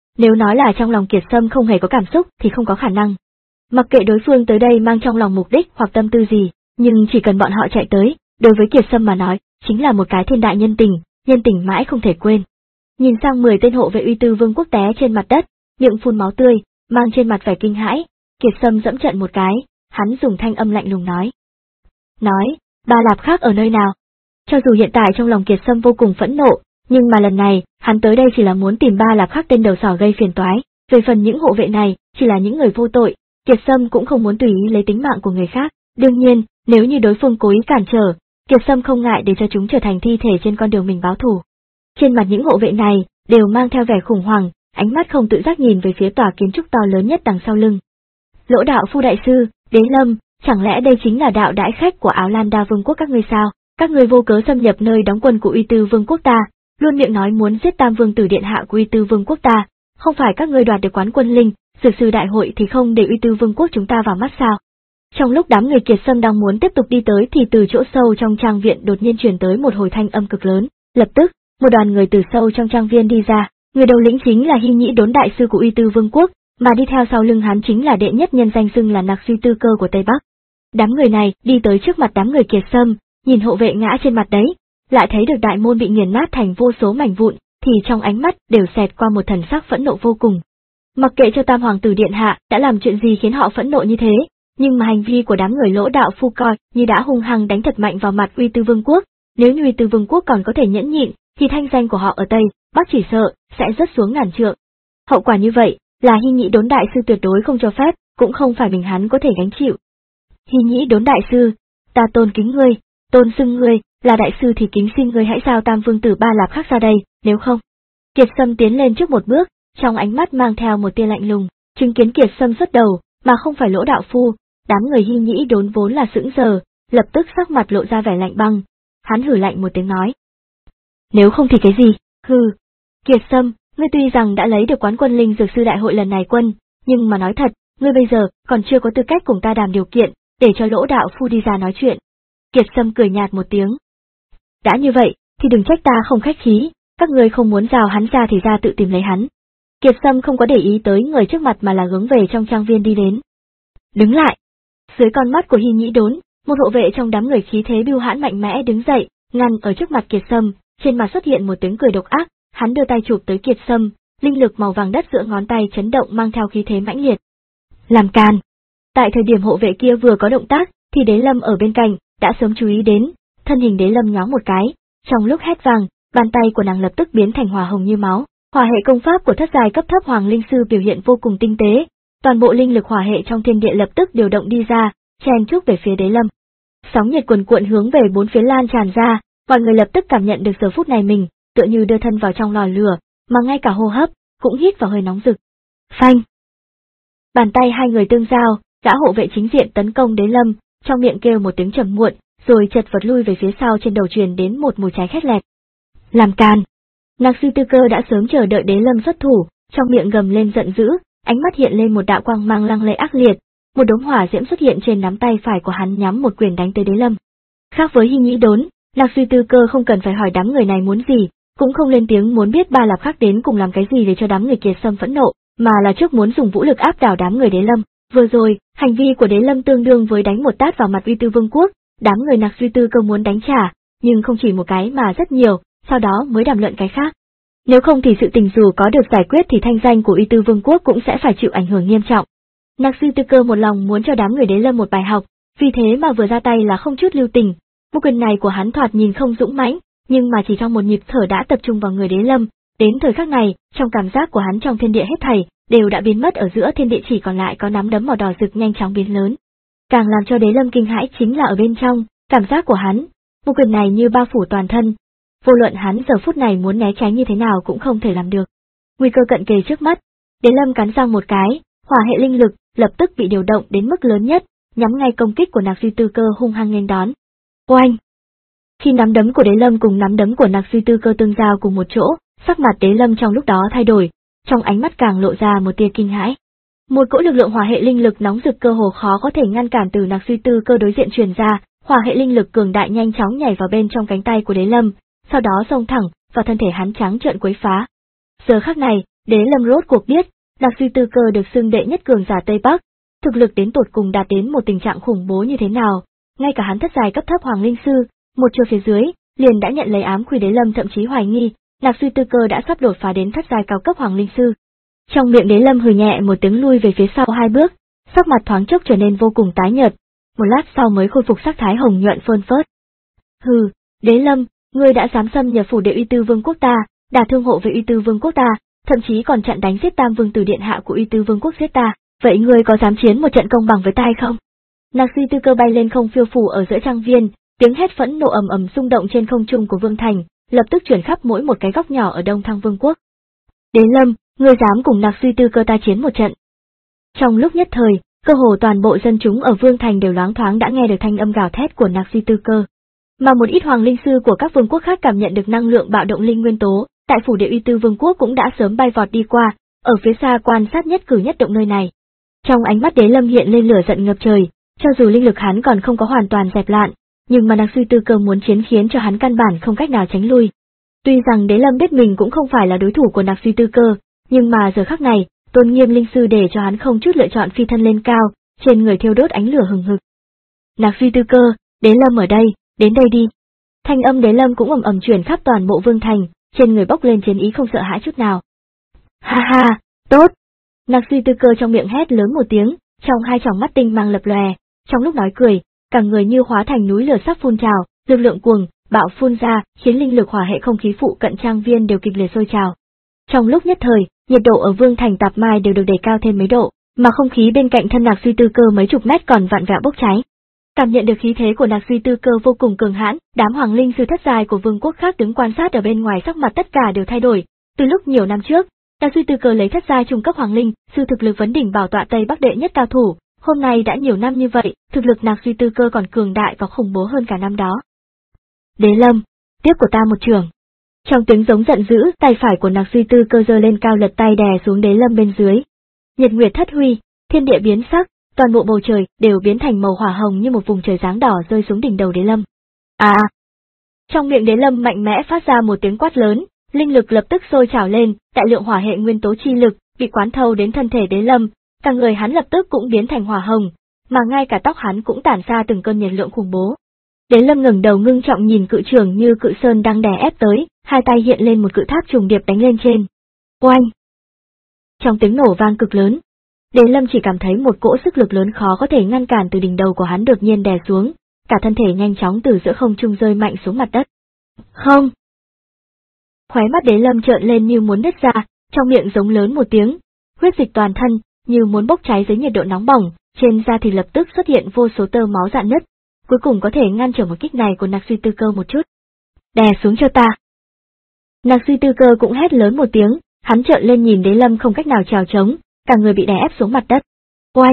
Speaker 1: nếu nói là trong lòng Kiệt Sâm không hề có cảm xúc thì không có khả năng. Mặc kệ đối phương tới đây mang trong lòng mục đích hoặc tâm tư gì, nhưng chỉ cần bọn họ chạy tới, đối với Kiệt Sâm mà nói, chính là một cái thiên đại nhân tình, nhân tình mãi không thể quên. Nhìn sang mười tên hộ vệ Uy Tư Vương quốc té trên mặt đất, miệng phun máu tươi, mang trên mặt vẻ kinh hãi, Kiệt Sâm dẫm trận một cái, hắn dùng thanh âm lạnh lùng nói. Nói, Ba Lạp khác ở nơi nào? Cho dù hiện tại trong lòng Kiệt Sâm vô cùng phẫn nộ, nhưng mà lần này, hắn tới đây chỉ là muốn tìm Ba Lạp khác tên đầu sỏ gây phiền toái, về phần những hộ vệ này, chỉ là những người vô tội, Kiệt Sâm cũng không muốn tùy ý lấy tính mạng của người khác, đương nhiên, nếu như đối phương cố ý cản trở, Kiệt Sâm không ngại để cho chúng trở thành thi thể trên con đường mình báo thù. Trên mặt những hộ vệ này, đều mang theo vẻ khủng hoảng, ánh mắt không tự giác nhìn về phía tòa kiến trúc to lớn nhất đằng sau lưng. Lỗ đạo phu đại sư, Đế Lâm, chẳng lẽ đây chính là đạo đãi khách của Áo Lan Đa Vương quốc các ngươi sao? Các ngươi vô cớ xâm nhập nơi đóng quân của Uy Tư Vương quốc ta, luôn miệng nói muốn giết Tam Vương tử điện hạ của Uy Tư Vương quốc ta, không phải các ngươi đoạt được quán quân linh, dược sư đại hội thì không để Uy Tư Vương quốc chúng ta vào mắt sao? Trong lúc đám người Kiệt Sâm đang muốn tiếp tục đi tới thì từ chỗ sâu trong trang viện đột nhiên truyền tới một hồi thanh âm cực lớn, lập tức, một đoàn người từ sâu trong trang viên đi ra, người đầu lĩnh chính là Hy Nhĩ Đốn đại sư của Uy Tư Vương quốc, mà đi theo sau lưng hắn chính là đệ nhất nhân danh xưng là Nạc Suy Tư Cơ của Tây Bắc. Đám người này đi tới trước mặt đám người Kiệt Sâm, nhìn hộ vệ ngã trên mặt đấy, lại thấy được đại môn bị nghiền nát thành vô số mảnh vụn, thì trong ánh mắt đều xẹt qua một thần sắc phẫn nộ vô cùng. Mặc kệ cho Tam Hoàng tử điện hạ đã làm chuyện gì khiến họ phẫn nộ như thế, nhưng mà hành vi của đám người Lỗ đạo phu coi như đã hung hăng đánh thật mạnh vào mặt Uy Tư Vương quốc, nếu như Uy Tư Vương quốc còn có thể nhẫn nhịn, thì thanh danh của họ ở Tây Bắc chỉ sợ sẽ rớt xuống ngàn trượng. Hậu quả như vậy là Hy Nhĩ Đốn đại sư tuyệt đối không cho phép, cũng không phải mình hắn có thể gánh chịu. Hy Nhĩ Đốn đại sư, ta tôn kính ngươi, tôn xưng ngươi là đại sư thì kính xin ngươi hãy giao Tam Vương tử Ba Lạp khác ra đây, nếu không. Kiệt Sâm tiến lên trước một bước, trong ánh mắt mang theo một tia lạnh lùng, chứng kiến Kiệt Sâm xuất đầu, mà không phải Lỗ đạo phu, đám người Hy Nhĩ Đốn vốn là sững sờ, lập tức sắc mặt lộ ra vẻ lạnh băng, hắn hử lạnh một tiếng nói. Nếu không thì cái gì, hừ. Kiệt Sâm, ngươi tuy rằng đã lấy được quán quân linh dược sư đại hội lần này quân, nhưng mà nói thật, ngươi bây giờ còn chưa có tư cách cùng ta đàm điều kiện, để cho Lỗ đạo phu đi ra nói chuyện. Kiệt Sâm cười nhạt một tiếng. Đã như vậy, thì đừng trách ta không khách khí, các ngươi không muốn rào hắn ra thì ra tự tìm lấy hắn. Kiệt Sâm không có để ý tới người trước mặt mà là hướng về trong trang viên đi đến. Đứng lại. Dưới con mắt của Hy Nhĩ Đốn, một hộ vệ trong đám người khí thế bưu hãn mạnh mẽ đứng dậy, ngăn ở trước mặt Kiệt Sâm, trên mặt xuất hiện một tiếng cười độc ác, hắn đưa tay chụp tới Kiệt Sâm, linh lực màu vàng đất giữa ngón tay chấn động mang theo khí thế mãnh liệt. Làm càn. Tại thời điểm hộ vệ kia vừa có động tác, thì Đế Lâm ở bên cạnh đã sớm chú ý đến, thân hình Đế Lâm nhóng một cái, trong lúc hét vang, bàn tay của nàng lập tức biến thành hỏa hồng như máu. Hỏa hệ công pháp của thất giai cấp thấp Hoàng Linh Sư biểu hiện vô cùng tinh tế, toàn bộ linh lực hỏa hệ trong thiên địa lập tức điều động đi ra, chen chúc về phía Đế Lâm. Sóng nhiệt cuồn cuộn hướng về bốn phía lan tràn ra, mọi người lập tức cảm nhận được giờ phút này mình tựa như đưa thân vào trong lò lửa, mà ngay cả hô hấp cũng hít vào hơi nóng rực. Phanh! Bàn tay hai người tương giao, gã hộ vệ chính diện tấn công Đế Lâm, trong miệng kêu một tiếng trầm muộn, rồi chật vật lui về phía sau, trên đầu truyền đến một mùi cháy khét lẹt. Làm càn! Nạc Sư Tư Cơ đã sớm chờ đợi Đế Lâm xuất thủ, trong miệng gầm lên giận dữ, ánh mắt hiện lên một đạo quang mang lăng lệ ác liệt, một đốm hỏa diễm xuất hiện trên nắm tay phải của hắn, nhắm một quyền đánh tới Đế Lâm. Khác với Hy Nhĩ Đốn, Nạc Sư Tư Cơ không cần phải hỏi đám người này muốn gì, cũng không lên tiếng muốn biết Ba Lạp khác đến cùng làm cái gì để cho đám người Kiệt Sâm phẫn nộ, mà là trước muốn dùng vũ lực áp đảo đám người Đế Lâm. Vừa rồi, hành vi của Đế Lâm tương đương với đánh một tát vào mặt Uy Tư Vương quốc, đám người Nạc Sư Tư Cơ muốn đánh trả, nhưng không chỉ một cái mà rất nhiều, sau đó mới đàm luận cái khác. Nếu không thì sự tình dù có được giải quyết thì thanh danh của Uy Tư Vương quốc cũng sẽ phải chịu ảnh hưởng nghiêm trọng. Nạc Sư Tư Cơ một lòng muốn cho đám người Đế Lâm một bài học, vì thế mà vừa ra tay là không chút lưu tình. Một quyền này của hắn thoạt nhìn không dũng mãnh, nhưng mà chỉ trong một nhịp thở đã tập trung vào người Đế Lâm, đến thời khắc này, trong cảm giác của hắn trong thiên địa hết thảy đều đã biến mất, ở giữa thiên địa chỉ còn lại có nắm đấm màu đỏ rực nhanh chóng biến lớn. Càng làm cho Đế Lâm kinh hãi chính là ở bên trong, cảm giác của hắn, một quyền này như bao phủ toàn thân. Vô luận hắn giờ phút này muốn né tránh như thế nào cũng không thể làm được. Nguy cơ cận kề trước mắt, Đế Lâm cắn răng một cái, hỏa hệ linh lực lập tức bị điều động đến mức lớn nhất, nhắm ngay công kích của Nạc Sư Tư Cơ hung hăng nghênh đón. Oanh! Khi nắm đấm của Đế Lâm cùng nắm đấm của Nạc Sư Tư Cơ tương giao cùng một chỗ, sắc mặt Đế Lâm trong lúc đó thay đổi, trong ánh mắt càng lộ ra một tia kinh hãi. Một cỗ lực lượng hỏa hệ linh lực nóng rực cơ hồ khó có thể ngăn cản từ Nạc Sư Tư Cơ đối diện truyền ra, hỏa hệ linh lực cường đại nhanh chóng nhảy vào bên trong cánh tay của Đế Lâm, sau đó xông thẳng vào thân thể hắn, trắng trợn quấy phá. Giờ khắc này, Đế Lâm rốt cuộc biết, Nạc Suy Tư Cơ được xưng đệ nhất cường giả Tây Bắc, thực lực đến tột cùng đạt đến một tình trạng khủng bố như thế nào, ngay cả hắn thất giai cấp thấp Hoàng Linh Sư, một chiêu phía dưới, liền đã nhận lấy ám khí. Đế Lâm thậm chí hoài nghi, Nạc Suy Tư Cơ đã sắp đột phá đến thất giai cao cấp Hoàng Linh Sư. Trong miệng Đế Lâm hừ nhẹ một tiếng lui về phía sau hai bước, sắc mặt thoáng chốc trở nên vô cùng tái nhợt, một lát sau mới khôi phục sắc thái hồng nhuận phơn phớt. Hừ, Đế Lâm, ngươi đã dám xâm nhập phủ đệ Uy Tư Vương quốc ta, đả thương hộ về Uy Tư Vương quốc ta, thậm chí còn chặn đánh giết Tam Vương tử điện hạ của Uy Tư Vương quốc giết ta, vậy ngươi có dám chiến một trận công bằng với ta hay không? Nạc Suy Tư Cơ bay lên không phiêu phù ở giữa trang viên, tiếng hét phẫn nộ ầm ầm xung động trên không trung của Vương thành, lập tức truyền khắp mỗi một cái góc nhỏ ở Đông Thăng Vương quốc. Đế Lâm, ngươi dám cùng Nạc Suy Tư Cơ ta chiến một trận? Trong lúc nhất thời, cơ hồ toàn bộ dân chúng ở Vương thành đều loáng thoáng đã nghe được thanh âm gào thét của Nạc Suy Tư Cơ. Mà một ít hoàng linh sư của các vương quốc khác cảm nhận được năng lượng bạo động linh nguyên tố, tại phủ đệ Uy Tư Vương quốc cũng đã sớm bay vọt đi qua, ở phía xa quan sát nhất cử nhất động nơi này. Trong ánh mắt Đế Lâm hiện lên lửa giận ngập trời, cho dù linh lực hắn còn không có hoàn toàn dẹp loạn, nhưng mà Nạc Suy Tư Cơ muốn chiến khiến cho hắn căn bản không cách nào tránh lui. Tuy rằng Đế Lâm biết mình cũng không phải là đối thủ của Nạc Suy Tư Cơ, nhưng mà giờ khắc này, tôn nghiêm linh sư để cho hắn không chút lựa chọn phi thân lên cao, trên người thiêu đốt ánh lửa hừng hực. Nạc Suy Tư Cơ, Đế Lâm ở đây, đến đây đi. Thanh âm Đế Lâm cũng ầm ầm truyền khắp toàn bộ Vương thành, trên người bốc lên chiến ý không sợ hãi chút nào. Ha ha, tốt. Nạc Suy Tư Cơ trong miệng hét lớn một tiếng, trong hai tròng mắt tinh mang lập lòe, trong lúc nói cười, cả người như hóa thành núi lửa sắp phun trào, lực lượng cuồng bạo phun ra, khiến linh lực hỏa hệ không khí phụ cận trang viên đều kịch liệt sôi trào. Trong lúc nhất thời, nhiệt độ ở Vương thành Tạp Mai đều được đẩy cao thêm mấy độ, mà không khí bên cạnh thân Nạc Suy Tư Cơ mấy chục mét còn vặn vẹo bốc cháy. Cảm nhận được khí thế của Nạc Suy Tư Cơ vô cùng cường hãn, đám hoàng linh sư thất giai của vương quốc khác đứng quan sát ở bên ngoài sắc mặt tất cả đều thay đổi. Từ lúc nhiều năm trước, Nạc Suy Tư Cơ lấy thất giai trung cấp hoàng linh sư thực lực vấn đỉnh bảo tọa Tây Bắc đệ nhất cao thủ, hôm nay đã nhiều năm như vậy, thực lực Nạc Suy Tư Cơ còn cường đại và khủng bố hơn cả năm đó. Đế Lâm, tiếp của ta một trường. Trong tiếng giống giận dữ, tay phải của Nạc Suy Tư Cơ giơ lên cao lật tay đè xuống Đế Lâm bên dưới. Nhật nguyệt thất huy, thiên địa biến sắc, toàn bộ bầu trời đều biến thành màu hỏa hồng như một vùng trời giáng đỏ rơi xuống đỉnh đầu Đế Lâm. À! Trong miệng Đế Lâm mạnh mẽ phát ra một tiếng quát lớn, linh lực lập tức sôi trào lên, đại lượng hỏa hệ nguyên tố chi lực bị quán thâu đến thân thể Đế Lâm, cả người hắn lập tức cũng biến thành hỏa hồng, mà ngay cả tóc hắn cũng tản ra từng cơn nhiệt lượng khủng bố. Đế Lâm ngẩng đầu ngưng trọng nhìn cự trường như cự sơn đang đè ép tới, hai tay hiện lên một cự tháp trùng điệp đánh lên trên. Oanh! Trong tiếng nổ vang cực lớn, Đế Lâm chỉ cảm thấy một cỗ sức lực lớn khó có thể ngăn cản từ đỉnh đầu của hắn đột nhiên đè xuống, cả thân thể nhanh chóng từ giữa không trung rơi mạnh xuống mặt đất. Không! Khóe mắt Đế Lâm trợn lên như muốn nứt ra, trong miệng giống lớn một tiếng, huyết dịch toàn thân như muốn bốc cháy dưới nhiệt độ nóng bỏng, trên da thì lập tức xuất hiện vô số tơ máu rạn nứt, cuối cùng có thể ngăn trở một kích này của Nạc Suy Tư Cơ một chút. Đè xuống cho ta! Nạc Suy Tư Cơ cũng hét lớn một tiếng, hắn trợn lên nhìn Đế Lâm không cách nào trèo trống, cả người bị đè ép xuống mặt đất. Oanh!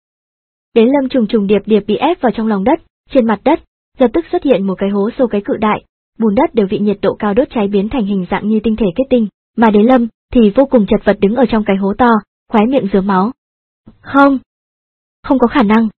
Speaker 1: Đế Lâm trùng trùng điệp điệp bị ép vào trong lòng đất, trên mặt đất, lập tức xuất hiện một cái hố sâu cái cự đại, bùn đất đều bị nhiệt độ cao đốt cháy biến thành hình dạng như tinh thể kết tinh, mà Đế Lâm thì vô cùng chật vật đứng ở trong cái hố to, khóe miệng rớm máu. Không! Không có khả năng!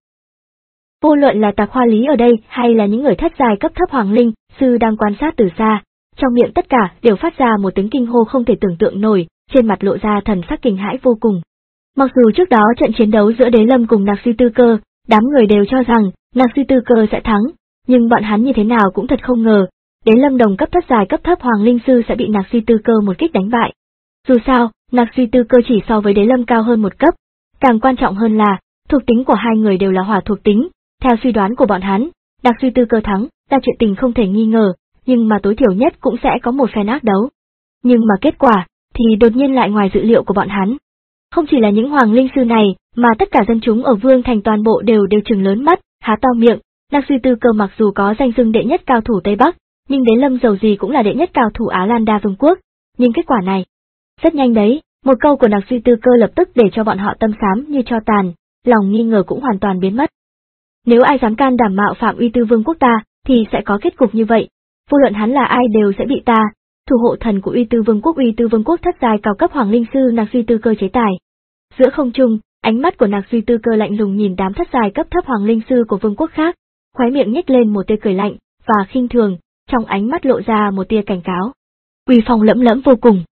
Speaker 1: Vô luận là Tạc Hoa Lý ở đây hay là những người thất giai cấp thấp hoàng linh, sư đang quan sát từ xa, trong miệng tất cả đều phát ra một tiếng kinh hô không thể tưởng tượng nổi, trên mặt lộ ra thần sắc kinh hãi vô cùng. Mặc dù trước đó trận chiến đấu giữa Đế Lâm cùng Nạc Suy Tư Cơ, đám người đều cho rằng Nạc Suy Tư Cơ sẽ thắng, nhưng bọn hắn như thế nào cũng thật không ngờ, Đế Lâm đồng cấp thất giai cấp thấp hoàng linh sư sẽ bị Nạc Suy Tư Cơ một kích đánh bại. Dù sao, Nạc Suy Tư Cơ chỉ so với Đế Lâm cao hơn một cấp, càng quan trọng hơn là thuộc tính của hai người đều là hỏa thuộc tính. Theo suy đoán của bọn hắn, Nạc Suy Tư Cơ thắng là chuyện tình không thể nghi ngờ, nhưng mà tối thiểu nhất cũng sẽ có một phen ác đấu. Nhưng mà kết quả thì đột nhiên lại ngoài dự liệu của bọn hắn. Không chỉ là những hoàng linh sư này, mà tất cả dân chúng ở Vương thành toàn bộ đều đều trừng lớn mắt, há to miệng. Nạc Suy Tư Cơ mặc dù có danh xưng đệ nhất cao thủ Tây Bắc, nhưng Đế Lâm dầu gì cũng là đệ nhất cao thủ Á Lan Đa Vương quốc. Nhưng kết quả này, rất nhanh đấy, một câu của Nạc Suy Tư Cơ lập tức để cho bọn họ tâm xám như tro tàn, lòng nghi ngờ cũng hoàn toàn biến mất. Nếu ai dám can đảm mạo phạm Uy Tư Vương quốc ta, thì sẽ có kết cục như vậy. Vô luận hắn là ai đều sẽ bị ta, thủ hộ thần của Uy Tư Vương quốc Uy Tư Vương quốc thất giai cao cấp hoàng linh sư Nạc Suy Tư Cơ chế tài. Giữa không trung, ánh mắt của Nạc Suy Tư Cơ lạnh lùng nhìn đám thất giai cấp thấp hoàng linh sư của vương quốc khác, khóe miệng nhếch lên một tia cười lạnh và khinh thường, trong ánh mắt lộ ra một tia cảnh cáo. Uy phong lẫm lẫm vô cùng.